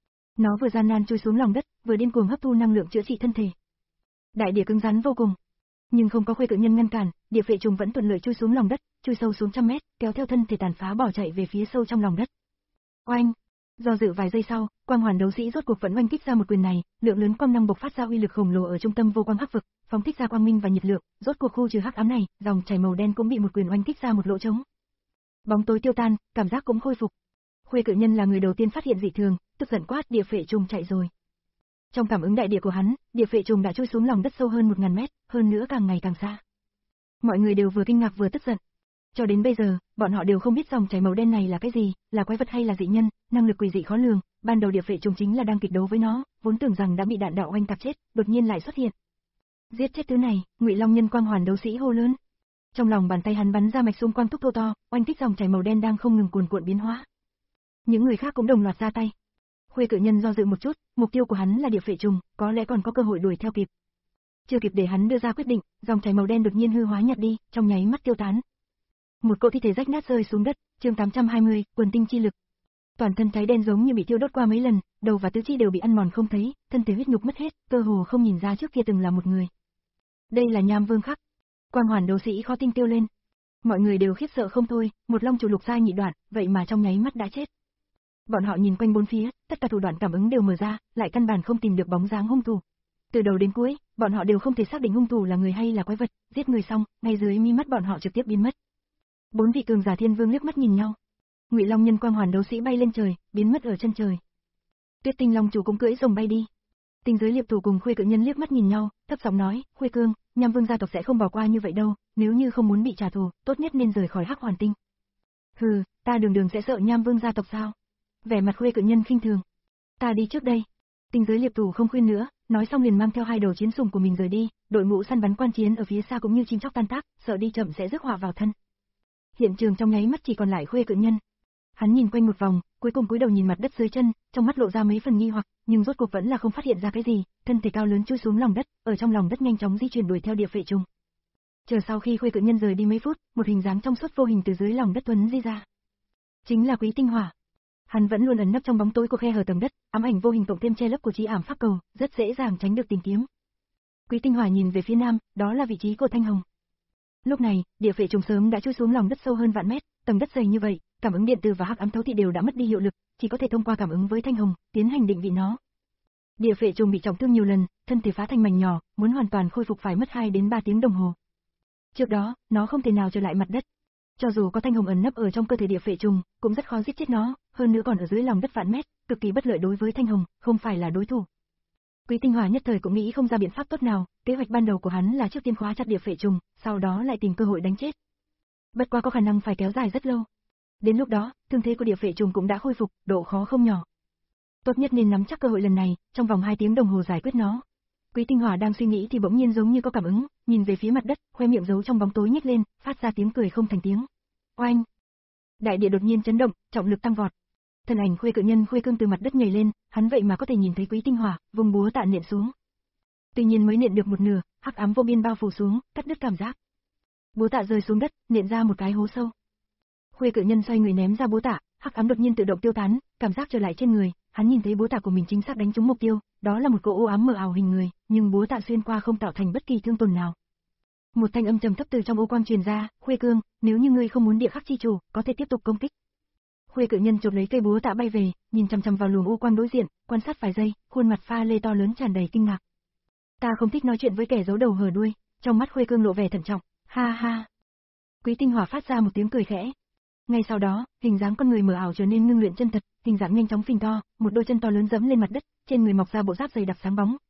Nó vừa gian nan chui xuống lòng đất, vừa điên cuồng hấp thu năng lượng chữa trị thân thể. Đại địa cứng rắn vô cùng, nhưng không có Khuê Cự Nhân ngăn cản, địa phệ trùng vẫn thuận lợi chui xuống lòng đất, chui sâu xuống trăm mét, kéo theo thân thể tàn phá bỏ chạy về phía sâu trong lòng đất. Oanh! Do dự vài giây sau, quang hoàn đấu sĩ rốt cuộc vẫn oanh kích ra một quyền này, lượng lớn quang năng bộc phát ra uy lực khổng lồ ở trung tâm vô quang hắc vực, phóng thích ra quang minh và nhiệt lượng, rốt cuộc khu trừ hắc ám này, dòng chảy màu đen cũng bị một quyền oanh kích ra một lỗ trống. Bóng tối tiêu tan, cảm giác cũng khôi phục. Khuê Cự Nhân là người đầu tiên phát hiện dị thường, tức giận quát địa phệ trùng chạy rồi. Trong cảm ứng đại địa của hắn, địa phệ trùng đã chui xuống lòng đất sâu hơn một ngàn mét, hơn nữa càng ngày càng xa. Mọi người đều vừa kinh ngạc vừa tức giận. Cho đến bây giờ, bọn họ đều không biết dòng chảy màu đen này là cái gì, là quái vật hay là dị nhân, năng lực quỷ dị khó lường, ban đầu địa phệ trùng chính là đang kịch đấu với nó, vốn tưởng rằng đã bị đạn đạo oanh tạc chết, đột nhiên lại xuất hiện. Giết chết thứ này, Ngụy Long Nhân quang hoàn đấu sĩ hô lớn. Trong lòng bàn tay hắn bắn ra mạch xung quang thúc thô to, oanh kích dòng chảy màu đen đang không ngừng cuồn cuộn biến hóa. Những người khác cũng đồng loạt ra tay. Khuê Cự Nhân do dự một chút, mục tiêu của hắn là địa phệ trùng, có lẽ còn có cơ hội đuổi theo kịp. Chưa kịp để hắn đưa ra quyết định, dòng chảy màu đen đột nhiên hư hóa nhạt đi, trong nháy mắt tiêu tán. Một cỗ thi thể rách nát rơi xuống đất, chương tám trăm hai mươi, quần tinh chi lực. Toàn thân cháy đen giống như bị thiêu đốt qua mấy lần, đầu và tứ chi đều bị ăn mòn không thấy, thân thể huyết nhục mất hết, cơ hồ không nhìn ra trước kia từng là một người. Đây là Nham Vương Khắc. Quang hoàn đấu sĩ khó tin kêu lên. Mọi người đều khiếp sợ không thôi, một long chủ lục giai nhị đoạn, vậy mà trong nháy mắt đã chết. Bọn họ nhìn quanh bốn phía, tất cả thủ đoạn cảm ứng đều mở ra, lại căn bản không tìm được bóng dáng hung thủ. Từ đầu đến cuối, bọn họ đều không thể xác định hung thủ là người hay là quái vật, giết người xong, ngay dưới mi mắt bọn họ trực tiếp biến mất. Bốn vị cường giả thiên vương liếc mắt nhìn nhau. Ngụy Long Nhân quang hoàn đấu sĩ bay lên trời, biến mất ở chân trời. Tuyết Tinh Long chủ cũng cưỡi rồng bay đi. Tinh giới liệp thủ cùng Khuê Cự Nhân liếc mắt nhìn nhau, thấp giọng nói, Khuê Cương, Nham Vương gia tộc sẽ không bỏ qua như vậy đâu, nếu như không muốn bị trả thù, tốt nhất nên rời khỏi Hắc Hoàn Tinh. Hừ, ta đường đường sẽ sợ Nham Vương gia tộc sao? Vẻ mặt Khuê Cự Nhân khinh thường. Ta đi trước đây. Tinh giới liệp thủ không khuyên nữa, nói xong liền mang theo hai đầu chiến sùng của mình rời đi, đội ngũ săn bắn quan chiến ở phía xa cũng như chim chóc tan tác, sợ đi chậm sẽ rước họa vào thân. Hiện trường trong nháy mắt chỉ còn lại Khuê Cự Nhân. Hắn nhìn quanh một vòng, cuối cùng cúi đầu nhìn mặt đất dưới chân, trong mắt lộ ra mấy phần nghi hoặc, nhưng rốt cuộc vẫn là không phát hiện ra cái gì, thân thể cao lớn chui xuống lòng đất, ở trong lòng đất nhanh chóng di chuyển đuổi theo địa phệ trùng. Chờ sau khi Khuê Cự Nhân rời đi mấy phút, một hình dáng trong suốt vô hình từ dưới lòng đất tuấn di ra. Chính là Quý Tinh Hỏa. Hắn vẫn luôn ẩn nấp trong bóng tối của khe hở tầng đất, ám ảnh vô hình cộng thêm che lấp của trí ảm pháp cầu, rất dễ dàng tránh được tìm kiếm. Quý Tinh Hỏa nhìn về phía nam, đó là vị trí của Thanh Hồng. Lúc này, địa phệ trùng sớm đã chui xuống lòng đất sâu hơn vạn mét, tầng đất dày như vậy, cảm ứng điện tử và hắc ám thấu thị đều đã mất đi hiệu lực, chỉ có thể thông qua cảm ứng với Thanh Hồng, tiến hành định vị nó. Địa phệ trùng bị trọng thương nhiều lần, thân thể phá thành mảnh nhỏ, muốn hoàn toàn khôi phục phải mất hai đến ba tiếng đồng hồ. Trước đó, nó không thể nào trở lại mặt đất. Cho dù có Thanh Hồng ẩn nấp ở trong cơ thể địa phệ trùng, cũng rất khó giết chết nó, hơn nữa còn ở dưới lòng đất vạn mét, cực kỳ bất lợi đối với Thanh Hồng, không phải là đối thủ. Quý Tinh Hỏa nhất thời cũng nghĩ không ra biện pháp tốt nào, kế hoạch ban đầu của hắn là trước tiên khóa chặt địa phệ trùng, sau đó lại tìm cơ hội đánh chết. Bất quá có khả năng phải kéo dài rất lâu. Đến lúc đó, thương thế của địa phệ trùng cũng đã khôi phục, độ khó không nhỏ. Tốt nhất nên nắm chắc cơ hội lần này, trong vòng hai tiếng đồng hồ giải quyết nó. Quý Tinh Hỏa đang suy nghĩ thì bỗng nhiên giống như có cảm ứng, nhìn về phía mặt đất, khoe miệng giấu trong bóng tối nhếch lên, phát ra tiếng cười không thành tiếng. Oanh! Đại địa đột nhiên chấn động, trọng lực tăng vọt. Thân ảnh Khuê Cự Nhân Khuê Cương từ mặt đất nhảy lên, hắn vậy mà có thể nhìn thấy Quý Tinh Hỏa, vùng búa tạ nện xuống. Tuy nhiên mới nện được một nửa, hắc ám vô biên bao phủ xuống, cắt đứt cảm giác. Búa tạ rơi xuống đất, nện ra một cái hố sâu. Khuê Cự Nhân xoay người ném ra búa tạ, hắc ám đột nhiên tự động tiêu tán, cảm giác trở lại trên người, hắn nhìn thấy búa tạ của mình chính xác đánh trúng mục tiêu, đó là một cỗ u ám mờ ảo hình người, nhưng búa tạ xuyên qua không tạo thành bất kỳ thương tổn nào. Một thanh âm trầm thấp từ trong u quang truyền ra, Khuê Cương, nếu như ngươi không muốn địa khắc chi chủ, có thể tiếp tục công kích. Khuê Cự Nhân chộp lấy cây búa tạ bay về, nhìn chằm chằm vào luồng u quang đối diện, quan sát vài giây, khuôn mặt pha lê to lớn tràn đầy kinh ngạc. Ta không thích nói chuyện với kẻ giấu đầu hở đuôi, trong mắt Khuê Cương lộ vẻ thận trọng, ha ha. Quý Tinh Hỏa phát ra một tiếng cười khẽ. Ngay sau đó, hình dáng con người mờ ảo trở nên ngưng luyện chân thật, hình dạng nhanh chóng phình to, một đôi chân to lớn giẫm lên mặt đất, trên người mọc ra bộ giáp dày đặc sáng bóng,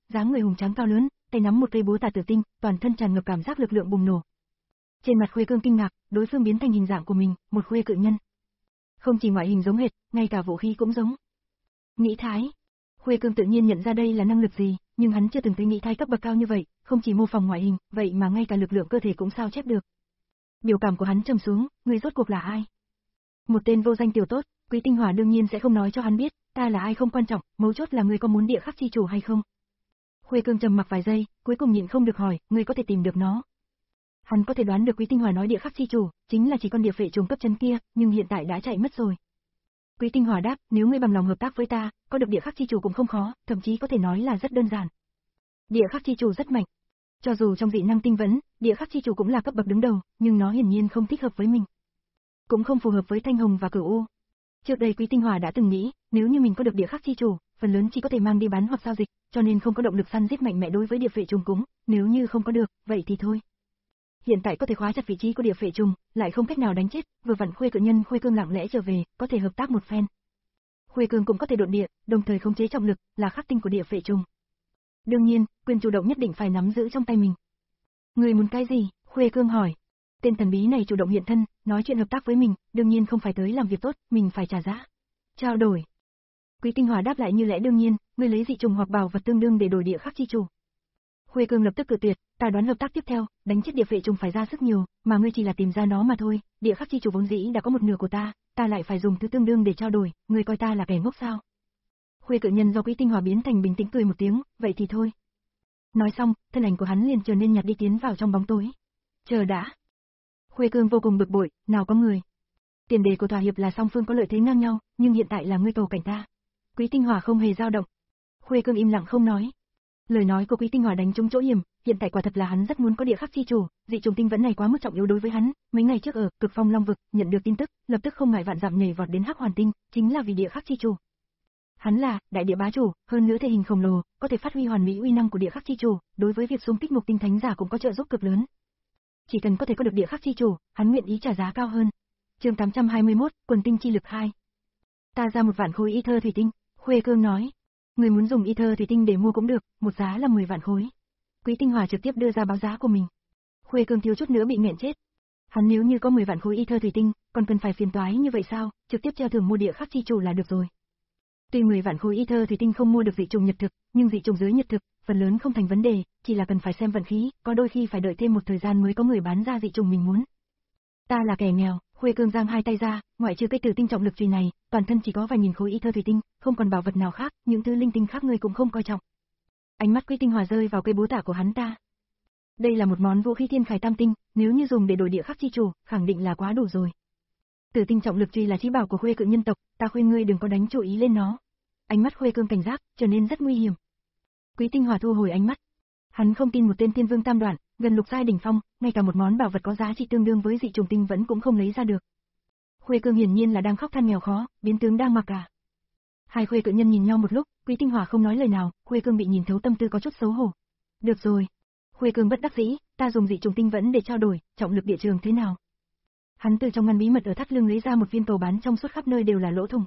dáng người hùng tráng cao lớn, tay nắm một cây búa tà tử tinh, toàn thân tràn ngập cảm giác lực lượng bùng nổ. Trên mặt Khuê Cương kinh ngạc, đối phương biến thành hình dạng của mình, một khuê cự nhân. Không chỉ ngoại hình giống hệt, ngay cả vũ khí cũng giống. Nghĩ thái. Khuê Cương tự nhiên nhận ra đây là năng lực gì, nhưng hắn chưa từng thấy nghĩ thái cấp bậc cao như vậy, không chỉ mô phỏng ngoại hình, vậy mà ngay cả lực lượng cơ thể cũng sao chép được. Biểu cảm của hắn trầm xuống, người rốt cuộc là ai? Một tên vô danh tiểu tốt, Quý Tinh Hỏa đương nhiên sẽ không nói cho hắn biết, ta là ai không quan trọng, mấu chốt là người có muốn địa khắc chi chủ hay không. Khuê Cương trầm mặc vài giây, cuối cùng nhịn không được hỏi, người có thể tìm được nó? Hắn có thể đoán được Quý Tinh Hỏa nói địa khắc chi chủ, chính là chỉ con địa phệ trùng cấp chân kia, nhưng hiện tại đã chạy mất rồi. Quý Tinh Hỏa đáp, nếu ngươi bằng lòng hợp tác với ta, có được địa khắc chi chủ cũng không khó, thậm chí có thể nói là rất đơn giản. Địa khắc chi chủ rất mạnh. Cho dù trong dị năng tinh vẫn, địa khắc chi chủ cũng là cấp bậc đứng đầu, nhưng nó hiển nhiên không thích hợp với mình. Cũng không phù hợp với Thanh Hồng và Cửu U. Trước đây Quý Tinh Hỏa đã từng nghĩ, nếu như mình có được địa khắc chi chủ, phần lớn chỉ có thể mang đi bán hoặc giao dịch, cho nên không có động lực săn giết mạnh mẽ đối với địa phệ trùng cúng, nếu như không có được, vậy thì thôi. Hiện tại có thể khóa chặt vị trí của địa phệ trùng, lại không cách nào đánh chết, vừa vặn Khuê cự nhân Khuê Cương lặng lẽ trở về, có thể hợp tác một phen. Khuê Cương cũng có thể độn địa, đồng thời khống chế trọng lực, là khắc tinh của địa phệ trùng. Đương nhiên, quyền chủ động nhất định phải nắm giữ trong tay mình. Người muốn cái gì? Khuê Cương hỏi. Tên thần bí này chủ động hiện thân, nói chuyện hợp tác với mình, đương nhiên không phải tới làm việc tốt, mình phải trả giá. Trao đổi. Quý Tinh Hỏa đáp lại như lẽ đương nhiên, ngươi lấy dị trùng hoặc bảo vật tương đương để đổi địa khắc chi chủ. Khuê Cương lập tức cự tuyệt, ta đoán hợp tác tiếp theo, đánh chết địa phệ trùng phải ra sức nhiều, mà ngươi chỉ là tìm ra nó mà thôi, địa khắc chi chủ vốn dĩ đã có một nửa của ta, ta lại phải dùng thứ tương đương để trao đổi, ngươi coi ta là kẻ ngốc sao? Khuê cự nhân do Quý Tinh Hỏa biến thành bình tĩnh cười một tiếng, vậy thì thôi. Nói xong, thân ảnh của hắn liền trở nên nhạt đi tiến vào trong bóng tối. Chờ đã. Khuê Cương vô cùng bực bội, nào có người. Tiền đề của thỏa hiệp là song phương có lợi thế ngang nhau, nhưng hiện tại là ngươi cầu cảnh ta. Quý Tinh Hỏa không hề dao động. Khuê Cương im lặng không nói. Lời nói của Quý Tinh Hỏa đánh trúng chỗ hiểm, hiện tại quả thật là hắn rất muốn có địa khắc chi chủ, dị trùng tinh vẫn này quá mức trọng yếu đối với hắn, mấy ngày trước ở Cực Phong Long vực, nhận được tin tức, lập tức không ngại vạn dặm nhảy vọt đến Hắc Hoàn Tinh, chính là vì địa khắc chi chủ. Hắn là đại địa bá chủ, hơn nữa thể hình khổng lồ, có thể phát huy hoàn mỹ uy năng của địa khắc chi chủ, đối với việc xung kích Ngục Tinh Thánh giả cũng có trợ giúp cực lớn. Chỉ cần có thể có được địa khắc chi chủ, hắn nguyện ý trả giá cao hơn. Chương tám trăm hai mươi mốt, Quần tinh chi lực hai. Ta ra một vạn khối y thơ thủy tinh, Khuê Cương nói. Người muốn dùng y thơ thủy tinh để mua cũng được, một giá là mười vạn khối. Quý Tinh Hỏa trực tiếp đưa ra báo giá của mình. Khuê Cương thiếu chút nữa bị nghẹn chết. Hắn nếu như có mười vạn khối y thơ thủy tinh, còn cần phải phiền toái như vậy sao, trực tiếp treo thưởng mua địa khắc chi chủ là được rồi. Tuy mười vạn khối y thơ thủy tinh không mua được dị trùng nhật thực, nhưng dị trùng dưới nhật thực, phần lớn không thành vấn đề, chỉ là cần phải xem vận khí, có đôi khi phải đợi thêm một thời gian mới có người bán ra dị trùng mình muốn. Ta là kẻ nghèo, Khuê Cương giang hai tay ra, ngoại trừ cây tử tinh trọng lực chùy này, toàn thân chỉ có vài nghìn khối y thơ thủy tinh, không còn bảo vật nào khác, những thứ linh tinh khác người cũng không coi trọng. Ánh mắt Quý Tinh Hỏa rơi vào cây búa tạ của hắn ta. Đây là một món vũ khí thiên khải tam tinh, nếu như dùng để đổi địa khắc chi chủ, khẳng định là quá đủ rồi. Tử tinh trọng lực chùy là chí bảo của Khuê cự nhân tộc, ta khuyên ngươi đừng có đánh chủ ý lên nó. Ánh mắt Khuê Cương cảnh giác, trở nên rất nguy hiểm. Quý Tinh Hỏa thu hồi ánh mắt. Hắn không tin một tên thiên vương tam đoạn, gần lục giai đỉnh phong, ngay cả một món bảo vật có giá trị tương đương với dị trùng tinh vẫn cũng không lấy ra được. Khuê Cương hiển nhiên là đang khóc than nghèo khó, biến tướng đang mặc cả. Hai Khuê cự nhân nhìn nhau một lúc, Quý Tinh Hỏa không nói lời nào, Khuê Cương bị nhìn thấu tâm tư có chút xấu hổ. Được rồi. Khuê Cương bất đắc dĩ, ta dùng dị trùng tinh vẫn để trao đổi, trọng lực địa trường thế nào? Hắn từ trong ngăn bí mật ở thắt lưng lấy ra một viên cầu bán trong suốt khắp nơi đều là lỗ thủng.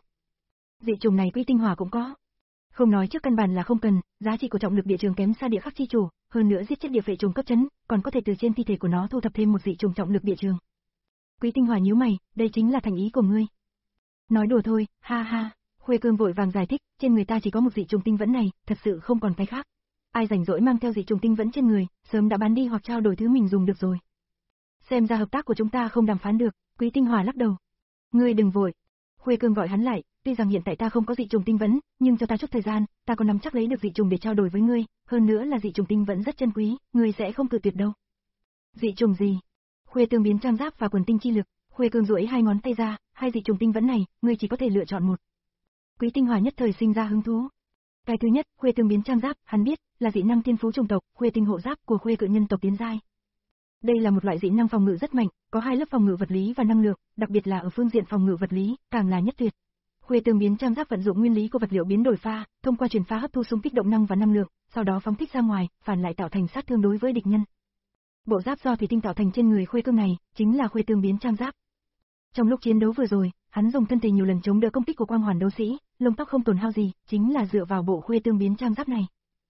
Dị trùng này Quý Tinh Hỏa cũng có. Không nói trước căn bản là không cần, giá trị của trọng lực địa trường kém xa địa khắc chi chủ, hơn nữa giết chết địa phệ trùng cấp chấn, còn có thể từ trên thi thể của nó thu thập thêm một dị trùng trọng lực địa trường. Quý Tinh Hỏa nhíu mày, đây chính là thành ý của ngươi. Nói đùa thôi, ha ha. Khuê Cương vội vàng giải thích, trên người ta chỉ có một dị trùng tinh vẫn này, thật sự không còn cái khác. Ai rảnh rỗi mang theo dị trùng tinh vẫn trên người, sớm đã bán đi hoặc trao đổi thứ mình dùng được rồi. Xem ra hợp tác của chúng ta không đàm phán được, Quý Tinh Hỏa lắc đầu. Ngươi đừng vội. Khuê Cương gọi hắn lại, tuy rằng hiện tại ta không có dị trùng tinh vẫn, nhưng cho ta chút thời gian, ta có nắm chắc lấy được dị trùng để trao đổi với ngươi, hơn nữa là dị trùng tinh vẫn rất chân quý, ngươi sẽ không cự tuyệt đâu. Dị trùng gì? Khuê Tương biến trang giáp và quần tinh chi lực, Khuê Cương duỗi hai ngón tay ra, hai dị trùng tinh vẫn này, ngươi chỉ có thể lựa chọn một. Quý Tinh Hỏa nhất thời sinh ra hứng thú. Cái thứ nhất, Khuê Tương biến trang giáp, hắn biết, là dị năng thiên phú chủng tộc, Khuê Tinh hộ giáp của Khuê cự nhân tộc tiến giai. Đây là một loại dị năng phòng ngự rất mạnh, có hai lớp phòng ngự vật lý và năng lượng, đặc biệt là ở phương diện phòng ngự vật lý, càng là nhất tuyệt. Khuê Tương biến trang giáp vận dụng nguyên lý của vật liệu biến đổi pha, thông qua truyền pha hấp thu xung kích động năng và năng lượng, sau đó phóng thích ra ngoài, phản lại tạo thành sát thương đối với địch nhân. Bộ giáp do thủy tinh tạo thành trên người Khuê Cương này, chính là Khuê Tương biến trang giáp. Trong lúc chiến đấu vừa rồi, hắn dùng thân thể nhiều lần chống đỡ công kích của quang hoàn đấu sĩ, lông tóc không tổn hao gì, chính là dựa vào bộ Khuê Tương biến trang giáp này.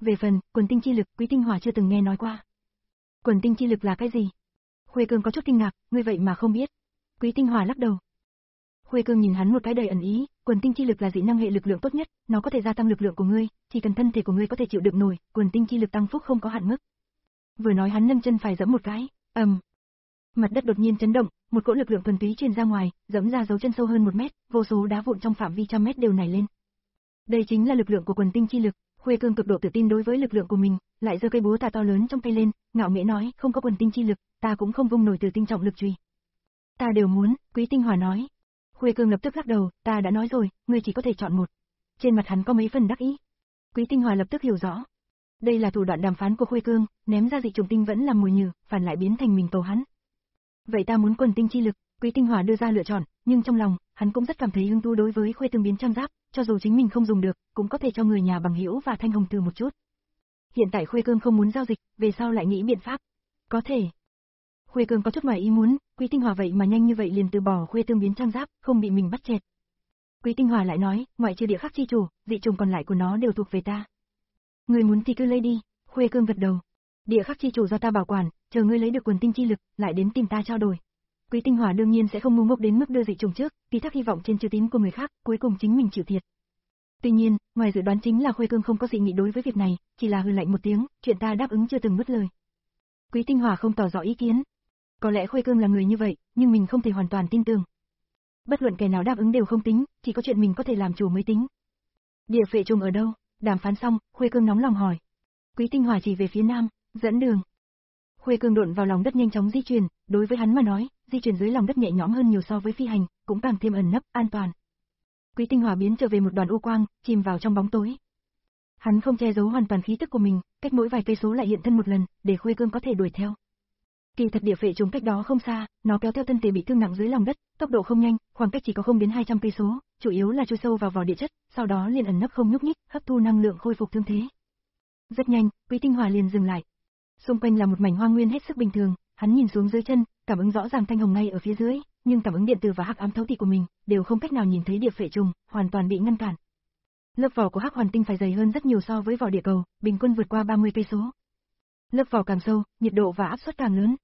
Về phần quần tinh chi lực, Quý Tinh Hòa chưa từng nghe nói qua. Quần tinh chi lực là cái gì? Khuê Cương có chút kinh ngạc, ngươi vậy mà không biết. Quý Tinh Hòa lắc đầu. Khuê Cương nhìn hắn một cái đầy ẩn ý, quần tinh chi lực là dị năng hệ lực lượng tốt nhất, nó có thể gia tăng lực lượng của ngươi, chỉ cần thân thể của ngươi có thể chịu đựng nổi, quần tinh chi lực tăng phúc không có hạn mức. Vừa nói hắn nâng chân phải giẫm một cái, ầm. Um. Mặt đất đột nhiên chấn động, một cỗ lực lượng thuần túy truyền ra ngoài, giẫm ra dấu chân sâu hơn một mét, vô số đá vụn trong phạm vi trăm mét đều nảy lên. Đây chính là lực lượng của quần tinh chi lực. Khuê Cương cực độ tự tin đối với lực lượng của mình, lại giơ cây búa tạ to lớn trong tay lên, ngạo nghễ nói, không có quần tinh chi lực, ta cũng không vung nổi từ tinh trọng lực chùy. Ta đều muốn, Quý Tinh Hòa nói. Khuê Cương lập tức lắc đầu, ta đã nói rồi, ngươi chỉ có thể chọn một. Trên mặt hắn có mấy phần đắc ý. Quý Tinh Hòa lập tức hiểu rõ. Đây là thủ đoạn đàm phán của Khuê Cương, ném ra dị trùng tinh vẫn làm mồi nhử, phản lại biến thành mình cầu hắn. Vậy ta muốn quần tinh chi lực, Quý Tinh Hòa đưa ra lựa chọn, nhưng trong lòng, hắn cũng rất cảm thấy hứng thú đối với Khuê Tương biến trăm giáp, cho dù chính mình không dùng được, cũng có thể cho người nhà bằng hữu và Thanh Hồng thử một chút. Hiện tại Khuê Cương không muốn giao dịch, về sau lại nghĩ biện pháp. Có thể. Khuê Cương có chút ngoài ý muốn, Quý Tinh Hòa vậy mà nhanh như vậy liền từ bỏ Khuê Tương biến trăm giáp, không bị mình bắt chẹt. Quý Tinh Hòa lại nói, ngoại trừ địa khắc chi chủ, dị trùng còn lại của nó đều thuộc về ta. Ngươi muốn thì cứ lấy đi, Khuê Cương gật đầu. Địa khắc chi chủ do ta bảo quản, chờ ngươi lấy được quần tinh chi lực, lại đến tìm ta trao đổi. Quý Tinh Hòa đương nhiên sẽ không ngu ngốc đến mức đưa dị trùng trước, ký thác hy vọng trên chữ tín của người khác, cuối cùng chính mình chịu thiệt. Tuy nhiên, ngoài dự đoán chính là Khuê Cương không có dị nghị đối với việc này, chỉ là hừ lạnh một tiếng, chuyện ta đáp ứng chưa từng mất lời. Quý Tinh Hòa không tỏ rõ ý kiến. Có lẽ Khuê Cương là người như vậy, nhưng mình không thể hoàn toàn tin tưởng. Bất luận kẻ nào đáp ứng đều không tính, chỉ có chuyện mình có thể làm chủ mới tính. Địa phệ trùng ở đâu? Đàm phán xong, Khuê Cương nóng lòng hỏi. Quý Tinh Hòa chỉ về phía nam, dẫn đường. Khuê Cương độn vào lòng đất nhanh chóng di chuyển, đối với hắn mà nói, di chuyển dưới lòng đất nhẹ nhõm hơn nhiều so với phi hành, cũng càng thêm ẩn nấp, an toàn. Quý Tinh Hòa biến trở về một đoàn u quang, chìm vào trong bóng tối. Hắn không che giấu hoàn toàn khí tức của mình, cách mỗi vài cây số lại hiện thân một lần, để Khuê Cương có thể đuổi theo. Kỳ thật địa phệ trùng cách đó không xa, nó kéo theo thân thể bị thương nặng dưới lòng đất, tốc độ không nhanh, khoảng cách chỉ có không đến hai trăm cây số, chủ yếu là chui sâu vào vỏ địa chất, sau đó liền ẩn nấp không nhúc nhích, hấp thu năng lượng khôi phục thương thế. Rất nhanh, Quý Tinh Hòa liền dừng lại. Xung quanh là một mảnh hoang nguyên hết sức bình thường, hắn nhìn xuống dưới chân, cảm ứng rõ ràng Thanh Hồng ngay ở phía dưới, nhưng cảm ứng điện tử và hắc ám thấu thị của mình đều không cách nào nhìn thấy địa phệ trùng, hoàn toàn bị ngăn cản. Lớp vỏ của hắc hoàn tinh phải dày hơn rất nhiều so với vỏ địa cầu, bình quân vượt qua ba mươi cây số. Lớp vỏ càng sâu, nhiệt độ và áp suất càng lớn.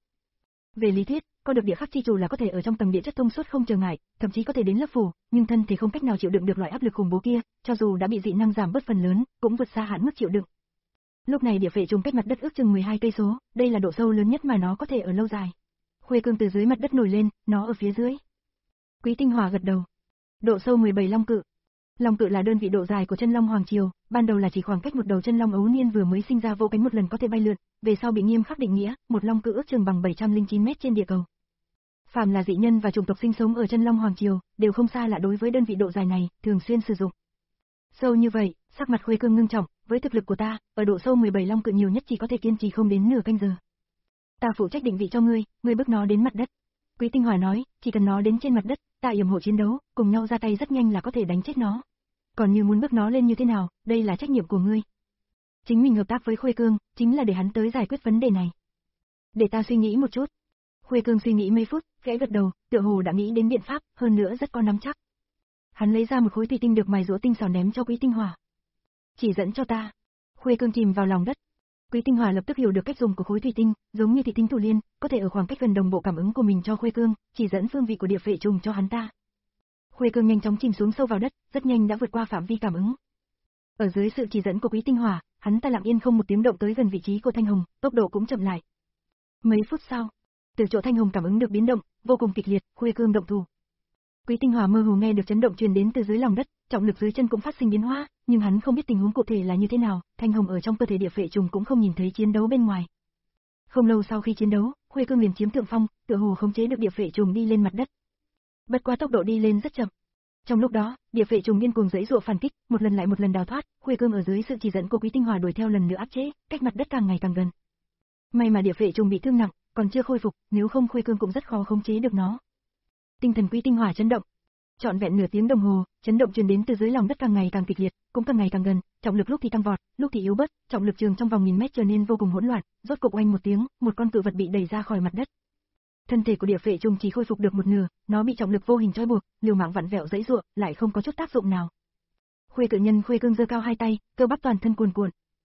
Về lý thuyết, có được địa khắc chi chủ là có thể ở trong tầng địa chất thông suốt không trở ngại, thậm chí có thể đến lớp phủ, nhưng thân thì không cách nào chịu đựng được loại áp lực khủng bố kia, cho dù đã bị dị năng giảm bớt phần lớn, cũng vượt xa hạn mức chịu đựng. Lúc này địa phệ trùng cách mặt đất ước chừng mười hai cây số, đây là độ sâu lớn nhất mà nó có thể ở lâu dài. Khuê Cương từ dưới mặt đất nổi lên, nó ở phía dưới. Quý Tinh Hòa gật đầu. Độ sâu mười bảy long cự. Long cự là đơn vị độ dài của chân long hoàng triều, ban đầu là chỉ khoảng cách một đầu chân long ấu niên vừa mới sinh ra vỗ cánh một lần có thể bay lượn, về sau bị nghiêm khắc định nghĩa, một long cự ước chừng bằng bảy trăm lẻ chín mét trên địa cầu. Phàm là dị nhân và chủng tộc sinh sống ở chân long hoàng triều, đều không xa lạ đối với đơn vị độ dài này, thường xuyên sử dụng. Sâu như vậy, sắc mặt Khuê Cương ngưng trọng, với thực lực của ta, ở độ sâu mười bảy long cự nhiều nhất chỉ có thể kiên trì không đến nửa canh giờ. Ta phụ trách định vị cho ngươi, ngươi bước nó đến mặt đất. Quý Tinh Hòa nói, chỉ cần nó đến trên mặt đất, ta yểm hộ chiến đấu, cùng nhau ra tay rất nhanh là có thể đánh chết nó. Còn như muốn bước nó lên như thế nào, đây là trách nhiệm của ngươi. Chính mình hợp tác với Khuê Cương, chính là để hắn tới giải quyết vấn đề này. Để ta suy nghĩ một chút. Khuê Cương suy nghĩ mấy phút, khẽ gật đầu, tựa hồ đã nghĩ đến biện pháp, hơn nữa rất có nắm chắc. Hắn lấy ra một khối thủy tinh được mài rũa tinh xảo ném cho Quý Tinh Hòa. Chỉ dẫn cho ta. Khuê Cương chìm vào lòng đất. Quý Tinh Hòa lập tức hiểu được cách dùng của khối thủy tinh, giống như thị tinh thủ liên, có thể ở khoảng cách gần đồng bộ cảm ứng của mình cho Khuê Cương, chỉ dẫn phương vị của địa phệ trùng cho hắn ta. Khuê Cương nhanh chóng chìm xuống sâu vào đất, rất nhanh đã vượt qua phạm vi cảm ứng. Ở dưới sự chỉ dẫn của Quý Tinh Hòa, hắn ta lặng yên không một tiếng động tới gần vị trí của Thanh Hồng, tốc độ cũng chậm lại. Mấy phút sau, từ chỗ Thanh Hồng cảm ứng được biến động, vô cùng kịch liệt, Khuê Cương động thủ. Quý Tinh Hòa mơ hồ nghe được chấn động truyền đến từ dưới lòng đất, trọng lực dưới chân cũng phát sinh biến hóa, nhưng hắn không biết tình huống cụ thể là như thế nào, Thanh Hồng ở trong cơ thể địa phệ trùng cũng không nhìn thấy chiến đấu bên ngoài. Không lâu sau khi chiến đấu, Khuê Cương liền chiếm thượng phong, tựa hồ khống chế được địa phệ trùng đi lên mặt đất. Bất quá tốc độ đi lên rất chậm. Trong lúc đó, địa phệ trùng điên cuồng giãy giụa phản kích, một lần lại một lần đào thoát, Khuê Cương ở dưới sự chỉ dẫn của Quý Tinh Hòa đuổi theo lần nữa áp chế, cách mặt đất càng ngày càng gần. May mà địa phệ trùng bị thương nặng, còn chưa khôi phục, nếu không Khuê Cương cũng rất khó khống chế được nó. Tinh thần Quý Tinh Hòa chấn động. Trọn vẹn nửa tiếng đồng hồ, chấn động truyền đến từ dưới lòng đất càng ngày càng kịch liệt, cũng càng ngày càng gần, trọng lực lúc thì tăng vọt, lúc thì yếu bớt, trọng lực trường trong vòng nghìn mét trở nên vô cùng hỗn loạn, rốt cục oanh một tiếng, một con cự vật bị đẩy ra khỏi mặt đất. Thân thể của địa phệ trùng chỉ khôi phục được một nửa, nó bị trọng lực vô hình trói buộc, liều mạng vặn vẹo giãy giụa, lại không có chút tác dụng nào. Khuê cự nhân Khuê Cương giơ cao hai tay, cơ bắp toàn thân cuồn cuộn.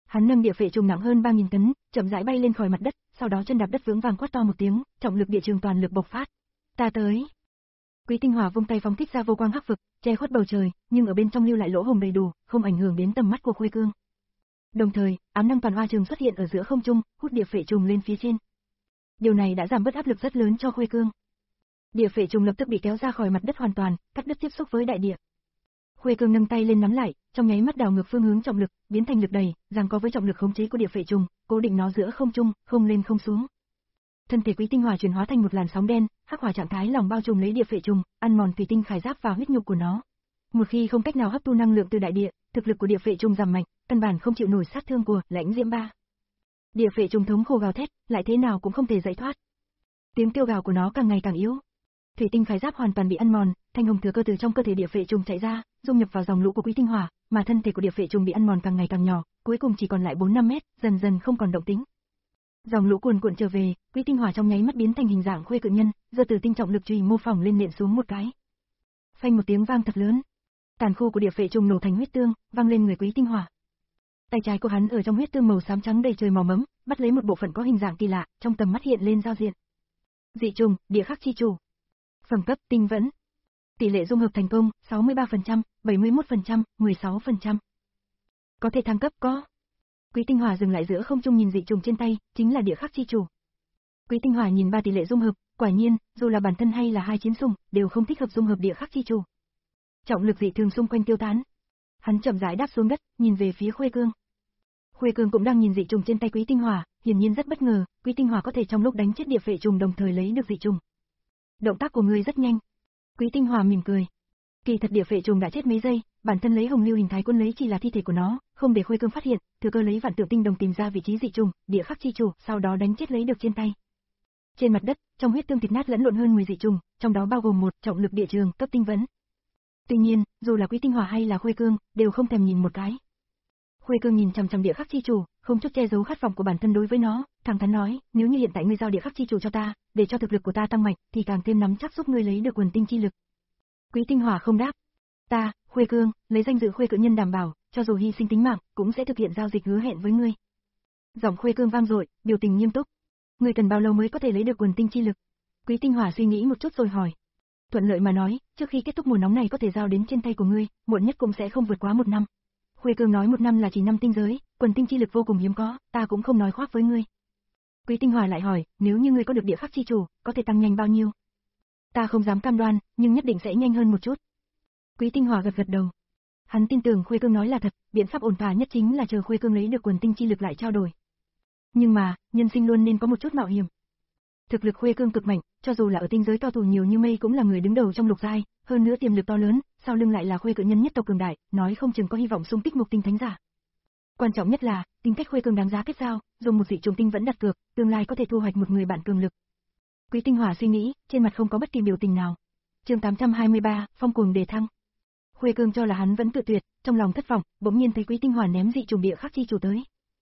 Hắn nâng địa phệ trùng nặng hơn ba nghìn tấn, chậm rãi bay lên khỏi mặt đất, sau đó chân đạp đất vững vàng quát to một tiếng, trọng lực địa trường toàn lực bộc phát. Ta tới. Quý Tinh Hỏa vung tay phóng thích ra vô quang hắc vực, che khuất bầu trời, nhưng ở bên trong lưu lại lỗ hổng đầy đủ, không ảnh hưởng đến tầm mắt của Khuê Cương. Đồng thời, ám năng toàn hoa trường xuất hiện ở giữa không trung, hút địa phệ trùng lên phía trên. Điều này đã giảm bớt áp lực rất lớn cho Khuê Cương. Địa phệ trùng lập tức bị kéo ra khỏi mặt đất hoàn toàn, cắt đứt tiếp xúc với đại địa. Khuê Cương nâng tay lên nắm lại, trong nháy mắt đảo ngược phương hướng trọng lực, biến thành lực đẩy, giằng co với trọng lực khống chế của địa phệ trùng, cố định nó giữa không trung, không lên không xuống. Thân thể Quý Tinh Hỏa chuyển hóa thành một làn sóng đen, hắc hỏa trạng thái lòng bao trùm lấy địa phệ trùng, ăn mòn thủy tinh khải giáp và huyết nhục của nó. Một khi không cách nào hấp thu năng lượng từ đại địa, thực lực của địa phệ trùng giảm mạnh, căn bản không chịu nổi sát thương của Lãnh Diễm Ba. Địa phệ trùng thống khổ gào thét, lại thế nào cũng không thể giải thoát. Tiếng kêu gào của nó càng ngày càng yếu. Thủy tinh khải giáp hoàn toàn bị ăn mòn, thanh hồng thừa cơ từ trong cơ thể địa phệ trùng chạy ra, dung nhập vào dòng lũ của Quý Tinh Hỏa, mà thân thể của địa phệ trùng bị ăn mòn càng ngày càng nhỏ, cuối cùng chỉ còn lại bốn năm mét, dần dần không còn động tĩnh. Dòng lũ cuồn cuộn trở về, Quý Tinh Hỏa trong nháy mắt biến thành hình dạng Khuê cự nhân, giơ từ tinh trọng lực chùy mô phỏng lên nện xuống một cái. Phanh một tiếng vang thật lớn, tàn khu của địa phệ trùng nổ thành huyết tương, văng lên người Quý Tinh Hỏa. Tay trái của hắn ở trong huyết tương màu xám trắng đầy trời màu mấm, bắt lấy một bộ phận có hình dạng kỳ lạ, trong tầm mắt hiện lên giao diện. Dị trùng, địa khắc chi chủ. Phẩm cấp tinh vẫn. Tỷ lệ dung hợp thành công sáu mươi ba phần trăm, bảy mươi mốt phần trăm, mười sáu phần trăm. Có thể thăng cấp có. Quý Tinh Hỏa dừng lại giữa không trung nhìn dị trùng trên tay, chính là địa khắc chi chủ. Quý Tinh Hỏa nhìn ba tỷ lệ dung hợp, quả nhiên, dù là bản thân hay là hai chiến sủng, đều không thích hợp dung hợp địa khắc chi chủ. Trọng lực dị thường xung quanh tiêu tán. Hắn chậm rãi đáp xuống đất, nhìn về phía Khuê Cương. Khuê Cương cũng đang nhìn dị trùng trên tay Quý Tinh Hỏa, hiển nhiên rất bất ngờ, Quý Tinh Hỏa có thể trong lúc đánh chết địa phệ trùng đồng thời lấy được dị trùng. Động tác của ngươi rất nhanh. Quý Tinh Hỏa mỉm cười. Kỳ thật địa phệ trùng đã chết mấy giây, bản thân lấy Hồng Lưu hình thái quân lấy chỉ là thi thể của nó, không để Khuê Cương phát hiện, thừa cơ lấy vạn tượng tinh đồng tìm ra vị trí dị trùng, địa khắc chi chủ, sau đó đánh chết lấy được trên tay. Trên mặt đất, trong huyết tương thịt nát lẫn lộn hơn mười dị trùng, trong đó bao gồm một trọng lực địa trường cấp tinh vấn. Tuy nhiên, dù là Quý Tinh Hỏa hay là Khuê Cương, đều không thèm nhìn một cái. Khuê Cương nhìn chằm chằm địa khắc chi chủ, không chút che giấu khát vọng của bản thân đối với nó, thẳng thắn nói, nếu như hiện tại ngươi giao địa khắc chi chủ cho ta, để cho thực lực của ta tăng mạnh, thì càng thêm nắm chắc giúp ngươi lấy được quần tinh chi lực. Quý Tinh Hỏa không đáp. Ta, Khuê Cương, lấy danh dự Khuê cự nhân đảm bảo, cho dù hy sinh tính mạng, cũng sẽ thực hiện giao dịch hứa hẹn với ngươi. Giọng Khuê Cương vang dội, biểu tình nghiêm túc. Ngươi cần bao lâu mới có thể lấy được quần tinh chi lực? Quý Tinh Hỏa suy nghĩ một chút rồi hỏi. Thuận lợi mà nói, trước khi kết thúc mùa nóng này có thể giao đến trên tay của ngươi, muộn nhất cũng sẽ không vượt quá một năm. Khuê Cương nói một năm là chỉ năm tinh giới, quần tinh chi lực vô cùng hiếm có, ta cũng không nói khoác với ngươi. Quý Tinh Hỏa lại hỏi, nếu như ngươi có được địa khắc chi chủ, có thể tăng nhanh bao nhiêu? Ta không dám cam đoan, nhưng nhất định sẽ nhanh hơn một chút. Quý Tinh Hỏa gật gật đầu. Hắn tin tưởng Khuê Cương nói là thật, biện pháp ổn thỏa nhất chính là chờ Khuê Cương lấy được quần tinh chi lực lại trao đổi. Nhưng mà, nhân sinh luôn nên có một chút mạo hiểm. Thực lực Khuê Cương cực mạnh, cho dù là ở tinh giới cao thủ nhiều như mây cũng là người đứng đầu trong lục giai, hơn nữa tiềm lực to lớn, sau lưng lại là Khuê cự nhân nhất tộc cường đại, nói không chừng có hy vọng xung kích mục tinh thánh giả. Quan trọng nhất là, tính cách Khuê Cương đáng giá kết giao, dùng một dị trùng tinh vẫn đặt cược, tương lai có thể thu hoạch một người bạn cường lực. Quý Tinh Hỏa suy nghĩ, trên mặt không có bất kỳ biểu tình nào. Chương tám trăm hai mươi ba, phong cuồng đề thăng. Khuê Cương cho là hắn vẫn tự tuyệt, trong lòng thất vọng, bỗng nhiên thấy Quý Tinh Hỏa ném dị trùng địa khắc chi chủ tới.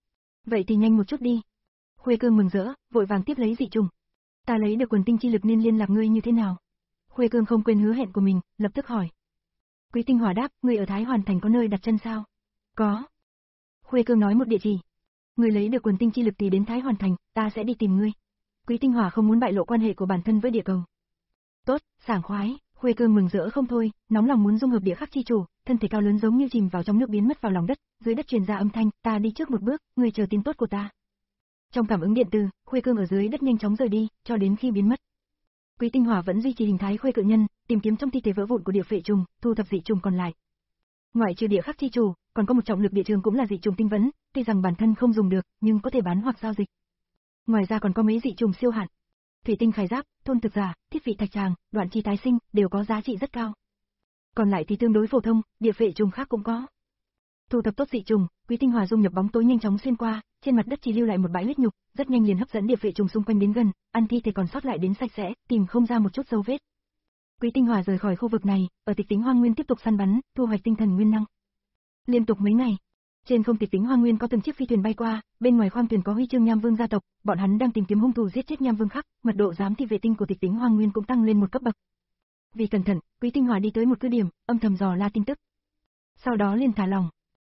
Vậy thì nhanh một chút đi. Khuê Cương mừng rỡ, vội vàng tiếp lấy dị trùng. Ta lấy được quần tinh chi lực nên liên lạc ngươi như thế nào? Khuê Cương không quên hứa hẹn của mình, lập tức hỏi. Quý Tinh Hỏa đáp, ngươi ở Thái Hoàn Thành có nơi đặt chân sao? Có. Khuê Cương nói một địa chỉ. Ngươi lấy được quần tinh chi lực thì đến Thái Hoàn Thành, ta sẽ đi tìm ngươi. Quý Tinh Hỏa không muốn bại lộ quan hệ của bản thân với địa cầu. Tốt, sảng khoái, Khuê Cương mừng rỡ không thôi, nóng lòng muốn dung hợp địa khắc chi chủ, thân thể cao lớn giống như chìm vào trong nước biến mất vào lòng đất, dưới đất truyền ra âm thanh, ta đi trước một bước, ngươi chờ tin tốt của ta. Trong cảm ứng điện từ, Khuê Cương ở dưới đất nhanh chóng rời đi, cho đến khi biến mất. Quý Tinh Hỏa vẫn duy trì hình thái Khuê cự nhân, tìm kiếm trong thi thể vỡ vụn của địa phệ trùng, thu thập dị trùng còn lại. Ngoại trừ địa khắc chi chủ, còn có một trọng lực địa trường cũng là dị trùng tinh vấn, tuy rằng bản thân không dùng được, nhưng có thể bán hoặc giao dịch. Ngoài ra còn có mấy dị trùng siêu hạn. Thủy tinh khải giáp, thôn thực giả, thiết vị thạch tràng, đoạn chi tái sinh, đều có giá trị rất cao. Còn lại thì tương đối phổ thông, địa phệ trùng khác cũng có. Thu thập tốt dị trùng, Quý Tinh Hỏa dung nhập bóng tối nhanh chóng xuyên qua, trên mặt đất chỉ lưu lại một bãi huyết nhục, rất nhanh liền hấp dẫn địa phệ trùng xung quanh đến gần, ăn thi thể còn sót lại đến sạch sẽ, tìm không ra một chút dấu vết. Quý Tinh Hỏa rời khỏi khu vực này, ở Tịch Tính Hoang Nguyên tiếp tục săn bắn, thu hoạch tinh thần nguyên năng. Liên tục mấy ngày, trên không Tịch Tính Hoang Nguyên có từng chiếc phi thuyền bay qua, bên ngoài khoang thuyền có huy chương Nham Vương gia tộc, bọn hắn đang tìm kiếm hung thủ giết chết Nham Vương Khắc, mật độ giám thị vệ tinh của Tịch Tính Hoang Nguyên cũng tăng lên một cấp bậc. Vì cẩn thận, Quý Tinh Hỏa đi tới một cứ điểm, âm thầm dò la tin tức. Sau đó liền thả lòng.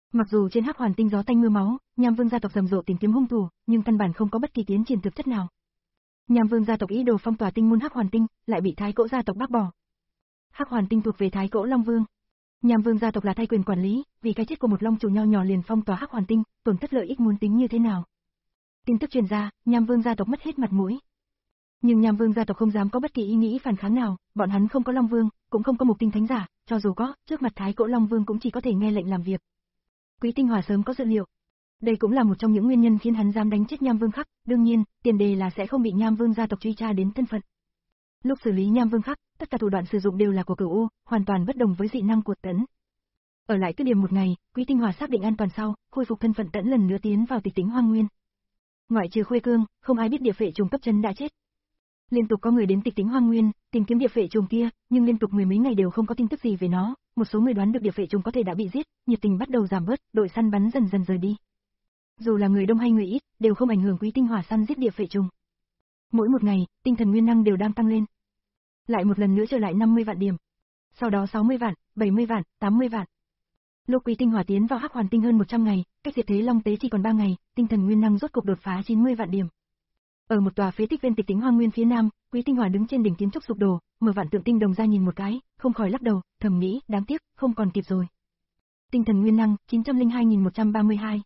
Mặc dù trên Hắc Hoàn Tinh gió tanh mưa máu, Nham Vương gia tộc rầm rộ tìm kiếm hung thủ, nhưng căn bản không có bất kỳ tiến triển thực chất nào. Nham Vương gia tộc ý đồ phong tỏa tinh môn Hắc Hoàn Tinh, lại bị Thái Cỗ gia tộc bác bỏ. Hắc Hoàn Tinh thuộc về Thái Cỗ Long Vương. Nham Vương gia tộc là thay quyền quản lý, vì cái chết của một long chủ nho nhỏ liền phong tỏa Hắc Hoàn Tinh, tổn thất lợi ích muốn tính như thế nào? Tin tức truyền ra, Nham Vương gia tộc mất hết mặt mũi. Nhưng Nham Vương gia tộc không dám có bất kỳ ý nghĩ phản kháng nào, bọn hắn không có Long Vương, cũng không có Mục Tinh Thánh giả, cho dù có, trước mặt Thái Cỗ Long Vương cũng chỉ có thể nghe lệnh làm việc. Quý Tinh Hỏa sớm có dự liệu. Đây cũng là một trong những nguyên nhân khiến hắn dám đánh chết Nham Vương Khắc, đương nhiên, tiền đề là sẽ không bị Nham Vương gia tộc truy tra đến thân phận. Lúc xử lý Nham Vương Khắc, tất cả thủ đoạn sử dụng đều là của Cửu U, hoàn toàn bất đồng với dị năng của Tẫn. Ở lại cứ điểm một ngày, Quý Tinh Hỏa xác định an toàn sau, khôi phục thân phận Tẫn lần nữa tiến vào Tịch Tĩnh Hoang Nguyên. Ngoại trừ Khuê Cương, không ai biết địa phệ trùng cấp chân đã chết. Liên tục có người đến Tịch Tĩnh Hoang Nguyên, tìm kiếm địa phệ trùng kia, nhưng liên tục mười mấy ngày đều không có tin tức gì về nó, một số người đoán được địa phệ trùng có thể đã bị giết, nhiệt tình bắt đầu giảm bớt, đội săn bắn dần dần rời đi. Dù là người đông hay người ít, đều không ảnh hưởng Quý Tinh Hỏa săn giết địa phệ trùng. Mỗi một ngày, tinh thần nguyên năng đều đang tăng lên. Lại một lần nữa trở lại năm mươi vạn điểm. Sau đó sáu mươi vạn, bảy mươi vạn, tám mươi vạn. Lúc Quý Tinh Hỏa tiến vào Hắc Hoàn Tinh hơn một trăm ngày, cách diệt thế long tế chỉ còn ba ngày, tinh thần nguyên năng rốt cục đột phá chín mươi vạn điểm. Ở một tòa phế tích ven Tịch Tĩnh Hoang Nguyên phía nam, Quý Tinh Hỏa đứng trên đỉnh kiến trúc sụp đổ, mở vạn tượng tinh đồng ra nhìn một cái, không khỏi lắc đầu, thầm nghĩ, đáng tiếc, không còn kịp rồi. Tinh thần nguyên năng chín trăm lẻ hai nghìn một trăm ba mươi hai.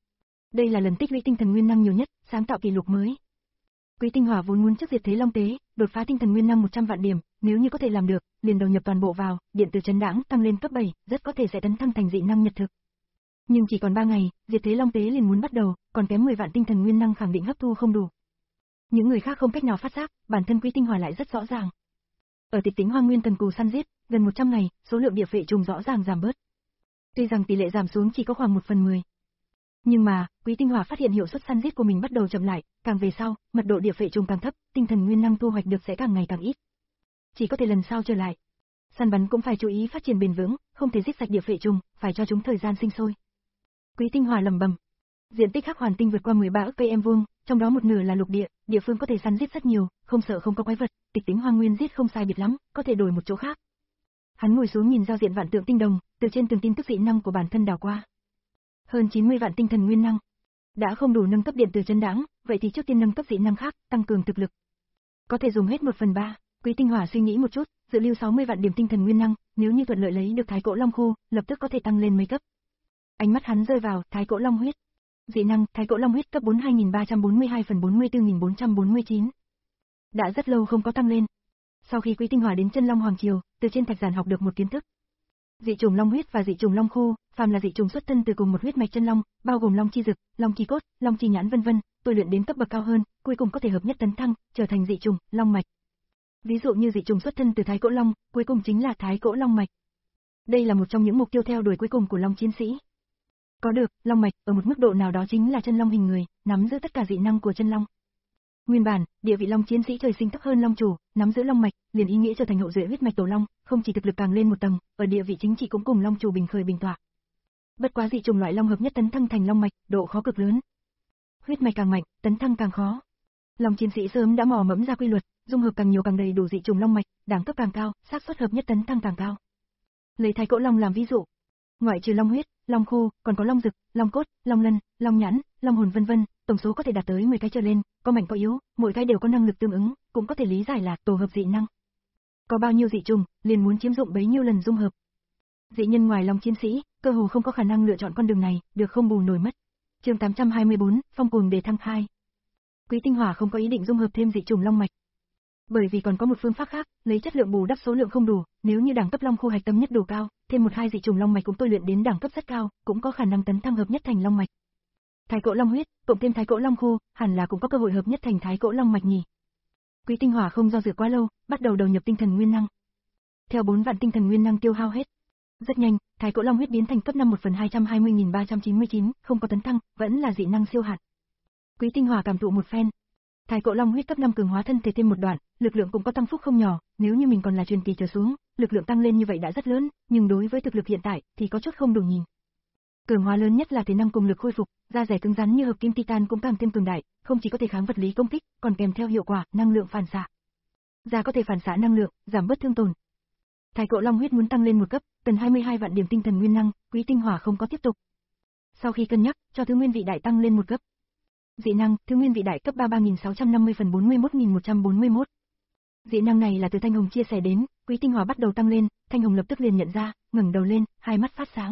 Đây là lần tích lũy tinh thần nguyên năng nhiều nhất, sáng tạo kỷ lục mới. Quý Tinh Hỏa vốn muốn trước diệt thế long tế, đột phá tinh thần nguyên năng một trăm vạn điểm, nếu như có thể làm được, liền đầu nhập toàn bộ vào, điện tử chấn đãng tăng lên cấp bảy, rất có thể sẽ tấn thăng thành dị năng nhật thực. Nhưng chỉ còn ba ngày, diệt thế long tế liền muốn bắt đầu, còn kém mười vạn tinh thần nguyên năng khẳng định hấp thu không đủ. Những người khác không cách nào phát giác, bản thân Quý Tinh Hỏa lại rất rõ ràng. Ở Tịch Tĩnh Hoang Nguyên cần cù săn giết, gần một trăm ngày, số lượng địa phệ trùng rõ ràng giảm bớt. Tuy rằng tỷ lệ giảm xuống chỉ có khoảng một phần mười. Nhưng mà, Quý Tinh Hỏa phát hiện hiệu suất săn giết của mình bắt đầu chậm lại, càng về sau, mật độ địa phệ trùng càng thấp, tinh thần nguyên năng thu hoạch được sẽ càng ngày càng ít. Chỉ có thể lần sau trở lại. Săn bắn cũng phải chú ý phát triển bền vững, không thể giết sạch địa phệ trùng, phải cho chúng thời gian sinh sôi. Quý Tinh Hỏa lẩm bẩm. Diện tích Hắc Hoàn Tinh vượt qua mười ba ức cây em vuông, trong đó một nửa là lục địa, địa phương có thể săn giết rất nhiều, không sợ không có quái vật, Tịch Tĩnh Hoang Nguyên giết không sai biệt lắm, có thể đổi một chỗ khác. Hắn ngồi xuống nhìn giao diện vạn tượng tinh đồng, từ trên từng tin tức dị năng của bản thân đảo qua. Hơn chín mươi vạn tinh thần nguyên năng. Đã không đủ nâng cấp điện tử chấn đãng, vậy thì trước tiên nâng cấp dị năng khác, tăng cường thực lực. Có thể dùng hết một phần ba. Quý Tinh Hỏa suy nghĩ một chút, dự lưu sáu mươi vạn điểm tinh thần nguyên năng, nếu như thuận lợi lấy được Thái Cỗ Long Khô, lập tức có thể tăng lên mấy cấp. Ánh mắt hắn rơi vào Thái Cỗ Long Huyết. Dị năng Thái Cỗ Long Huyết cấp bốn hai nghìn ba trăm bốn mươi hai phần bốn mươi tư nghìn bốn trăm bốn mươi chín. Đã rất lâu không có tăng lên. Sau khi Quý Tinh Hỏa đến Chân Long Hoàng Triều, từ trên thạch giản học được một kiến thức. Dị trùng long huyết và dị trùng long khô, phàm là dị trùng xuất thân từ cùng một huyết mạch chân long, bao gồm long chi dực, long chi cốt, long chi nhãn vân vân, tôi luyện đến cấp bậc cao hơn, cuối cùng có thể hợp nhất tấn thăng, trở thành dị trùng long mạch. Ví dụ như dị trùng xuất thân từ Thái Cỗ Long, cuối cùng chính là Thái Cỗ Long mạch. Đây là một trong những mục tiêu theo đuổi cuối cùng của long chiến sĩ. Có được long mạch, ở một mức độ nào đó chính là chân long hình người, nắm giữ tất cả dị năng của chân long. Nguyên bản, địa vị long chiến sĩ trời sinh thấp hơn long chủ, nắm giữ long mạch, liền ý nghĩa trở thành hậu duệ huyết mạch tổ long, không chỉ thực lực càng lên một tầng, ở địa vị chính trị cũng cùng long chủ bình khởi bình tọa. Bất quá dị trùng loại long hợp nhất tấn thăng thành long mạch, độ khó cực lớn. Huyết mạch càng mạnh, tấn thăng càng khó. Long chiến sĩ sớm đã mò mẫm ra quy luật, dung hợp càng nhiều càng đầy đủ dị trùng long mạch, đẳng cấp càng cao, xác suất hợp nhất tấn thăng càng cao. Lấy Thái Cỗ Long làm ví dụ, ngoại trừ long huyết, long khô, còn có long dực, long cốt, long lân, long nhãn, long hồn vân vân, tổng số có thể đạt tới mười cái trở lên, có mạnh có yếu, mỗi cái đều có năng lực tương ứng, cũng có thể lý giải là tổ hợp dị năng. Có bao nhiêu dị trùng, liền muốn chiếm dụng bấy nhiêu lần dung hợp. Dị nhân ngoài long chiến sĩ, cơ hồ không có khả năng lựa chọn con đường này, được không bù nổi mất. Chương tám trăm hai mươi tư, phong cuồng đề thăng hai. Quý Tinh Hỏa không có ý định dung hợp thêm dị trùng long mạch. Bởi vì còn có một phương pháp khác, lấy chất lượng bù đắp số lượng không đủ, nếu như đẳng cấp long khô hạch tâm nhất đủ cao, thêm một hai dị trùng long mạch cũng tôi luyện đến đẳng cấp rất cao, cũng có khả năng tấn thăng hợp nhất thành long mạch. Thái Cỗ Long huyết, cộng thêm Thái Cỗ Long khô, hẳn là cũng có cơ hội hợp nhất thành Thái Cỗ Long mạch nhỉ. Quý Tinh Hỏa không do dự quá lâu, bắt đầu đầu nhập tinh thần nguyên năng. Theo bốn vạn tinh thần nguyên năng tiêu hao hết, rất nhanh, Thái Cỗ Long huyết biến thành cấp năm một phần hai trăm hai mươi nghìn ba trăm chín mươi chín, không có tấn thăng, vẫn là dị năng siêu hạn. Quý Tinh Hỏa cảm thụ một phen. Thái Cỗ Long huyết cấp năm cường hóa thân thể thêm một đoạn, lực lượng cũng có tăng phúc không nhỏ, nếu như mình còn là truyền kỳ trở xuống, lực lượng tăng lên như vậy đã rất lớn, nhưng đối với thực lực hiện tại thì có chút không đủ nhìn. Cường hóa lớn nhất là thể năng cùng lực khôi phục, da dẻ cứng rắn như hợp kim titan cũng càng thêm cường đại, không chỉ có thể kháng vật lý công kích, còn kèm theo hiệu quả năng lượng phản xạ. Da có thể phản xạ năng lượng, giảm bớt thương tổn. Thái Cỗ Long huyết muốn tăng lên một cấp, cần hai mươi hai vạn điểm tinh thần nguyên năng, Quý Tinh Hỏa không có tiếp tục. sau khi cân nhắc, cho thứ nguyên vị đại tăng lên một cấp. Dị năng, thứ nguyên vị đại cấp ba ba nghìn sáu trăm năm mươi phần bốn mươi mốt nghìn một trăm bốn mươi mốt. Dị năng này là từ Thanh Hồng chia sẻ đến, Quý Tinh Hòa bắt đầu tăng lên, Thanh Hồng lập tức liền nhận ra, ngẩng đầu lên, hai mắt phát sáng.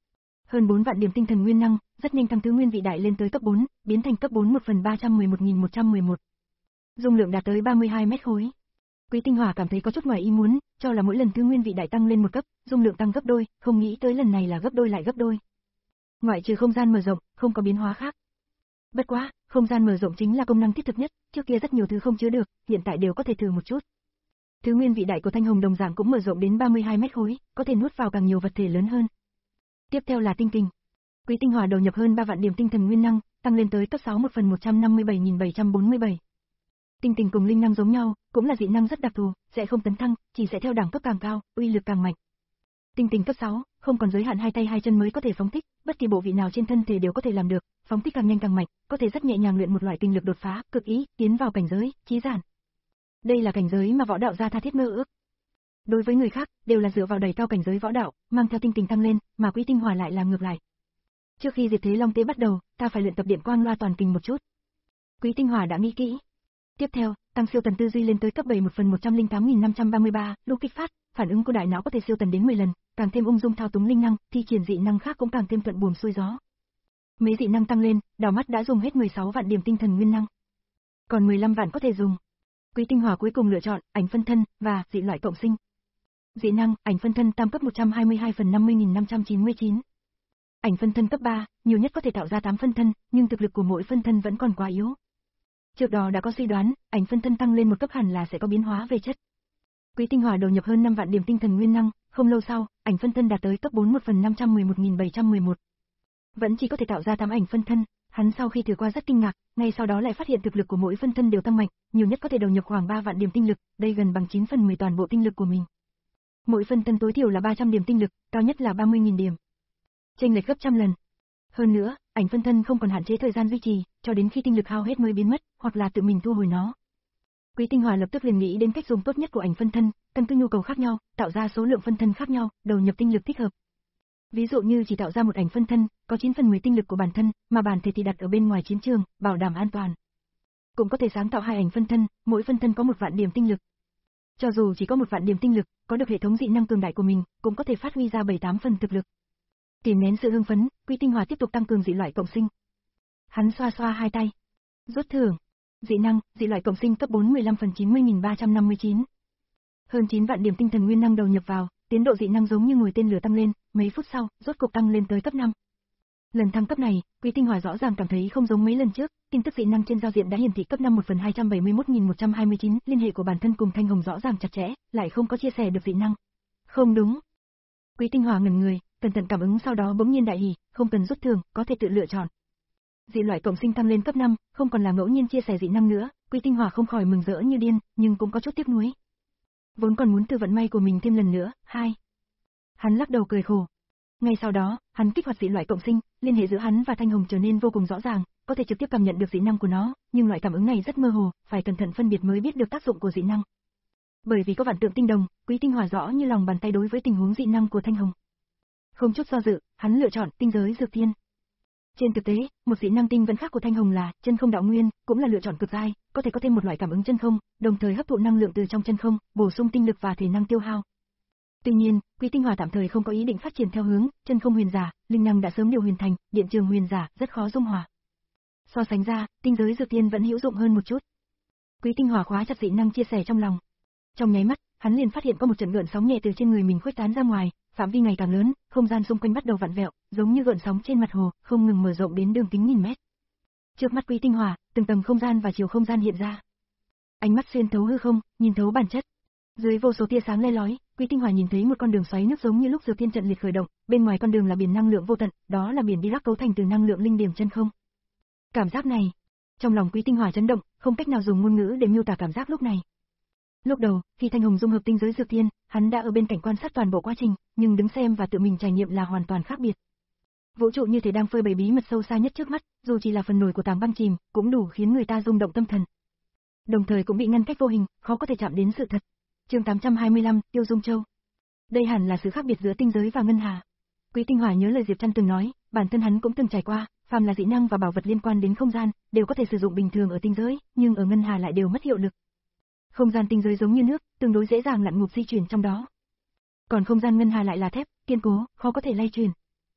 Hơn bốn vạn điểm tinh thần nguyên năng, rất nhanh tăng thứ nguyên vị đại lên tới cấp bốn, biến thành cấp bốn một phần ba trăm mười một nghìn một trăm mười một. Dung lượng đạt tới ba mươi hai mét khối. Quý Tinh Hòa cảm thấy có chút ngoài ý muốn, cho là mỗi lần thứ nguyên vị đại tăng lên một cấp, dung lượng tăng gấp đôi, không nghĩ tới lần này là gấp đôi lại gấp đôi. Ngoại trừ không gian mở rộng, không có biến hóa khác. Bất quá, không gian mở rộng chính là công năng thiết thực nhất, trước kia rất nhiều thứ không chứa được, hiện tại đều có thể thử một chút. Thứ nguyên vị đại của Thanh Hồng đồng dạng cũng mở rộng đến ba mươi hai mét khối, có thể nuốt vào càng nhiều vật thể lớn hơn. Tiếp theo là tinh kình. Quý Tinh Hòa đầu nhập hơn ba vạn điểm tinh thần nguyên năng, tăng lên tới cấp sáu một phần một trăm năm mươi bảy nghìn bảy trăm bốn mươi bảy. Tinh kình cùng linh năng giống nhau, cũng là dị năng rất đặc thù, sẽ không tấn thăng, chỉ sẽ theo đẳng cấp càng cao, uy lực càng mạnh. Tinh kình cấp sáu, không còn giới hạn hai tay hai chân mới có thể phóng thích, bất kỳ bộ vị nào trên thân thể đều có thể làm được, phóng thích càng nhanh càng mạnh, có thể rất nhẹ nhàng luyện một loại tinh lực đột phá, cực ý, tiến vào cảnh giới chí giản. Đây là cảnh giới mà võ đạo gia tha thiết mơ ước. Đối với người khác, đều là dựa vào đẩy cao cảnh giới võ đạo, mang theo tinh kình tăng lên, mà Quý Tinh Hòa lại làm ngược lại. Trước khi Diệt Thế Long Tế bắt đầu, ta phải luyện tập điện quang loa toàn kình một chút. Quý Tinh Hòa đã nghĩ kỹ. Tiếp theo, tăng siêu tần tư duy lên tới cấp bảy một phần một trăm lẻ tám nghìn năm trăm ba mươi ba, lúc kích phát, phản ứng của đại não có thể siêu tần đến mười lần, càng thêm ung dung thao túng linh năng, thi triển dị năng khác cũng càng thêm thuận buồm xuôi gió. Mấy dị năng tăng lên, đảo mắt đã dùng hết mười sáu vạn điểm tinh thần nguyên năng. Còn mười lăm vạn có thể dùng. Quý Tinh Hòa cuối cùng lựa chọn ảnh phân thân và dị loại cộng sinh. Dị năng, ảnh phân thân tam cấp một trăm hai mươi hai phần năm mươi nghìn năm trăm chín mươi chín. Ảnh phân thân cấp ba, nhiều nhất có thể tạo ra tám phân thân, nhưng thực lực của mỗi phân thân vẫn còn quá yếu. Trước đó đã có suy đoán, ảnh phân thân tăng lên một cấp hẳn là sẽ có biến hóa về chất. Quý Tinh Hòa đầu nhập hơn năm vạn điểm tinh thần nguyên năng, không lâu sau, ảnh phân thân đạt tới cấp bốn một phần năm trăm mười một nghìn bảy trăm mười một. Vẫn chỉ có thể tạo ra tám ảnh phân thân, hắn sau khi thử qua rất kinh ngạc, ngay sau đó lại phát hiện thực lực của mỗi phân thân đều tăng mạnh, nhiều nhất có thể đầu nhập khoảng ba vạn điểm tinh lực, đây gần bằng chín phần mười toàn bộ tinh lực của mình. Mỗi phân thân tối thiểu là ba trăm điểm tinh lực, cao nhất là ba mươi nghìn điểm. Chênh lệch gấp trăm lần. Hơn nữa, ảnh phân thân không còn hạn chế thời gian duy trì, cho đến khi tinh lực hao hết mới biến mất, hoặc là tự mình thu hồi nó. Quý Tinh Hòa lập tức liền nghĩ đến cách dùng tốt nhất của ảnh phân thân, căn cứ nhu cầu khác nhau, tạo ra số lượng phân thân khác nhau, đầu nhập tinh lực thích hợp. Ví dụ như chỉ tạo ra một ảnh phân thân, có chín phần mười tinh lực của bản thân, mà bản thể thì đặt ở bên ngoài chiến trường, bảo đảm an toàn. Cũng có thể sáng tạo hai ảnh phân thân, mỗi phân thân có một vạn điểm tinh lực. Cho dù chỉ có một vạn điểm tinh lực, có được hệ thống dị năng cường đại của mình, cũng có thể phát huy ra bảy tám phần thực lực. Kìm nén sự hưng phấn, Quý Tinh Hòa tiếp tục tăng cường dị loại cộng sinh. Hắn xoa xoa hai tay. Rút thưởng. Dị năng, dị loại cộng sinh cấp bốn mười lăm phần chín mươi nghìn ba trăm năm mươi chín. Hơn chín vạn điểm tinh thần nguyên năng đầu nhập vào, tiến độ dị năng giống như ngồi tên lửa tăng lên, mấy phút sau, rốt cục tăng lên tới cấp năm. Lần thăng cấp này, Quý Tinh Hòa rõ ràng cảm thấy không giống mấy lần trước, tin tức dị năng trên giao diện đã hiển thị cấp năm một phần hai trăm bảy mươi mốt nghìn một trăm hai mươi chín, liên hệ của bản thân cùng Thanh Hồng rõ ràng chặt chẽ, lại không có chia sẻ được dị năng. Không đúng. Quý Tinh Hòa ngẩn người, cẩn thận cảm ứng sau đó bỗng nhiên đại hỉ, không cần rút thưởng, có thể tự lựa chọn. Dị loại cộng sinh tăng lên cấp năm, không còn là ngẫu nhiên chia sẻ dị năng nữa, Quý Tinh Hòa không khỏi mừng rỡ như điên, nhưng cũng có chút tiếc nuối. Vốn còn muốn thử vận may của mình thêm lần nữa, hai. Hắn lắc đầu cười khổ. Ngay sau đó, hắn kích hoạt dị loại cộng sinh, liên hệ giữa hắn và Thanh Hồng trở nên vô cùng rõ ràng, có thể trực tiếp cảm nhận được dị năng của nó, nhưng loại cảm ứng này rất mơ hồ, phải cẩn thận phân biệt mới biết được tác dụng của dị năng. Bởi vì có vạn tượng tinh đồng, Quý Tinh Hòa rõ như lòng bàn tay đối với tình huống dị năng của Thanh Hồng. Không chút do dự, hắn lựa chọn tinh giới dược thiên. Trên thực tế, một dị năng tinh vẫn khác của Thanh Hồng là chân không đạo nguyên, cũng là lựa chọn cực giai, có thể có thêm một loại cảm ứng chân không, đồng thời hấp thụ năng lượng từ trong chân không, bổ sung tinh lực và thể năng tiêu hao. Tuy nhiên, Quý Tinh Hòa tạm thời không có ý định phát triển theo hướng chân không huyền giả, linh năng đã sớm điều huyền thành, điện trường huyền giả rất khó dung hòa. So sánh ra, tinh giới dược thiên vẫn hữu dụng hơn một chút. Quý Tinh Hòa khóa chặt dị năng chia sẻ trong lòng. Trong nháy mắt, hắn liền phát hiện có một trận gợn sóng nhẹ từ trên người mình khuếch tán ra ngoài, phạm vi ngày càng lớn, không gian xung quanh bắt đầu vặn vẹo, giống như gợn sóng trên mặt hồ, không ngừng mở rộng đến đường kính nghìn mét. Trước mắt Quý Tinh Hòa, từng tầng không gian và chiều không gian hiện ra. Ánh mắt xuyên thấu hư không, nhìn thấu bản chất. Dưới vô số tia sáng le lói, Quý Tinh Hòa nhìn thấy một con đường xoáy nước giống như lúc Dược Thiên trận liệt khởi động, bên ngoài con đường là biển năng lượng vô tận, đó là biển Dirac cấu thành từ năng lượng linh điểm chân không. Cảm giác này, trong lòng Quý Tinh Hòa chấn động, không cách nào dùng ngôn ngữ để miêu tả cảm giác lúc này. Lúc đầu, khi Thanh Hồng dung hợp tinh giới Dược Thiên, hắn đã ở bên cạnh quan sát toàn bộ quá trình, nhưng đứng xem và tự mình trải nghiệm là hoàn toàn khác biệt. Vũ trụ như thể đang phơi bày bí mật sâu xa nhất trước mắt, dù chỉ là phần nổi của tảng băng chìm, cũng đủ khiến người ta rung động tâm thần. Đồng thời cũng bị ngăn cách vô hình, khó có thể chạm đến sự thật. Chương tám trăm hai mươi lăm, Tiêu Dung Châu. Đây hẳn là sự khác biệt giữa tinh giới và ngân hà. Quý Tinh Hòa nhớ lời Diệp Trăn từng nói, bản thân hắn cũng từng trải qua, phàm là dị năng và bảo vật liên quan đến không gian, đều có thể sử dụng bình thường ở tinh giới, nhưng ở ngân hà lại đều mất hiệu lực. Không gian tinh giới giống như nước, tương đối dễ dàng lặn ngụp di chuyển trong đó. Còn không gian ngân hà lại là thép, kiên cố, khó có thể lay chuyển.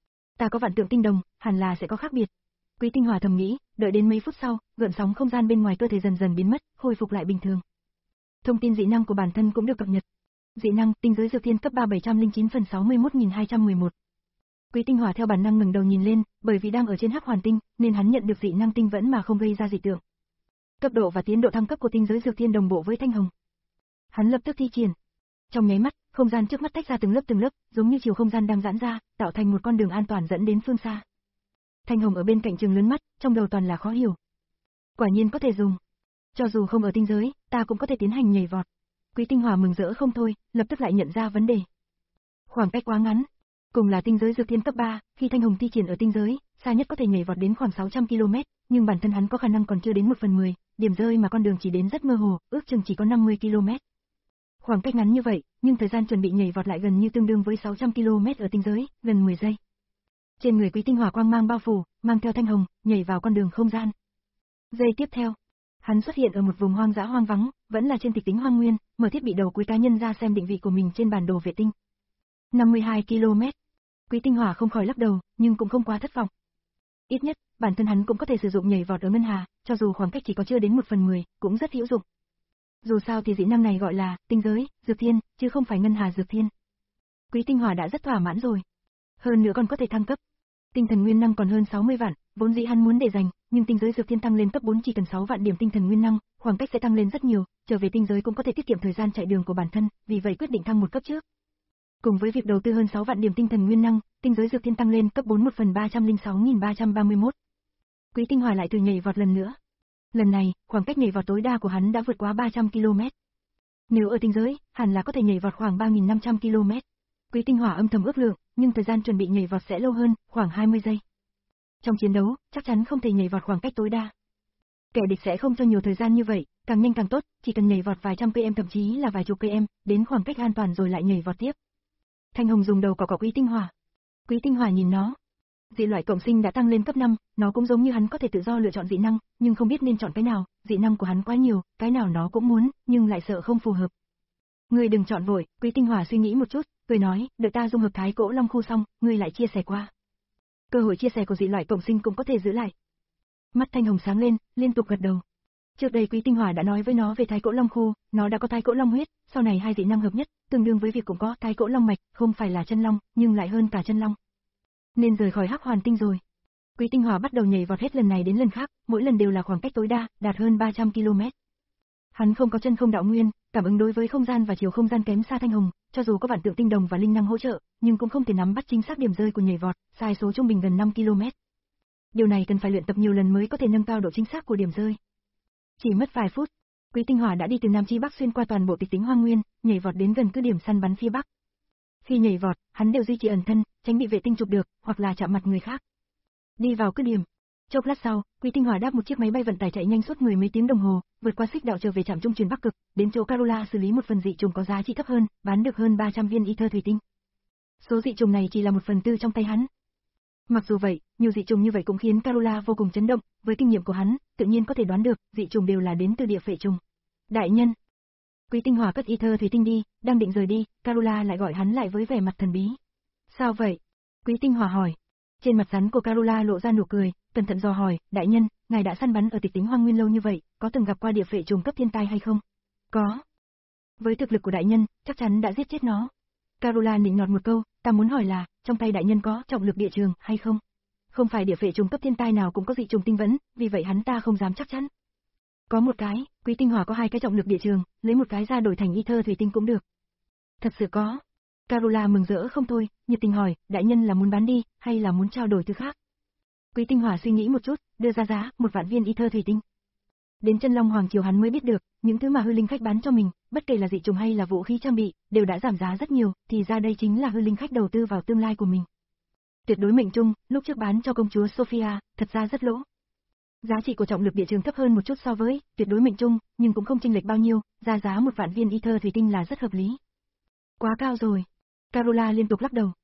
Ta có vạn tượng tinh đồng, hẳn là sẽ có khác biệt. Quý Tinh Hòa thầm nghĩ, đợi đến mấy phút sau, gợn sóng không gian bên ngoài cơ thể dần dần biến mất, khôi phục lại bình thường. Thông tin dị năng của bản thân cũng được cập nhật. Dị năng, tinh giới dược thiên cấp ba bảy trăm lẻ chín phần sáu mươi mốt nghìn hai trăm mười một. Quý Tinh Hòa theo bản năng ngẩng đầu nhìn lên, bởi vì đang ở trên Hắc Hoàn Tinh, nên hắn nhận được dị năng tinh vẫn mà không gây ra dị tượng. Cấp độ và tiến độ thăng cấp của tinh giới dược thiên đồng bộ với Thanh Hồng. Hắn lập tức thi triển. Trong nháy mắt, không gian trước mắt tách ra từng lớp từng lớp, giống như chiều không gian đang giãn ra, tạo thành một con đường an toàn dẫn đến phương xa. Thanh Hồng ở bên cạnh trừng lớn mắt, trong đầu toàn là khó hiểu. Quả nhiên có thể dùng. Cho dù không ở tinh giới, ta cũng có thể tiến hành nhảy vọt. Quý Tinh Hòa mừng rỡ không thôi, lập tức lại nhận ra vấn đề. Khoảng cách quá ngắn. Cùng là tinh giới dược thiên cấp ba, khi Thanh Hồng thi triển ở tinh giới, xa nhất có thể nhảy vọt đến khoảng sáu trăm ki lô mét, nhưng bản thân hắn có khả năng còn chưa đến một phần mười, điểm rơi mà con đường chỉ đến rất mơ hồ, ước chừng chỉ có năm mươi ki lô mét. Khoảng cách ngắn như vậy, nhưng thời gian chuẩn bị nhảy vọt lại gần như tương đương với sáu trăm ki lô mét ở tinh giới, gần mười giây. Trên người Quý Tinh Hòa quang mang bao phủ, mang theo Thanh Hồng, nhảy vào con đường không gian. Giây tiếp theo, hắn xuất hiện ở một vùng hoang dã hoang vắng, vẫn là trên tịch tính hoang nguyên, mở thiết bị đầu cuối cá nhân ra xem định vị của mình trên bản đồ vệ tinh. năm mươi hai ki lô mét. Quý Tinh Hòa không khỏi lắc đầu, nhưng cũng không quá thất vọng. Ít nhất, bản thân hắn cũng có thể sử dụng nhảy vọt ở ngân hà, cho dù khoảng cách chỉ có chưa đến một phần mười, cũng rất hữu dụng. Dù sao thì dị năng này gọi là tinh giới, dược thiên, chứ không phải ngân hà dược thiên. Quý Tinh Hòa đã rất thỏa mãn rồi. Hơn nữa còn có thể thăng cấp. Tinh thần nguyên năng còn hơn sáu mươi vạn, vốn dĩ hắn muốn để dành, nhưng tinh giới dược thiên tăng lên cấp bốn chỉ cần sáu vạn điểm tinh thần nguyên năng, khoảng cách sẽ tăng lên rất nhiều, trở về tinh giới cũng có thể tiết kiệm thời gian chạy đường của bản thân, vì vậy quyết định thăng một cấp trước. Cùng với việc đầu tư hơn sáu vạn điểm tinh thần nguyên năng, tinh giới dược thiên tăng lên cấp bốn một phần ba trăm lẻ sáu nghìn ba trăm ba mươi mốt. Quý Tinh Hòa lại thử nhảy vọt lần nữa. Lần này, khoảng cách nhảy vọt tối đa của hắn đã vượt quá ba trăm ki lô mét. Nếu ở tinh giới, hẳn là có thể nhảy vọt khoảng ba nghìn năm trăm ki lô mét. Quý Tinh Hòa âm thầm ước lượng, nhưng thời gian chuẩn bị nhảy vọt sẽ lâu hơn, khoảng hai mươi giây. Trong chiến đấu, chắc chắn không thể nhảy vọt khoảng cách tối đa. Kẻ địch sẽ không cho nhiều thời gian như vậy, càng nhanh càng tốt, chỉ cần nhảy vọt vài trăm km thậm chí là vài chục km, đến khoảng cách an toàn rồi lại nhảy vọt tiếp. Thanh Hồng dùng đầu cọ cọ Quý Tinh Hòa. Quý Tinh Hòa nhìn nó. Dị loại cộng sinh đã tăng lên cấp năm, nó cũng giống như hắn có thể tự do lựa chọn dị năng, nhưng không biết nên chọn cái nào, dị năng của hắn quá nhiều, cái nào nó cũng muốn, nhưng lại sợ không phù hợp. Ngươi đừng chọn vội, Quý Tinh Hòa suy nghĩ một chút, cười nói, đợi ta dung hợp Thái Cỗ Long khu xong, ngươi lại chia sẻ qua. Cơ hội chia sẻ của dị loại cộng sinh cũng có thể giữ lại. Mắt Thanh Hồng sáng lên, liên tục gật đầu. Trước đây Quý Tinh Hòa đã nói với nó về Thái Cỗ Long khu, nó đã có Thái Cỗ Long huyết, sau này hai dị năng hợp nhất, tương đương với việc cũng có Thái Cỗ Long mạch, không phải là chân long, nhưng lại hơn cả chân long. Nên rời khỏi Hắc Hoàn Tinh rồi. Quý Tinh Hòa bắt đầu nhảy vọt hết lần này đến lần khác, mỗi lần đều là khoảng cách tối đa, đạt hơn ba trăm ki lô mét. Hắn không có chân không đạo nguyên, cảm ứng đối với không gian và chiều không gian kém xa Thanh Hồng, cho dù có vạn tượng tinh đồng và linh năng hỗ trợ, nhưng cũng không thể nắm bắt chính xác điểm rơi của nhảy vọt, sai số trung bình gần năm ki lô mét. Điều này cần phải luyện tập nhiều lần mới có thể nâng cao độ chính xác của điểm rơi. Chỉ mất vài phút, Quý Tinh Hòa đã đi từ Nam Chi Bắc xuyên qua toàn bộ tịch tính hoang nguyên, nhảy vọt đến gần cứ điểm săn bắn phía Bắc. Khi nhảy vọt, hắn đều duy trì ẩn thân, tránh bị vệ tinh chụp được, hoặc là chạm mặt người khác. Đi vào cứ điểm. Chốc lát sau, Quý Tinh Hòa đáp một chiếc máy bay vận tải chạy nhanh suốt mười mấy tiếng đồng hồ, vượt qua xích đạo trở về trạm trung truyền Bắc Cực, đến chỗ Carola xử lý một phần dị trùng có giá trị thấp hơn, bán được hơn ba trăm viên ether thủy tinh. Số dị trùng này chỉ là một phần tư trong tay hắn. Mặc dù vậy, nhiều dị trùng như vậy cũng khiến Carola vô cùng chấn động, với kinh nghiệm của hắn, tự nhiên có thể đoán được, dị trùng đều là đến từ địa phệ trùng. Đại nhân. Quý Tinh Hòa cất ether thủy tinh đi, đang định rời đi, Carola lại gọi hắn lại với vẻ mặt thần bí. Sao vậy? Quý Tinh Hòa hỏi. Trên mặt rắn của Carola lộ ra nụ cười, cẩn thận dò hỏi, đại nhân, ngài đã săn bắn ở tịch tính hoang nguyên lâu như vậy, có từng gặp qua địa phệ trùng cấp thiên tai hay không? Có. Với thực lực của đại nhân, chắc chắn đã giết chết nó. Carola nịnh nọt một câu, ta muốn hỏi là, trong tay đại nhân có trọng lực địa trường hay không? Không phải địa phệ trùng cấp thiên tai nào cũng có dị trùng tinh vẫn, vì vậy hắn ta không dám chắc chắn. Có một cái, Quý Tinh Hòa có hai cái trọng lực địa trường, lấy một cái ra đổi thành ether thủy tinh cũng được. Thật sự có. Carola mừng rỡ không thôi, nhiệt tình hỏi, đại nhân là muốn bán đi, hay là muốn trao đổi thứ khác? Quý Tinh Hòa suy nghĩ một chút, đưa ra giá, một vạn viên ether thủy tinh. Đến chân Long Hoàng Triều hắn mới biết được, những thứ mà hư linh khách bán cho mình, bất kể là dị trùng hay là vũ khí trang bị, đều đã giảm giá rất nhiều, thì ra đây chính là hư linh khách đầu tư vào tương lai của mình. Tuyệt đối mệnh trung, lúc trước bán cho công chúa Sophia, thật ra rất lỗ. Giá trị của trọng lực địa trường thấp hơn một chút so với tuyệt đối mệnh trung, nhưng cũng không chênh lệch bao nhiêu, ra giá một vạn viên ether thủy tinh là rất hợp lý. Quá cao rồi. Carola liên tục lắc đầu.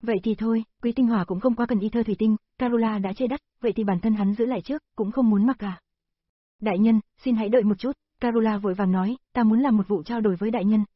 Vậy thì thôi, Quý Tinh Hòa cũng không quá cần y thơ thủy tinh, Carola đã chê đắt, vậy thì bản thân hắn giữ lại trước, cũng không muốn mặc cả. Đại nhân, xin hãy đợi một chút, Carola vội vàng nói, ta muốn làm một vụ trao đổi với đại nhân,